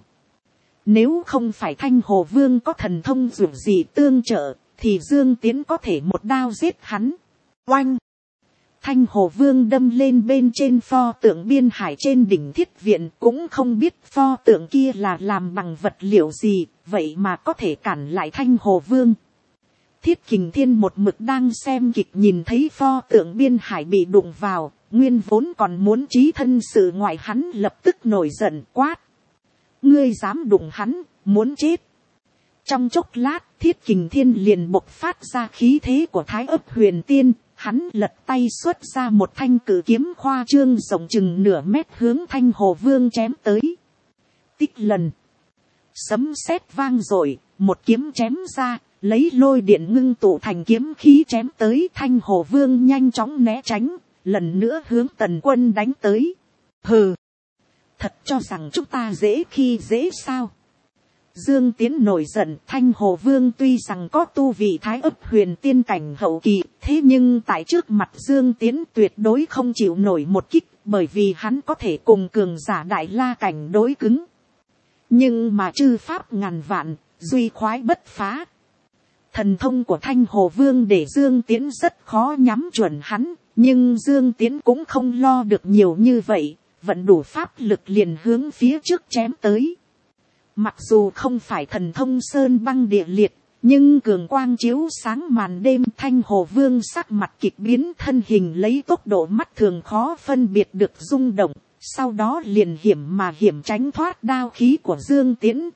Nếu không phải Thanh Hồ Vương có thần thông dù gì tương trợ, thì Dương Tiễn có thể một đao giết hắn. Oanh! Thanh Hồ Vương đâm lên bên trên pho tượng biên hải trên đỉnh Thiết Viện, cũng không biết pho tượng kia là làm bằng vật liệu gì, vậy mà có thể cản lại Thanh Hồ Vương. Thiết Kình Thiên một mực đang xem kịch, nhìn thấy pho tượng biên hải bị đụng vào, nguyên vốn còn muốn chí thân sự ngoại, hắn lập tức nổi giận quát. Ngươi dám đụng hắn, muốn chết. Trong chốc lát, Thiết Kình Thiên liền bộc phát ra khí thế của Thái Ấp Huyền Tiên, hắn lật tay xuất ra một thanh cử kiếm khoa trương rộng chừng nửa mét hướng Thanh Hồ Vương chém tới. Tích lần. Sấm sét vang dội, một kiếm chém ra, lấy lôi điện ngưng tụ thành kiếm khí chém tới. Thanh Hồ Vương nhanh chóng né tránh, lần nữa hướng Tần Quân đánh tới. Hừ, thật cho rằng chúng ta dễ khi dễ sao? Dương Tiễn nổi giận. Thanh Hồ Vương tuy rằng có tu vị Thái Ấp Huyền Tiên cảnh hậu kỳ, thế nhưng tại trước mặt Dương Tiễn tuyệt đối không chịu nổi một kích, bởi vì hắn có thể cùng cường giả Đại La cảnh đối cứng. Nhưng mà chư pháp ngàn vạn, duy khoái bất phá. Thần thông của Thanh Hồ Vương để Dương Tiễn rất khó nhắm chuẩn hắn, nhưng Dương Tiễn cũng không lo được nhiều như vậy, vận đủ pháp lực liền hướng phía trước chém tới. Mặc dù không phải thần thông sơn băng địa liệt, nhưng cường quang chiếu sáng màn đêm. Thanh Hồ Vương sắc mặt kịch biến, thân hình lấy tốc độ mắt thường khó phân biệt được rung động, sau đó liền hiểm mà hiểm tránh thoát đao khí của Dương Tiễn.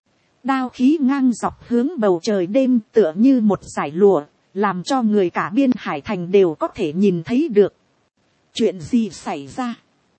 Đao khí ngang dọc hướng bầu trời đêm tựa như một dải lụa, làm cho người cả biên hải thành đều có thể nhìn thấy được. Chuyện gì xảy ra?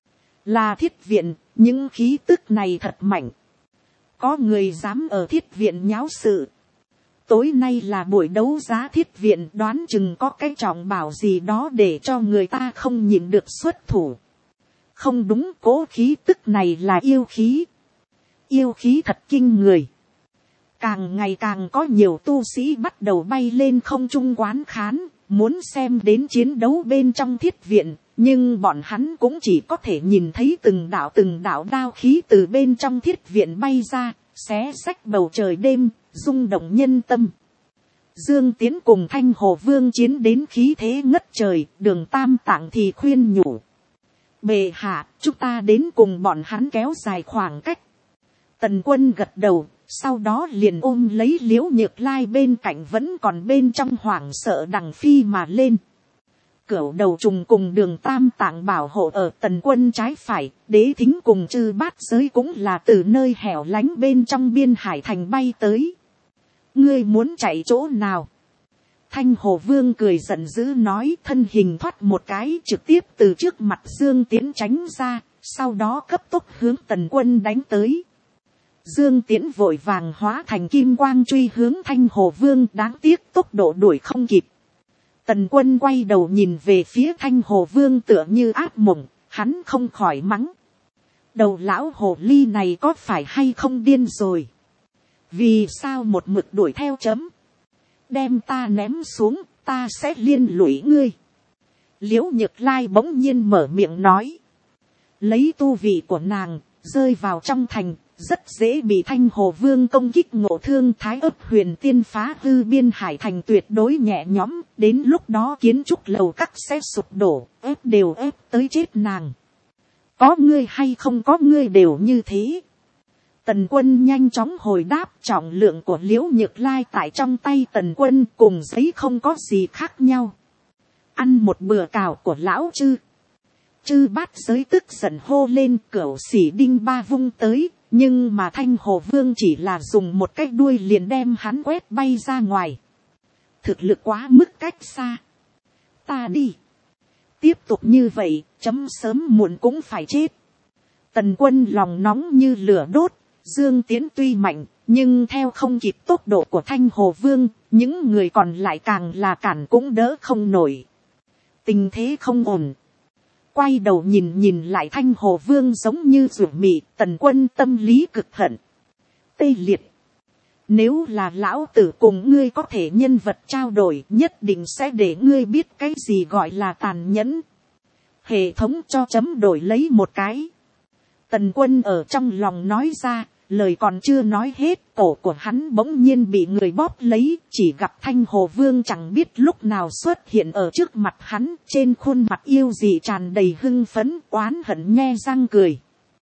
Là Thiết Viện, những khí tức này thật mạnh. Có người dám ở Thiết Viện nháo sự. Tối nay là buổi đấu giá Thiết Viện, đoán chừng có cái trọng bảo gì đó để cho người ta không nhịn được xuất thủ. Không đúng, cố khí tức này là yêu khí. Yêu khí thật kinh người. Càng ngày càng có nhiều tu sĩ bắt đầu bay lên không trung quán khán, muốn xem đến chiến đấu bên trong Thiết Viện, nhưng bọn hắn cũng chỉ có thể nhìn thấy từng đạo đao khí từ bên trong Thiết Viện bay ra, xé xách bầu trời đêm, rung động nhân tâm. Dương Tiễn cùng Thanh Hồ Vương chiến đến khí thế ngất trời, Đường Tam Tạng thì khuyên nhủ. Bệ hạ, chúng ta đến cùng bọn hắn kéo dài khoảng cách. Tần Quân gật đầu. Sau đó liền ôm lấy Liễu Nhược Lai bên cạnh vẫn còn bên trong hoảng sợ đằng phi mà lên. Cửu đầu trùng cùng Đường Tam Tạng bảo hộ ở Tần Quân trái phải, Đế Thính cùng Chư Bát Giới cũng là từ nơi hẻo lánh bên trong biên hải thành bay tới. Ngươi muốn chạy chỗ nào? Thanh Hồ Vương cười giận dữ nói, thân hình thoát một cái trực tiếp từ trước mặt Dương Tiễn tránh ra, sau đó cấp tốc hướng Tần Quân đánh tới. Dương Tiễn vội vàng hóa thành kim quang truy hướng Thanh Hồ Vương, đáng tiếc tốc độ đuổi không kịp. Tần Quân quay đầu nhìn về phía Thanh Hồ Vương tựa như ác mộng, hắn không khỏi mắng. Đầu lão hồ ly này có phải hay không điên rồi? Vì sao một mực đuổi theo chấm? Đem ta ném xuống, ta sẽ liên lụy ngươi. Liễu Nhược Lai bỗng nhiên mở miệng nói. Lấy tu vị của nàng, rơi vào trong thành, rất dễ bị Thanh Hồ Vương công kích ngộ thương. Thái Ấp Huyền Tiên phá hư biên hải thành tuyệt đối nhẹ nhõm, đến lúc đó kiến trúc lầu các sẽ sụp đổ, ép đều ép tới chết nàng. Có ngươi hay không có ngươi đều như thế. Tần Quân nhanh chóng hồi đáp, trọng lượng của Liễu Nhược Lai tại trong tay Tần Quân cùng giấy không có gì khác nhau. Ăn một bữa cào của lão Chư. Chư Bát Giới tức giận hô lên, Cửu Sĩ Đinh Ba vung tới, Nhưng mà Thanh Hồ Vương chỉ là dùng một cái đuôi liền đem hắn quét bay ra ngoài. Thực lực quá mức cách xa. Ta đi. Tiếp tục như vậy, chấm sớm muộn cũng phải chết. Tần Quân lòng nóng như lửa đốt. Dương Tiến tuy mạnh, nhưng theo không kịp tốc độ của Thanh Hồ Vương, những người còn lại càng là cản cũng đỡ không nổi. Tình thế không ổn. Quay đầu nhìn lại Thanh Hồ Vương giống như ruột mị, Tần Quân tâm lý cực hận. Tê liệt. Nếu là lão tử cùng ngươi có thể nhân vật trao đổi, nhất định sẽ để ngươi biết cái gì gọi là tàn nhẫn. Hệ thống cho chấm đổi lấy một cái. Tần Quân ở trong lòng nói ra, lời còn chưa nói hết, cổ của hắn bỗng nhiên bị người bóp lấy, chỉ gặp Thanh Hồ Vương chẳng biết lúc nào xuất hiện ở trước mặt hắn, trên khuôn mặt yêu dị tràn đầy hưng phấn, oán hận nhe răng cười.